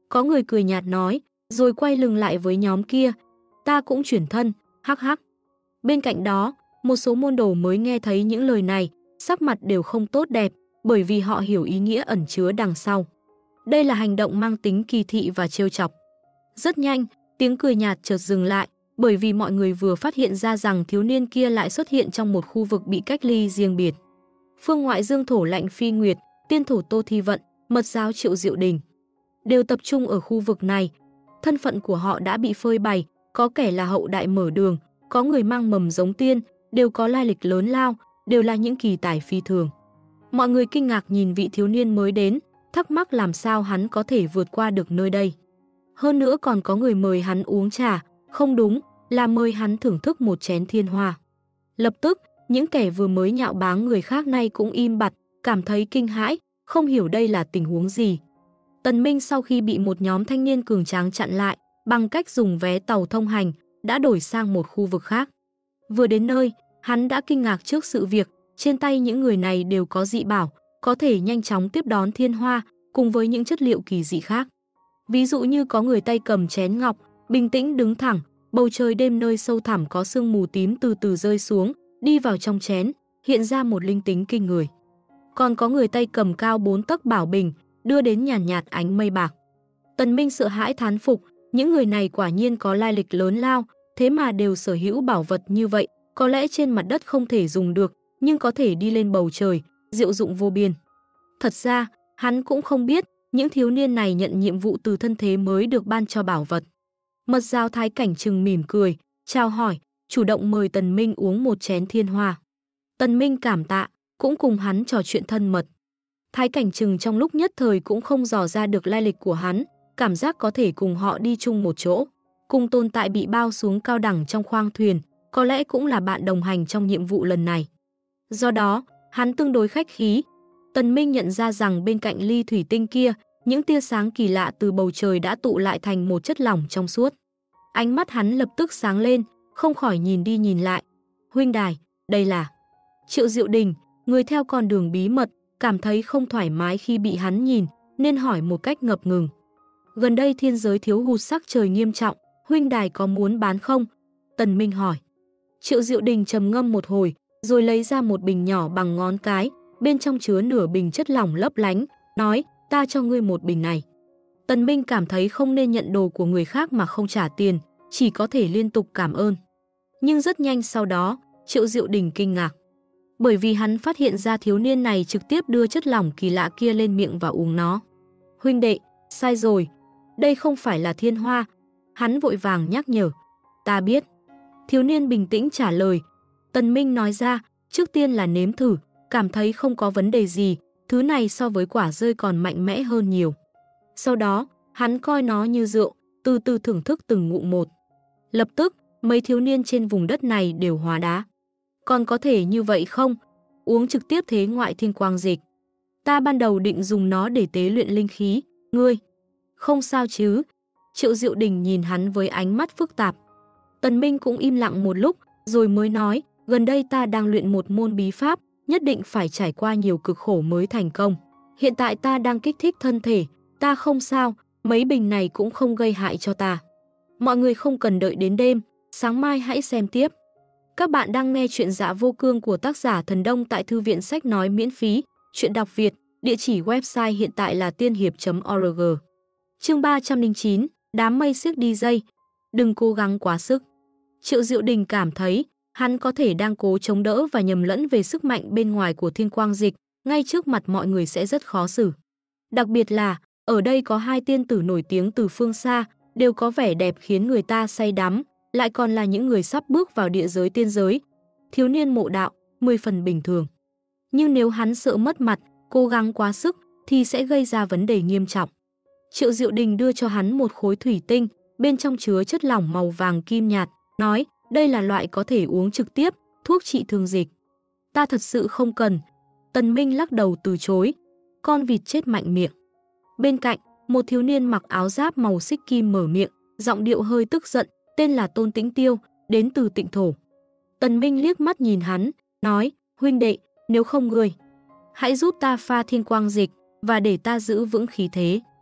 Speaker 1: Có người cười nhạt nói, rồi quay lưng lại với nhóm kia. Ta cũng chuyển thân, hắc hắc. Bên cạnh đó, một số môn đồ mới nghe thấy những lời này, sắc mặt đều không tốt đẹp, bởi vì họ hiểu ý nghĩa ẩn chứa đằng sau. Đây là hành động mang tính kỳ thị và trêu chọc. Rất nhanh, tiếng cười nhạt chợt dừng lại, bởi vì mọi người vừa phát hiện ra rằng thiếu niên kia lại xuất hiện trong một khu vực bị cách ly riêng biệt. Phương ngoại dương thổ lạnh Phi Nguyệt, tiên thủ Tô Thi Vận, mật giáo Triệu Diệu Đình đều tập trung ở khu vực này. Thân phận của họ đã bị phơi bày, có kẻ là hậu đại mở đường, có người mang mầm giống tiên, đều có lai lịch lớn lao, đều là những kỳ tài phi thường. Mọi người kinh ngạc nhìn vị thiếu niên mới đến, thắc mắc làm sao hắn có thể vượt qua được nơi đây. Hơn nữa còn có người mời hắn uống trà, không đúng, là mời hắn thưởng thức một chén thiên hoa. Lập tức, những kẻ vừa mới nhạo báng người khác nay cũng im bặt, cảm thấy kinh hãi, không hiểu đây là tình huống gì. Tần Minh sau khi bị một nhóm thanh niên cường tráng chặn lại, bằng cách dùng vé tàu thông hành, đã đổi sang một khu vực khác. Vừa đến nơi, hắn đã kinh ngạc trước sự việc, trên tay những người này đều có dị bảo, có thể nhanh chóng tiếp đón thiên hoa, cùng với những chất liệu kỳ dị khác. Ví dụ như có người tay cầm chén ngọc, bình tĩnh đứng thẳng, bầu trời đêm nơi sâu thẳm có sương mù tím từ từ rơi xuống, đi vào trong chén, hiện ra một linh tính kinh người. Còn có người tay cầm cao 4 tấc bảo bình, đưa đến nhàn nhạt ánh mây bạc. Tần Minh sợ hãi thán phục, những người này quả nhiên có lai lịch lớn lao, thế mà đều sở hữu bảo vật như vậy, có lẽ trên mặt đất không thể dùng được, nhưng có thể đi lên bầu trời, diệu dụng vô biên. Thật ra, hắn cũng không biết, những thiếu niên này nhận nhiệm vụ từ thân thế mới được ban cho bảo vật. Mật giáo Thái Cảnh Trừng mỉm cười, chào hỏi, chủ động mời Tần Minh uống một chén thiên hoa. Tần Minh cảm tạ, cũng cùng hắn trò chuyện thân mật. Thái Cảnh Trừng trong lúc nhất thời cũng không dò ra được lai lịch của hắn, cảm giác có thể cùng họ đi chung một chỗ. Cùng tồn tại bị bao xuống cao đẳng trong khoang thuyền, có lẽ cũng là bạn đồng hành trong nhiệm vụ lần này. Do đó, hắn tương đối khách khí. Tần Minh nhận ra rằng bên cạnh ly thủy tinh kia, những tia sáng kỳ lạ từ bầu trời đã tụ lại thành một chất lỏng trong suốt. Ánh mắt hắn lập tức sáng lên, không khỏi nhìn đi nhìn lại. Huynh đài, đây là Triệu Diệu Đình, người theo con đường bí mật, cảm thấy không thoải mái khi bị hắn nhìn, nên hỏi một cách ngập ngừng. Gần đây thiên giới thiếu hụt sắc trời nghiêm trọng, huynh đài có muốn bán không? Tần Minh hỏi. Triệu Diệu Đình trầm ngâm một hồi, rồi lấy ra một bình nhỏ bằng ngón cái, bên trong chứa nửa bình chất lỏng lấp lánh, nói, ta cho ngươi một bình này. Tần Minh cảm thấy không nên nhận đồ của người khác mà không trả tiền, chỉ có thể liên tục cảm ơn. Nhưng rất nhanh sau đó, Triệu Diệu Đình kinh ngạc. Bởi vì hắn phát hiện ra thiếu niên này trực tiếp đưa chất lỏng kỳ lạ kia lên miệng và uống nó. Huynh đệ, sai rồi, đây không phải là thiên hoa. Hắn vội vàng nhắc nhở. Ta biết. Thiếu niên bình tĩnh trả lời. Tần Minh nói ra, trước tiên là nếm thử, cảm thấy không có vấn đề gì, thứ này so với quả rơi còn mạnh mẽ hơn nhiều. Sau đó, hắn coi nó như rượu, từ từ thưởng thức từng ngụm một. Lập tức, mấy thiếu niên trên vùng đất này đều hóa đá. Còn có thể như vậy không? Uống trực tiếp thế ngoại thiên quang dịch. Ta ban đầu định dùng nó để tế luyện linh khí, ngươi. Không sao chứ? Triệu Diệu Đình nhìn hắn với ánh mắt phức tạp. Tần Minh cũng im lặng một lúc, rồi mới nói, gần đây ta đang luyện một môn bí pháp, nhất định phải trải qua nhiều cực khổ mới thành công. Hiện tại ta đang kích thích thân thể, ta không sao, mấy bình này cũng không gây hại cho ta. Mọi người không cần đợi đến đêm, sáng mai hãy xem tiếp. Các bạn đang nghe chuyện Dạ Vô Cương của tác giả Thần Đông tại Thư viện Sách Nói miễn phí, chuyện đọc Việt, địa chỉ website hiện tại là tiên hiệp.org. Chương 309, đám mây xiếc đi dây, đừng cố gắng quá sức. Triệu Diệu Đình cảm thấy, hắn có thể đang cố chống đỡ và nhầm lẫn về sức mạnh bên ngoài của thiên quang dịch, ngay trước mặt mọi người sẽ rất khó xử. Đặc biệt là, ở đây có hai tiên tử nổi tiếng từ phương xa, đều có vẻ đẹp khiến người ta say đắm, lại còn là những người sắp bước vào địa giới tiên giới. Thiếu niên mộ đạo, 10 phần bình thường. Nhưng nếu hắn sợ mất mặt, cố gắng quá sức, thì sẽ gây ra vấn đề nghiêm trọng. Triệu Diệu Đình đưa cho hắn một khối thủy tinh, bên trong chứa chất lỏng màu vàng kim nhạt, nói, đây là loại có thể uống trực tiếp, thuốc trị thương dịch. Ta thật sự không cần. Tần Minh lắc đầu từ chối. Con vịt chết mạnh miệng. Bên cạnh, một thiếu niên mặc áo giáp màu xích kim mở miệng, giọng điệu hơi tức giận, tên là Tôn Tĩnh Tiêu, đến từ Tịnh Thổ. Tần Minh liếc mắt nhìn hắn, nói, huynh đệ, nếu không ngươi, hãy giúp ta pha thiên quang dịch, và để ta giữ vững khí thế.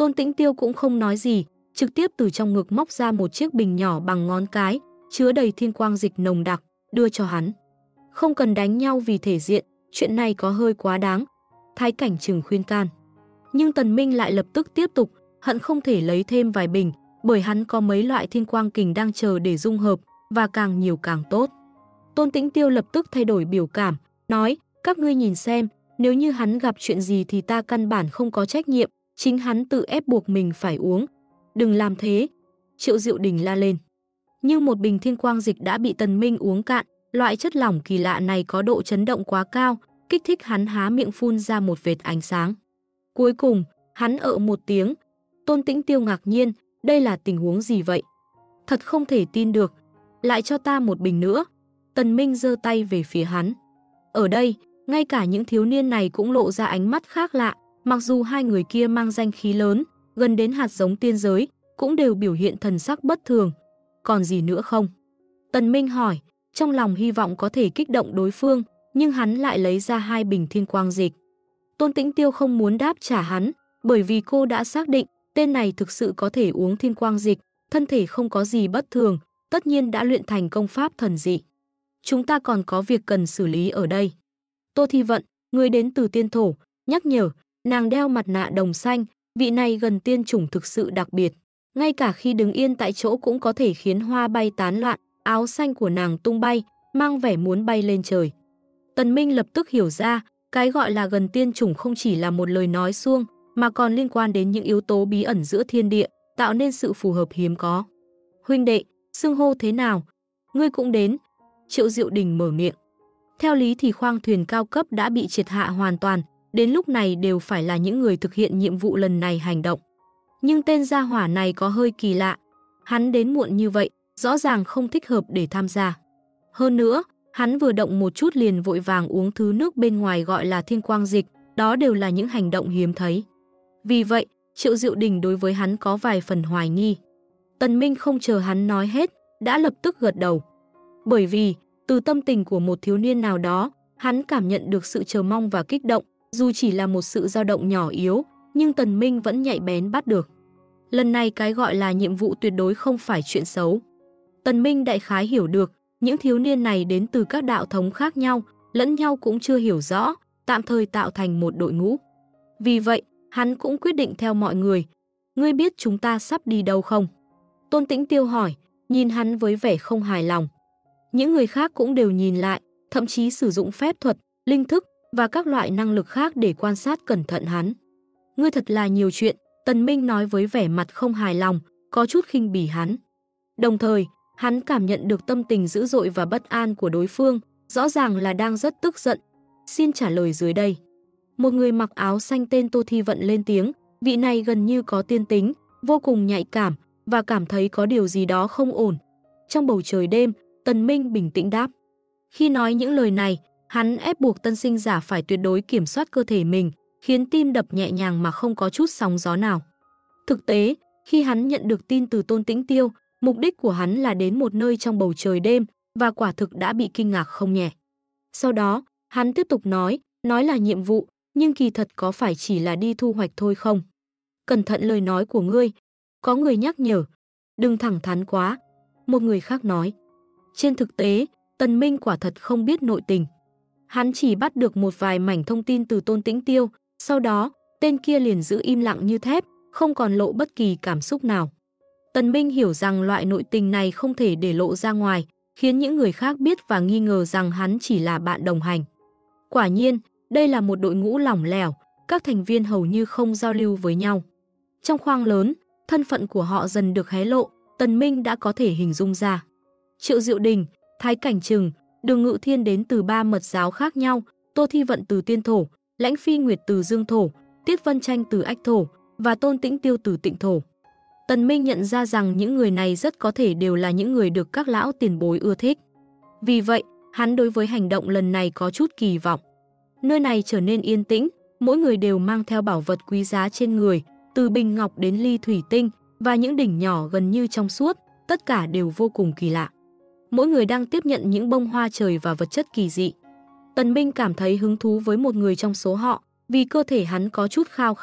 Speaker 1: Tôn Tĩnh Tiêu cũng không nói gì, trực tiếp từ trong ngực móc ra một chiếc bình nhỏ bằng ngón cái, chứa đầy thiên quang dịch nồng đặc, đưa cho hắn. Không cần đánh nhau vì thể diện, chuyện này có hơi quá đáng. Thái Cảnh Trừng khuyên can. Nhưng Tần Minh lại lập tức tiếp tục, hận không thể lấy thêm vài bình, bởi hắn có mấy loại thiên quang kình đang chờ để dung hợp, và càng nhiều càng tốt. Tôn Tĩnh Tiêu lập tức thay đổi biểu cảm, nói, các ngươi nhìn xem, nếu như hắn gặp chuyện gì thì ta căn bản không có trách nhiệm, chính hắn tự ép buộc mình phải uống. Đừng làm thế. Triệu Diệu Đình la lên. Nhưng một bình thiên quang dịch đã bị Tần Minh uống cạn, loại chất lỏng kỳ lạ này có độ chấn động quá cao, kích thích hắn há miệng phun ra một vệt ánh sáng. Cuối cùng, hắn ợ một tiếng. Tôn Tĩnh Tiêu ngạc nhiên, đây là tình huống gì vậy? Thật không thể tin được. Lại cho ta một bình nữa. Tần Minh giơ tay về phía hắn. Ở đây, ngay cả những thiếu niên này cũng lộ ra ánh mắt khác lạ, mặc dù hai người kia mang danh khí lớn, gần đến hạt giống tiên giới, cũng đều biểu hiện thần sắc bất thường. Còn gì nữa không? Tần Minh hỏi, trong lòng hy vọng có thể kích động đối phương, nhưng hắn lại lấy ra 2 bình thiên quang dịch. Tôn Tĩnh Tiêu không muốn đáp trả hắn, bởi vì cô đã xác định tên này thực sự có thể uống thiên quang dịch, thân thể không có gì bất thường, tất nhiên đã luyện thành công pháp thần dị. Chúng ta còn có việc cần xử lý ở đây. Tô Thi Vận, người đến từ tiên thổ, nhắc nhở, nàng đeo mặt nạ đồng xanh, vị này gần tiên chủng thực sự đặc biệt. Ngay cả khi đứng yên tại chỗ cũng có thể khiến hoa bay tán loạn, áo xanh của nàng tung bay, mang vẻ muốn bay lên trời. Tần Minh lập tức hiểu ra, cái gọi là gần tiên chủng không chỉ là một lời nói suông, mà còn liên quan đến những yếu tố bí ẩn giữa thiên địa, tạo nên sự phù hợp hiếm có. Huynh đệ, xưng hô thế nào? Ngươi cũng đến. Triệu Diệu Đình mở miệng. Theo lý thì khoang thuyền cao cấp đã bị triệt hạ hoàn toàn, đến lúc này đều phải là những người thực hiện nhiệm vụ lần này hành động. Nhưng tên gia hỏa này có hơi kỳ lạ. Hắn đến muộn như vậy, rõ ràng không thích hợp để tham gia. Hơn nữa, hắn vừa động một chút liền vội vàng uống thứ nước bên ngoài gọi là thiên quang dịch, đó đều là những hành động hiếm thấy. Vì vậy, Triệu Diệu Đình đối với hắn có vài phần hoài nghi. Tần Minh không chờ hắn nói hết, đã lập tức gật đầu. Bởi vì, từ tâm tình của một thiếu niên nào đó, hắn cảm nhận được sự chờ mong và kích động, dù chỉ là một sự dao động nhỏ yếu, nhưng Tần Minh vẫn nhạy bén bắt được. Lần này cái gọi là nhiệm vụ tuyệt đối không phải chuyện xấu. Tần Minh đại khái hiểu được, những thiếu niên này đến từ các đạo thống khác nhau, lẫn nhau cũng chưa hiểu rõ, tạm thời tạo thành một đội ngũ. Vì vậy, hắn cũng quyết định theo mọi người. Ngươi biết chúng ta sắp đi đâu không? Tôn Tĩnh Tiêu hỏi, nhìn hắn với vẻ không hài lòng. Những người khác cũng đều nhìn lại, thậm chí sử dụng phép thuật, linh thức và các loại năng lực khác để quan sát cẩn thận hắn. Ngươi thật là nhiều chuyện, Tần Minh nói với vẻ mặt không hài lòng, có chút khinh bỉ hắn. Đồng thời, hắn cảm nhận được tâm tình dữ dội và bất an của đối phương, rõ ràng là đang rất tức giận. Xin trả lời dưới đây. Một người mặc áo xanh tên Tô Thi Vận lên tiếng, vị này gần như có tiên tính, vô cùng nhạy cảm và cảm thấy có điều gì đó không ổn. Trong bầu trời đêm, Tần Minh bình tĩnh đáp. Khi nói những lời này, hắn ép buộc tân sinh giả phải tuyệt đối kiểm soát cơ thể mình, khiến tim đập nhẹ nhàng mà không có chút sóng gió nào. Thực tế, khi hắn nhận được tin từ Tôn Tĩnh Tiêu, mục đích của hắn là đến một nơi trong bầu trời đêm và quả thực đã bị kinh ngạc không nhẹ. Sau đó, hắn tiếp tục nói là nhiệm vụ, nhưng kỳ thật có phải chỉ là đi thu hoạch thôi không? Cẩn thận lời nói của ngươi. Có người nhắc nhở. Đừng thẳng thắn quá. Một người khác nói. Trên thực tế, Tần Minh quả thật không biết nội tình. Hắn chỉ bắt được một vài mảnh thông tin từ Tôn Tĩnh Tiêu, sau đó, tên kia liền giữ im lặng như thép, không còn lộ bất kỳ cảm xúc nào. Tần Minh hiểu rằng loại nội tình này không thể để lộ ra ngoài, khiến những người khác biết và nghi ngờ rằng hắn chỉ là bạn đồng hành. Quả nhiên, đây là một đội ngũ lỏng lẻo, các thành viên hầu như không giao lưu với nhau. Trong khoang lớn, thân phận của họ dần được hé lộ, Tần Minh đã có thể hình dung ra. Triệu Diệu Đình, Thái Cảnh Trừng, Đường Ngự Thiên đến từ 3 mật giáo khác nhau, Tô Thi Vận từ Tiên Thổ, Lãnh Phi Nguyệt từ Dương Thổ, Tiết Vân Tranh từ Ách Thổ và Tôn Tĩnh Tiêu từ Tịnh Thổ. Tần Minh nhận ra rằng những người này rất có thể đều là những người được các lão tiền bối ưa thích. Vì vậy, hắn đối với hành động lần này có chút kỳ vọng. Nơi này trở nên yên tĩnh, mỗi người đều mang theo bảo vật quý giá trên người, từ bình ngọc đến ly thủy tinh và những đỉnh nhỏ gần như trong suốt, tất cả đều vô cùng kỳ lạ. Mỗi người đang tiếp nhận những bông hoa trời và vật chất kỳ dị. Tần Minh cảm thấy hứng thú với một người trong số họ, vì cơ thể hắn có chút khao khát,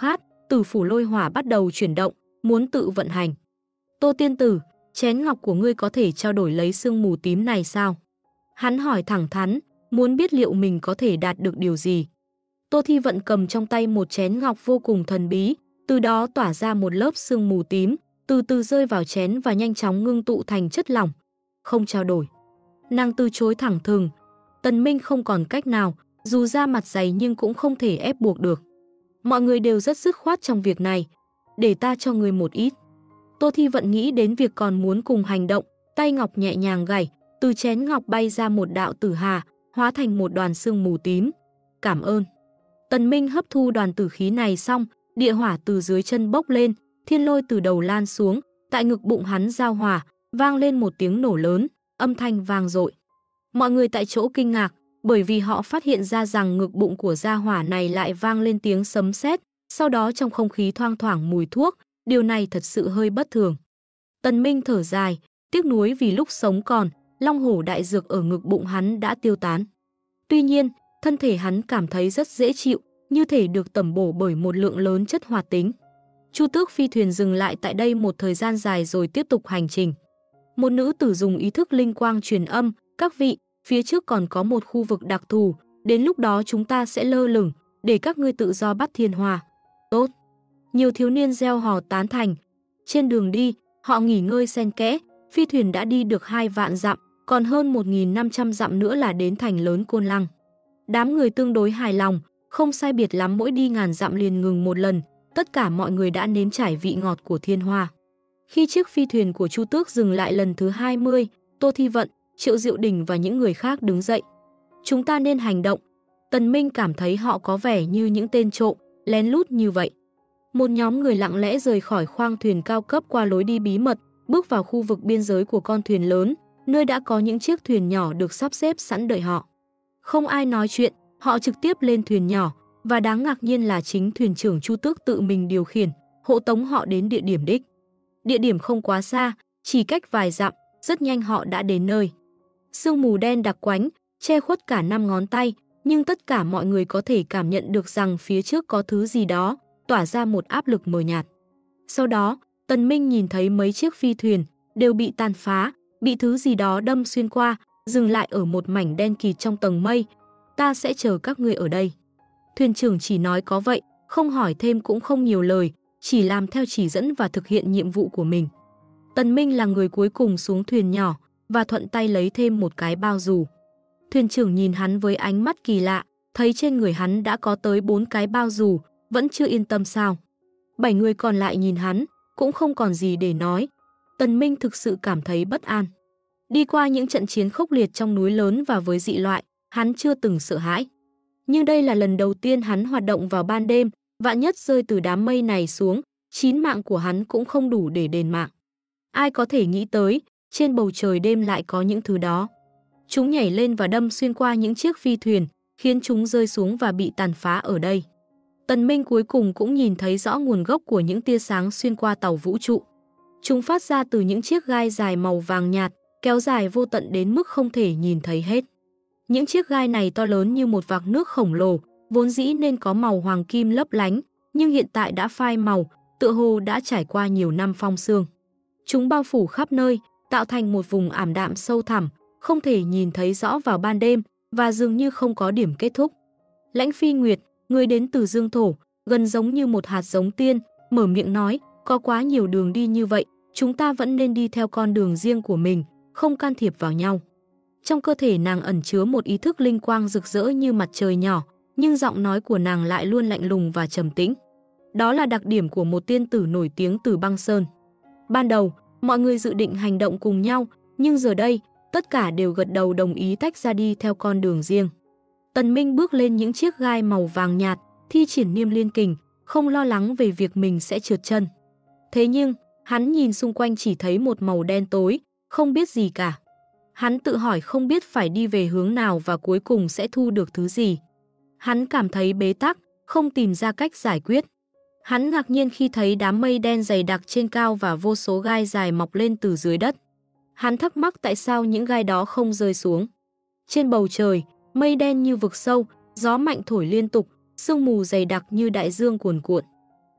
Speaker 1: tử phủ lôi hỏa bắt đầu chuyển động, muốn tự vận hành. Tô tiên tử, chén ngọc của ngươi có thể trao đổi lấy sương mù tím này sao? Hắn hỏi thẳng thắn, muốn biết liệu mình có thể đạt được điều gì. Tô Thi Vận cầm trong tay một chén ngọc vô cùng thần bí, từ đó tỏa ra một lớp sương mù tím, từ từ rơi vào chén và nhanh chóng ngưng tụ thành chất lỏng. Không trao đổi. Nàng từ chối thẳng thừng. Tần Minh không còn cách nào, dù ra mặt dày nhưng cũng không thể ép buộc được. Mọi người đều rất dứt khoát trong việc này. Để ta cho người một ít. Tô Thi Vận nghĩ đến việc còn muốn cùng hành động, tay ngọc nhẹ nhàng gảy, từ chén ngọc bay ra một đạo tử hà, hóa thành một đoàn sương mù tím. Cảm ơn. Tần Minh hấp thu đoàn tử khí này xong, địa hỏa từ dưới chân bốc lên, thiên lôi từ đầu lan xuống, tại ngực bụng hắn giao hòa, vang lên một tiếng nổ lớn, âm thanh vang dội. Mọi người tại chỗ kinh ngạc, bởi vì họ phát hiện ra rằng ngực bụng của gia hỏa này lại vang lên tiếng sấm sét, sau đó trong không khí thoang thoảng mùi thuốc, điều này thật sự hơi bất thường. Tần Minh thở dài, tiếc nuối vì lúc sống còn, long hổ đại dược ở ngực bụng hắn đã tiêu tán. Tuy nhiên, thân thể hắn cảm thấy rất dễ chịu, như thể được tẩm bổ bởi một lượng lớn chất hoạt tính. Chu Tước phi thuyền dừng lại tại đây một thời gian dài rồi tiếp tục hành trình. Một nữ tử dùng ý thức linh quang truyền âm, các vị, phía trước còn có một khu vực đặc thù, đến lúc đó chúng ta sẽ lơ lửng, để các ngươi tự do bắt thiên hoa. Tốt. Nhiều thiếu niên reo hò tán thành. Trên đường đi, họ nghỉ ngơi xen kẽ, phi thuyền đã đi được 2 vạn dặm, còn hơn 1.500 dặm nữa là đến thành lớn Côn Lăng. Đám người tương đối hài lòng, không sai biệt lắm mỗi đi ngàn dặm liền ngừng một lần, tất cả mọi người đã nếm trải vị ngọt của thiên hoa. Khi chiếc phi thuyền của Chu Tước dừng lại lần thứ 20, Tô Thi Vận, Triệu Diệu Đình và những người khác đứng dậy. Chúng ta nên hành động. Tần Minh cảm thấy họ có vẻ như những tên trộm, lén lút như vậy. Một nhóm người lặng lẽ rời khỏi khoang thuyền cao cấp qua lối đi bí mật, bước vào khu vực biên giới của con thuyền lớn, nơi đã có những chiếc thuyền nhỏ được sắp xếp sẵn đợi họ. Không ai nói chuyện, họ trực tiếp lên thuyền nhỏ, và đáng ngạc nhiên là chính thuyền trưởng Chu Tước tự mình điều khiển, hộ tống họ đến địa điểm đích. Địa điểm không quá xa, chỉ cách vài dặm, rất nhanh họ đã đến nơi. Sương mù đen đặc quánh, che khuất cả 5 ngón tay, nhưng tất cả mọi người có thể cảm nhận được rằng phía trước có thứ gì đó, tỏa ra một áp lực mờ nhạt. Sau đó, Tần Minh nhìn thấy mấy chiếc phi thuyền, đều bị tàn phá, bị thứ gì đó đâm xuyên qua, dừng lại ở một mảnh đen kịt trong tầng mây. Ta sẽ chờ các ngươi ở đây. Thuyền trưởng chỉ nói có vậy, không hỏi thêm cũng không nhiều lời, chỉ làm theo chỉ dẫn và thực hiện nhiệm vụ của mình. Tần Minh là người cuối cùng xuống thuyền nhỏ và thuận tay lấy thêm một cái bao dù. Thuyền trưởng nhìn hắn với ánh mắt kỳ lạ, thấy trên người hắn đã có tới 4 cái bao dù, vẫn chưa yên tâm sao. 7 người còn lại nhìn hắn, cũng không còn gì để nói. Tần Minh thực sự cảm thấy bất an. Đi qua những trận chiến khốc liệt trong núi lớn và với dị loại, hắn chưa từng sợ hãi. Nhưng đây là lần đầu tiên hắn hoạt động vào ban đêm, vạn nhất rơi từ đám mây này xuống, 9 mạng của hắn cũng không đủ để đền mạng. Ai có thể nghĩ tới, trên bầu trời đêm lại có những thứ đó. Chúng nhảy lên và đâm xuyên qua những chiếc phi thuyền, khiến chúng rơi xuống và bị tàn phá ở đây. Tần Minh cuối cùng cũng nhìn thấy rõ nguồn gốc của những tia sáng xuyên qua tàu vũ trụ. Chúng phát ra từ những chiếc gai dài màu vàng nhạt, kéo dài vô tận đến mức không thể nhìn thấy hết. Những chiếc gai này to lớn như một vạc nước khổng lồ, vốn dĩ nên có màu hoàng kim lấp lánh, nhưng hiện tại đã phai màu, tựa hồ đã trải qua nhiều năm phong sương. Chúng bao phủ khắp nơi, tạo thành một vùng ảm đạm sâu thẳm, không thể nhìn thấy rõ vào ban đêm và dường như không có điểm kết thúc. Lãnh Phi Nguyệt, người đến từ Dương Thổ, gần giống như một hạt giống tiên, mở miệng nói, có quá nhiều đường đi như vậy, chúng ta vẫn nên đi theo con đường riêng của mình, không can thiệp vào nhau. Trong cơ thể nàng ẩn chứa một ý thức linh quang rực rỡ như mặt trời nhỏ, nhưng giọng nói của nàng lại luôn lạnh lùng và trầm tĩnh. Đó là đặc điểm của một tiên tử nổi tiếng từ băng sơn. Ban đầu, mọi người dự định hành động cùng nhau, nhưng giờ đây, tất cả đều gật đầu đồng ý tách ra đi theo con đường riêng. Tần Minh bước lên những chiếc gai màu vàng nhạt, thi triển Niêm Liên Kình, không lo lắng về việc mình sẽ trượt chân. Thế nhưng, hắn nhìn xung quanh chỉ thấy một màu đen tối, không biết gì cả. Hắn tự hỏi không biết phải đi về hướng nào và cuối cùng sẽ thu được thứ gì. Hắn cảm thấy bế tắc, không tìm ra cách giải quyết. Hắn ngạc nhiên khi thấy đám mây đen dày đặc trên cao và vô số gai dài mọc lên từ dưới đất. Hắn thắc mắc tại sao những gai đó không rơi xuống. Trên bầu trời, mây đen như vực sâu, gió mạnh thổi liên tục, sương mù dày đặc như đại dương cuồn cuộn.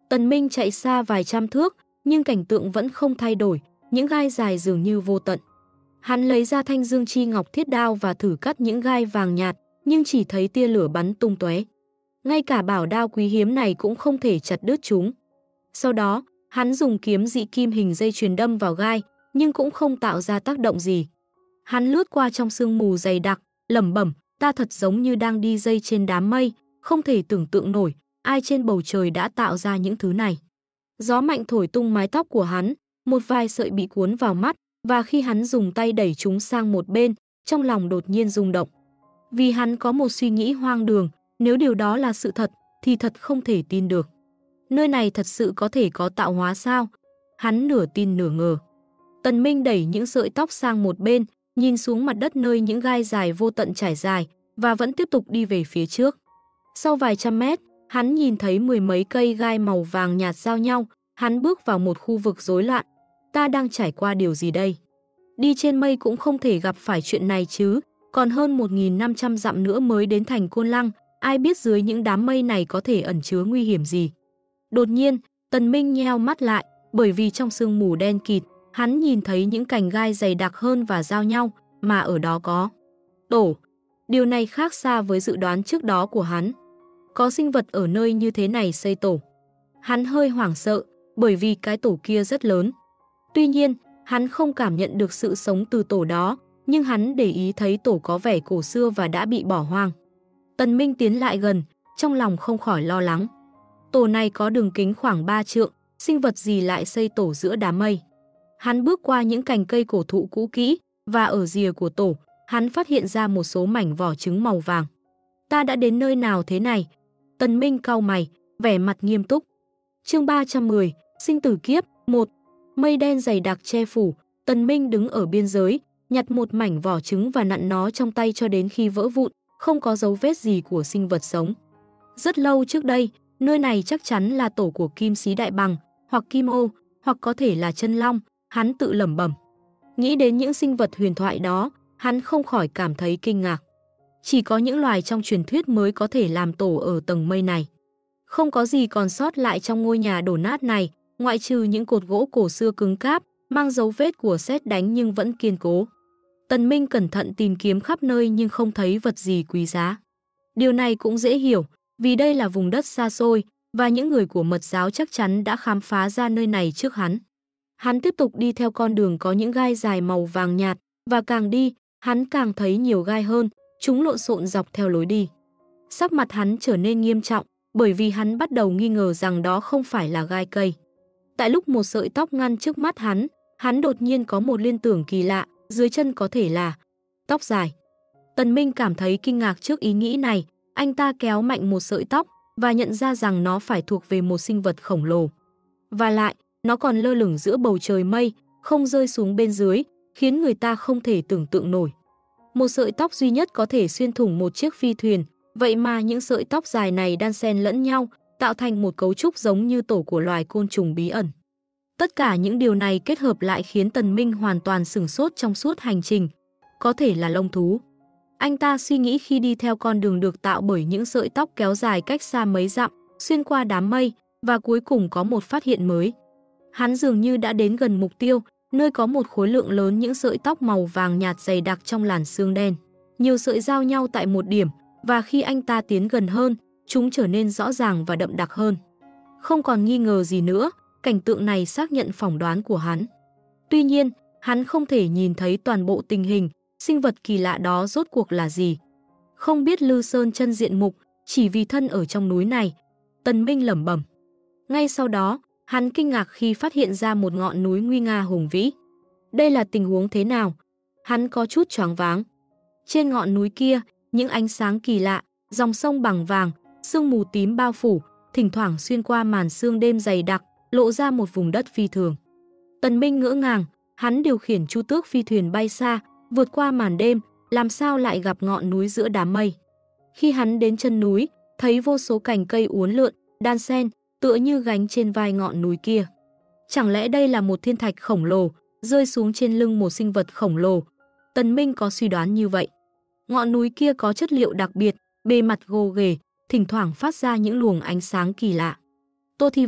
Speaker 1: Tần Minh chạy xa vài trăm thước, nhưng cảnh tượng vẫn không thay đổi, những gai dài dường như vô tận. Hắn lấy ra thanh dương chi ngọc thiết đao và thử cắt những gai vàng nhạt, nhưng chỉ thấy tia lửa bắn tung tóe. Ngay cả bảo đao quý hiếm này cũng không thể chặt đứt chúng. Sau đó, hắn dùng kiếm dị kim hình dây chuyền đâm vào gai, nhưng cũng không tạo ra tác động gì. Hắn lướt qua trong sương mù dày đặc, lẩm bẩm, ta thật giống như đang đi dây trên đám mây, không thể tưởng tượng nổi, ai trên bầu trời đã tạo ra những thứ này. Gió mạnh thổi tung mái tóc của hắn, một vài sợi bị cuốn vào mắt, và khi hắn dùng tay đẩy chúng sang một bên, trong lòng đột nhiên rung động. Vì hắn có một suy nghĩ hoang đường, nếu điều đó là sự thật, thì thật không thể tin được. Nơi này thật sự có thể có tạo hóa sao? Hắn nửa tin nửa ngờ. Tần Minh đẩy những sợi tóc sang một bên, nhìn xuống mặt đất nơi những gai dài vô tận trải dài, và vẫn tiếp tục đi về phía trước. Sau vài trăm mét, hắn nhìn thấy mười mấy cây gai màu vàng nhạt giao nhau, hắn bước vào một khu vực rối loạn. Ta đang trải qua điều gì đây? Đi trên mây cũng không thể gặp phải chuyện này chứ, còn hơn 1.500 dặm nữa mới đến thành Côn Lăng, ai biết dưới những đám mây này có thể ẩn chứa nguy hiểm gì. Đột nhiên, Tần Minh nheo mắt lại, bởi vì trong sương mù đen kịt, hắn nhìn thấy những cành gai dày đặc hơn và giao nhau, mà ở đó có tổ. Điều này khác xa với dự đoán trước đó của hắn. Có sinh vật ở nơi như thế này xây tổ. Hắn hơi hoảng sợ, bởi vì cái tổ kia rất lớn. Tuy nhiên, hắn không cảm nhận được sự sống từ tổ đó, nhưng hắn để ý thấy tổ có vẻ cổ xưa và đã bị bỏ hoang. Tần Minh tiến lại gần, trong lòng không khỏi lo lắng. Tổ này có đường kính khoảng 3 trượng, sinh vật gì lại xây tổ giữa đám mây. Hắn bước qua những cành cây cổ thụ cũ kỹ, và ở rìa của tổ, hắn phát hiện ra một số mảnh vỏ trứng màu vàng. Ta đã đến nơi nào thế này? Tần Minh cau mày, vẻ mặt nghiêm túc. Chương 310, sinh tử kiếp 1. Mây đen dày đặc che phủ, Tần Minh đứng ở biên giới, nhặt một mảnh vỏ trứng và nặn nó trong tay cho đến khi vỡ vụn, không có dấu vết gì của sinh vật sống. Rất lâu trước đây, nơi này chắc chắn là tổ của Kim Sĩ Đại Bằng, hoặc Kim Ô, hoặc có thể là Chân Long, hắn tự lẩm bẩm. Nghĩ đến những sinh vật huyền thoại đó, hắn không khỏi cảm thấy kinh ngạc. Chỉ có những loài trong truyền thuyết mới có thể làm tổ ở tầng mây này. Không có gì còn sót lại trong ngôi nhà đổ nát này, ngoại trừ những cột gỗ cổ xưa cứng cáp, mang dấu vết của sét đánh nhưng vẫn kiên cố. Tần Minh cẩn thận tìm kiếm khắp nơi nhưng không thấy vật gì quý giá. Điều này cũng dễ hiểu, vì đây là vùng đất xa xôi, và những người của Mật giáo chắc chắn đã khám phá ra nơi này trước hắn. Hắn tiếp tục đi theo con đường có những gai dài màu vàng nhạt, và càng đi, hắn càng thấy nhiều gai hơn, chúng lộn xộn dọc theo lối đi. Sắc mặt hắn trở nên nghiêm trọng, bởi vì hắn bắt đầu nghi ngờ rằng đó không phải là gai cây. Tại lúc một sợi tóc ngăn trước mắt hắn đột nhiên có một liên tưởng kỳ lạ, dưới chân có thể là tóc dài. Tần Minh cảm thấy kinh ngạc trước ý nghĩ này, anh ta kéo mạnh một sợi tóc và nhận ra rằng nó phải thuộc về một sinh vật khổng lồ. Và lại, nó còn lơ lửng giữa bầu trời mây, không rơi xuống bên dưới, khiến người ta không thể tưởng tượng nổi. Một sợi tóc duy nhất có thể xuyên thủng một chiếc phi thuyền, vậy mà những sợi tóc dài này đan xen lẫn nhau, tạo thành một cấu trúc giống như tổ của loài côn trùng bí ẩn. Tất cả những điều này kết hợp lại khiến Tần Minh hoàn toàn sửng sốt trong suốt hành trình. Có thể là lông thú. Anh ta suy nghĩ khi đi theo con đường được tạo bởi những sợi tóc kéo dài cách xa mấy dặm, xuyên qua đám mây, và cuối cùng có một phát hiện mới. Hắn dường như đã đến gần mục tiêu, nơi có một khối lượng lớn những sợi tóc màu vàng nhạt dày đặc trong làn sương đen. Nhiều sợi giao nhau tại một điểm, và khi anh ta tiến gần hơn, chúng trở nên rõ ràng và đậm đặc hơn. Không còn nghi ngờ gì nữa, cảnh tượng này xác nhận phỏng đoán của hắn. Tuy nhiên, hắn không thể nhìn thấy toàn bộ tình hình, sinh vật kỳ lạ đó rốt cuộc là gì. Không biết Lư Sơn chân diện mục, chỉ vì thân ở trong núi này. Tần Minh lẩm bẩm. Ngay sau đó, hắn kinh ngạc khi phát hiện ra một ngọn núi nguy nga hùng vĩ. Đây là tình huống thế nào? Hắn có chút choáng váng. Trên ngọn núi kia, những ánh sáng kỳ lạ, dòng sông bằng vàng, sương mù tím bao phủ, thỉnh thoảng xuyên qua màn sương đêm dày đặc, lộ ra một vùng đất phi thường. Tần Minh ngỡ ngàng, hắn điều khiển Chu Tước phi thuyền bay xa, vượt qua màn đêm, làm sao lại gặp ngọn núi giữa đám mây. Khi hắn đến chân núi, thấy vô số cành cây uốn lượn, đan xen, tựa như gánh trên vai ngọn núi kia. Chẳng lẽ đây là một thiên thạch khổng lồ, rơi xuống trên lưng một sinh vật khổng lồ? Tần Minh có suy đoán như vậy. Ngọn núi kia có chất liệu đặc biệt, bề mặt gồ ghề, thỉnh thoảng phát ra những luồng ánh sáng kỳ lạ. Tô Thi Vận,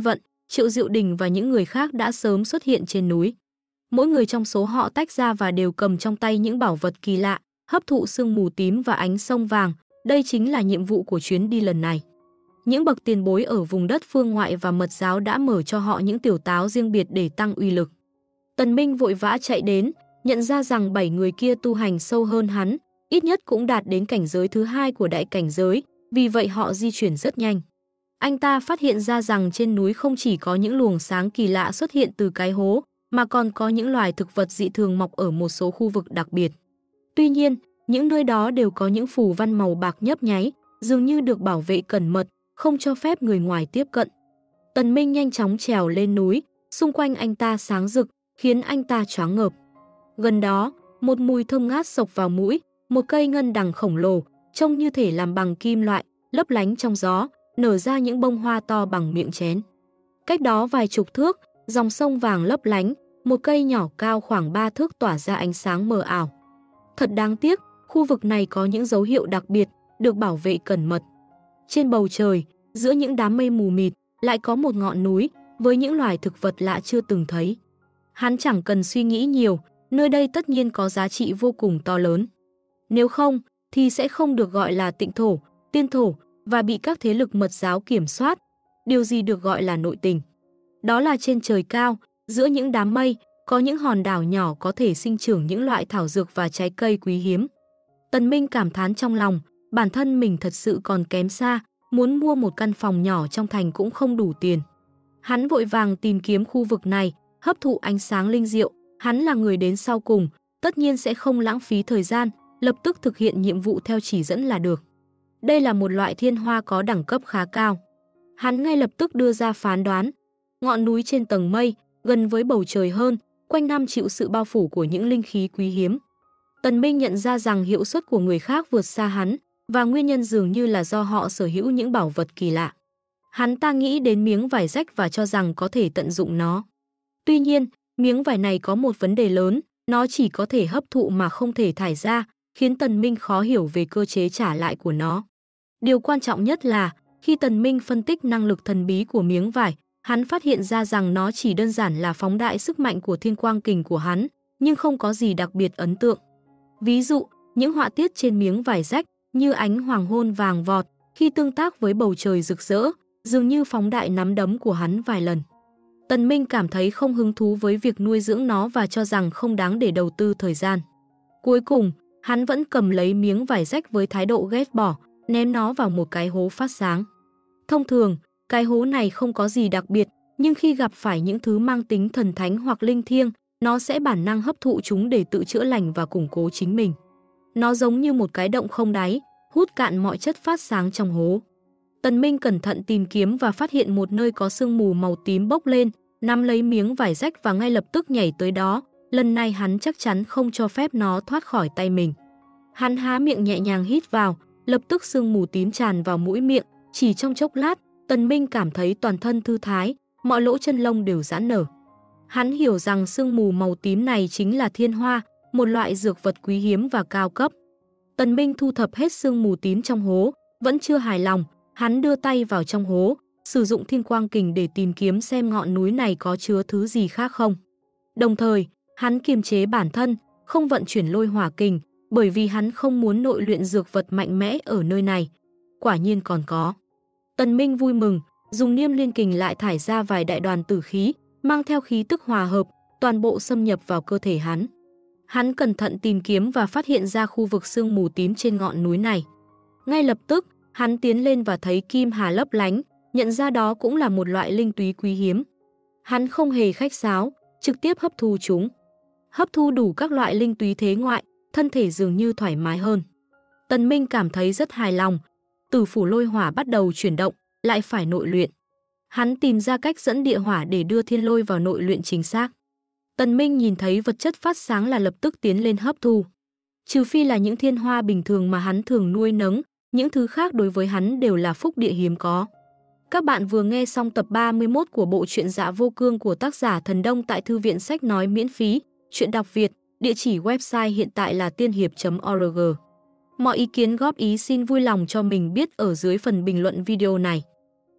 Speaker 1: Triệu Diệu Đình và những người khác đã sớm xuất hiện trên núi. Mỗi người trong số họ tách ra và đều cầm trong tay những bảo vật kỳ lạ, hấp thụ sương mù tím và ánh sông vàng. Đây chính là nhiệm vụ của chuyến đi lần này. Những bậc tiền bối ở vùng đất phương ngoại và mật giáo đã mở cho họ những tiểu táo riêng biệt để tăng uy lực. Tần Minh vội vã chạy đến, nhận ra rằng 7 người kia tu hành sâu hơn hắn, ít nhất cũng đạt đến cảnh giới thứ 2 của đại cảnh giới, vì vậy họ di chuyển rất nhanh. Anh ta phát hiện ra rằng trên núi không chỉ có những luồng sáng kỳ lạ xuất hiện từ cái hố, mà còn có những loài thực vật dị thường mọc ở một số khu vực đặc biệt. Tuy nhiên, những nơi đó đều có những phù văn màu bạc nhấp nháy, dường như được bảo vệ cẩn mật, không cho phép người ngoài tiếp cận. Tần Minh nhanh chóng trèo lên núi, xung quanh anh ta sáng rực, khiến anh ta choáng ngợp. Gần đó, một mùi thơm ngát xộc vào mũi, một cây ngân đằng khổng lồ, trông như thể làm bằng kim loại, lấp lánh trong gió, nở ra những bông hoa to bằng miệng chén. Cách đó vài chục thước, dòng sông vàng lấp lánh, một cây nhỏ cao khoảng 3 thước tỏa ra ánh sáng mờ ảo. Thật đáng tiếc, khu vực này có những dấu hiệu đặc biệt, được bảo vệ cẩn mật. Trên bầu trời, giữa những đám mây mù mịt, lại có một ngọn núi với những loài thực vật lạ chưa từng thấy. Hắn chẳng cần suy nghĩ nhiều, nơi đây tất nhiên có giá trị vô cùng to lớn. Nếu không, thì sẽ không được gọi là tịnh thổ, tiên thổ và bị các thế lực mật giáo kiểm soát. Điều gì được gọi là nội tình? Đó là trên trời cao, giữa những đám mây, có những hòn đảo nhỏ có thể sinh trưởng những loại thảo dược và trái cây quý hiếm. Tần Minh cảm thán trong lòng, bản thân mình thật sự còn kém xa, muốn mua một căn phòng nhỏ trong thành cũng không đủ tiền. Hắn vội vàng tìm kiếm khu vực này, hấp thụ ánh sáng linh diệu, hắn là người đến sau cùng, tất nhiên sẽ không lãng phí thời gian, lập tức thực hiện nhiệm vụ theo chỉ dẫn là được. Đây là một loại thiên hoa có đẳng cấp khá cao. Hắn ngay lập tức đưa ra phán đoán. Ngọn núi trên tầng mây, gần với bầu trời hơn, quanh năm chịu sự bao phủ của những linh khí quý hiếm. Tần Minh nhận ra rằng hiệu suất của người khác vượt xa hắn, và nguyên nhân dường như là do họ sở hữu những bảo vật kỳ lạ. Hắn ta nghĩ đến miếng vải rách và cho rằng có thể tận dụng nó. Tuy nhiên, miếng vải này có một vấn đề lớn, nó chỉ có thể hấp thụ mà không thể thải ra, khiến Tần Minh khó hiểu về cơ chế trả lại của nó. Điều quan trọng nhất là, khi Tần Minh phân tích năng lực thần bí của miếng vải, hắn phát hiện ra rằng nó chỉ đơn giản là phóng đại sức mạnh của thiên quang kình của hắn, nhưng không có gì đặc biệt ấn tượng. Ví dụ, những họa tiết trên miếng vải rách, như ánh hoàng hôn vàng vọt, khi tương tác với bầu trời rực rỡ, dường như phóng đại nắm đấm của hắn vài lần. Tần Minh cảm thấy không hứng thú với việc nuôi dưỡng nó và cho rằng không đáng để đầu tư thời gian. Cuối cùng, hắn vẫn cầm lấy miếng vải rách với thái độ ghét bỏ, ném nó vào một cái hố phát sáng. Thông thường, cái hố này không có gì đặc biệt, nhưng khi gặp phải những thứ mang tính thần thánh hoặc linh thiêng, nó sẽ bản năng hấp thụ chúng để tự chữa lành và củng cố chính mình. Nó giống như một cái động không đáy, hút cạn mọi chất phát sáng trong hố. Tần Minh cẩn thận tìm kiếm và phát hiện một nơi có sương mù màu tím bốc lên, nắm lấy miếng vải rách và ngay lập tức nhảy tới đó. Lần này hắn chắc chắn không cho phép nó thoát khỏi tay mình. Hắn há miệng nhẹ nhàng hít vào, lập tức sương mù tím tràn vào mũi miệng. Chỉ trong chốc lát, Tần Minh cảm thấy toàn thân thư thái, mọi lỗ chân lông đều giãn nở. Hắn hiểu rằng sương mù màu tím này chính là thiên hoa, một loại dược vật quý hiếm và cao cấp. Tần Minh thu thập hết sương mù tím trong hố, vẫn chưa hài lòng, hắn đưa tay vào trong hố, sử dụng thiên quang kình để tìm kiếm xem ngọn núi này có chứa thứ gì khác không. Đồng thời, hắn kiềm chế bản thân, không vận chuyển lôi hỏa kình, bởi vì hắn không muốn nội luyện dược vật mạnh mẽ ở nơi này. Quả nhiên còn có. Tần Minh vui mừng, dùng Niêm Liên kình lại thải ra vài đại đoàn tử khí, mang theo khí tức hòa hợp, toàn bộ xâm nhập vào cơ thể hắn. Hắn cẩn thận tìm kiếm và phát hiện ra khu vực sương mù tím trên ngọn núi này. Ngay lập tức, hắn tiến lên và thấy kim hà lấp lánh, nhận ra đó cũng là một loại linh túy quý hiếm. Hắn không hề khách sáo, trực tiếp hấp thu chúng. Hấp thu đủ các loại linh túy thế ngoại, thân thể dường như thoải mái hơn. Tần Minh cảm thấy rất hài lòng, tử phủ lôi hỏa bắt đầu chuyển động, lại phải nội luyện. Hắn tìm ra cách dẫn địa hỏa để đưa thiên lôi vào nội luyện chính xác. Tần Minh nhìn thấy vật chất phát sáng là lập tức tiến lên hấp thu. Trừ phi là những thiên hoa bình thường mà hắn thường nuôi nấng, những thứ khác đối với hắn đều là phúc địa hiếm có. Các bạn vừa nghe xong tập 31 của bộ truyện Dạ Vô Cương của tác giả Thần Đông tại thư viện sách nói miễn phí, truyện đọc Việt, địa chỉ website hiện tại là tiên hiệp.org. Mọi ý kiến góp ý xin vui lòng cho mình biết ở dưới phần bình luận video này.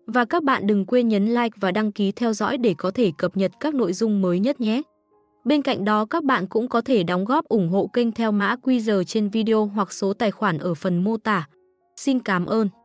Speaker 1: Và các bạn đừng quên nhấn like và đăng ký theo dõi để có thể cập nhật các nội dung mới nhất nhé. Bên cạnh đó các bạn cũng có thể đóng góp ủng hộ kênh theo mã QR trên video hoặc số tài khoản ở phần mô tả. Xin cảm ơn.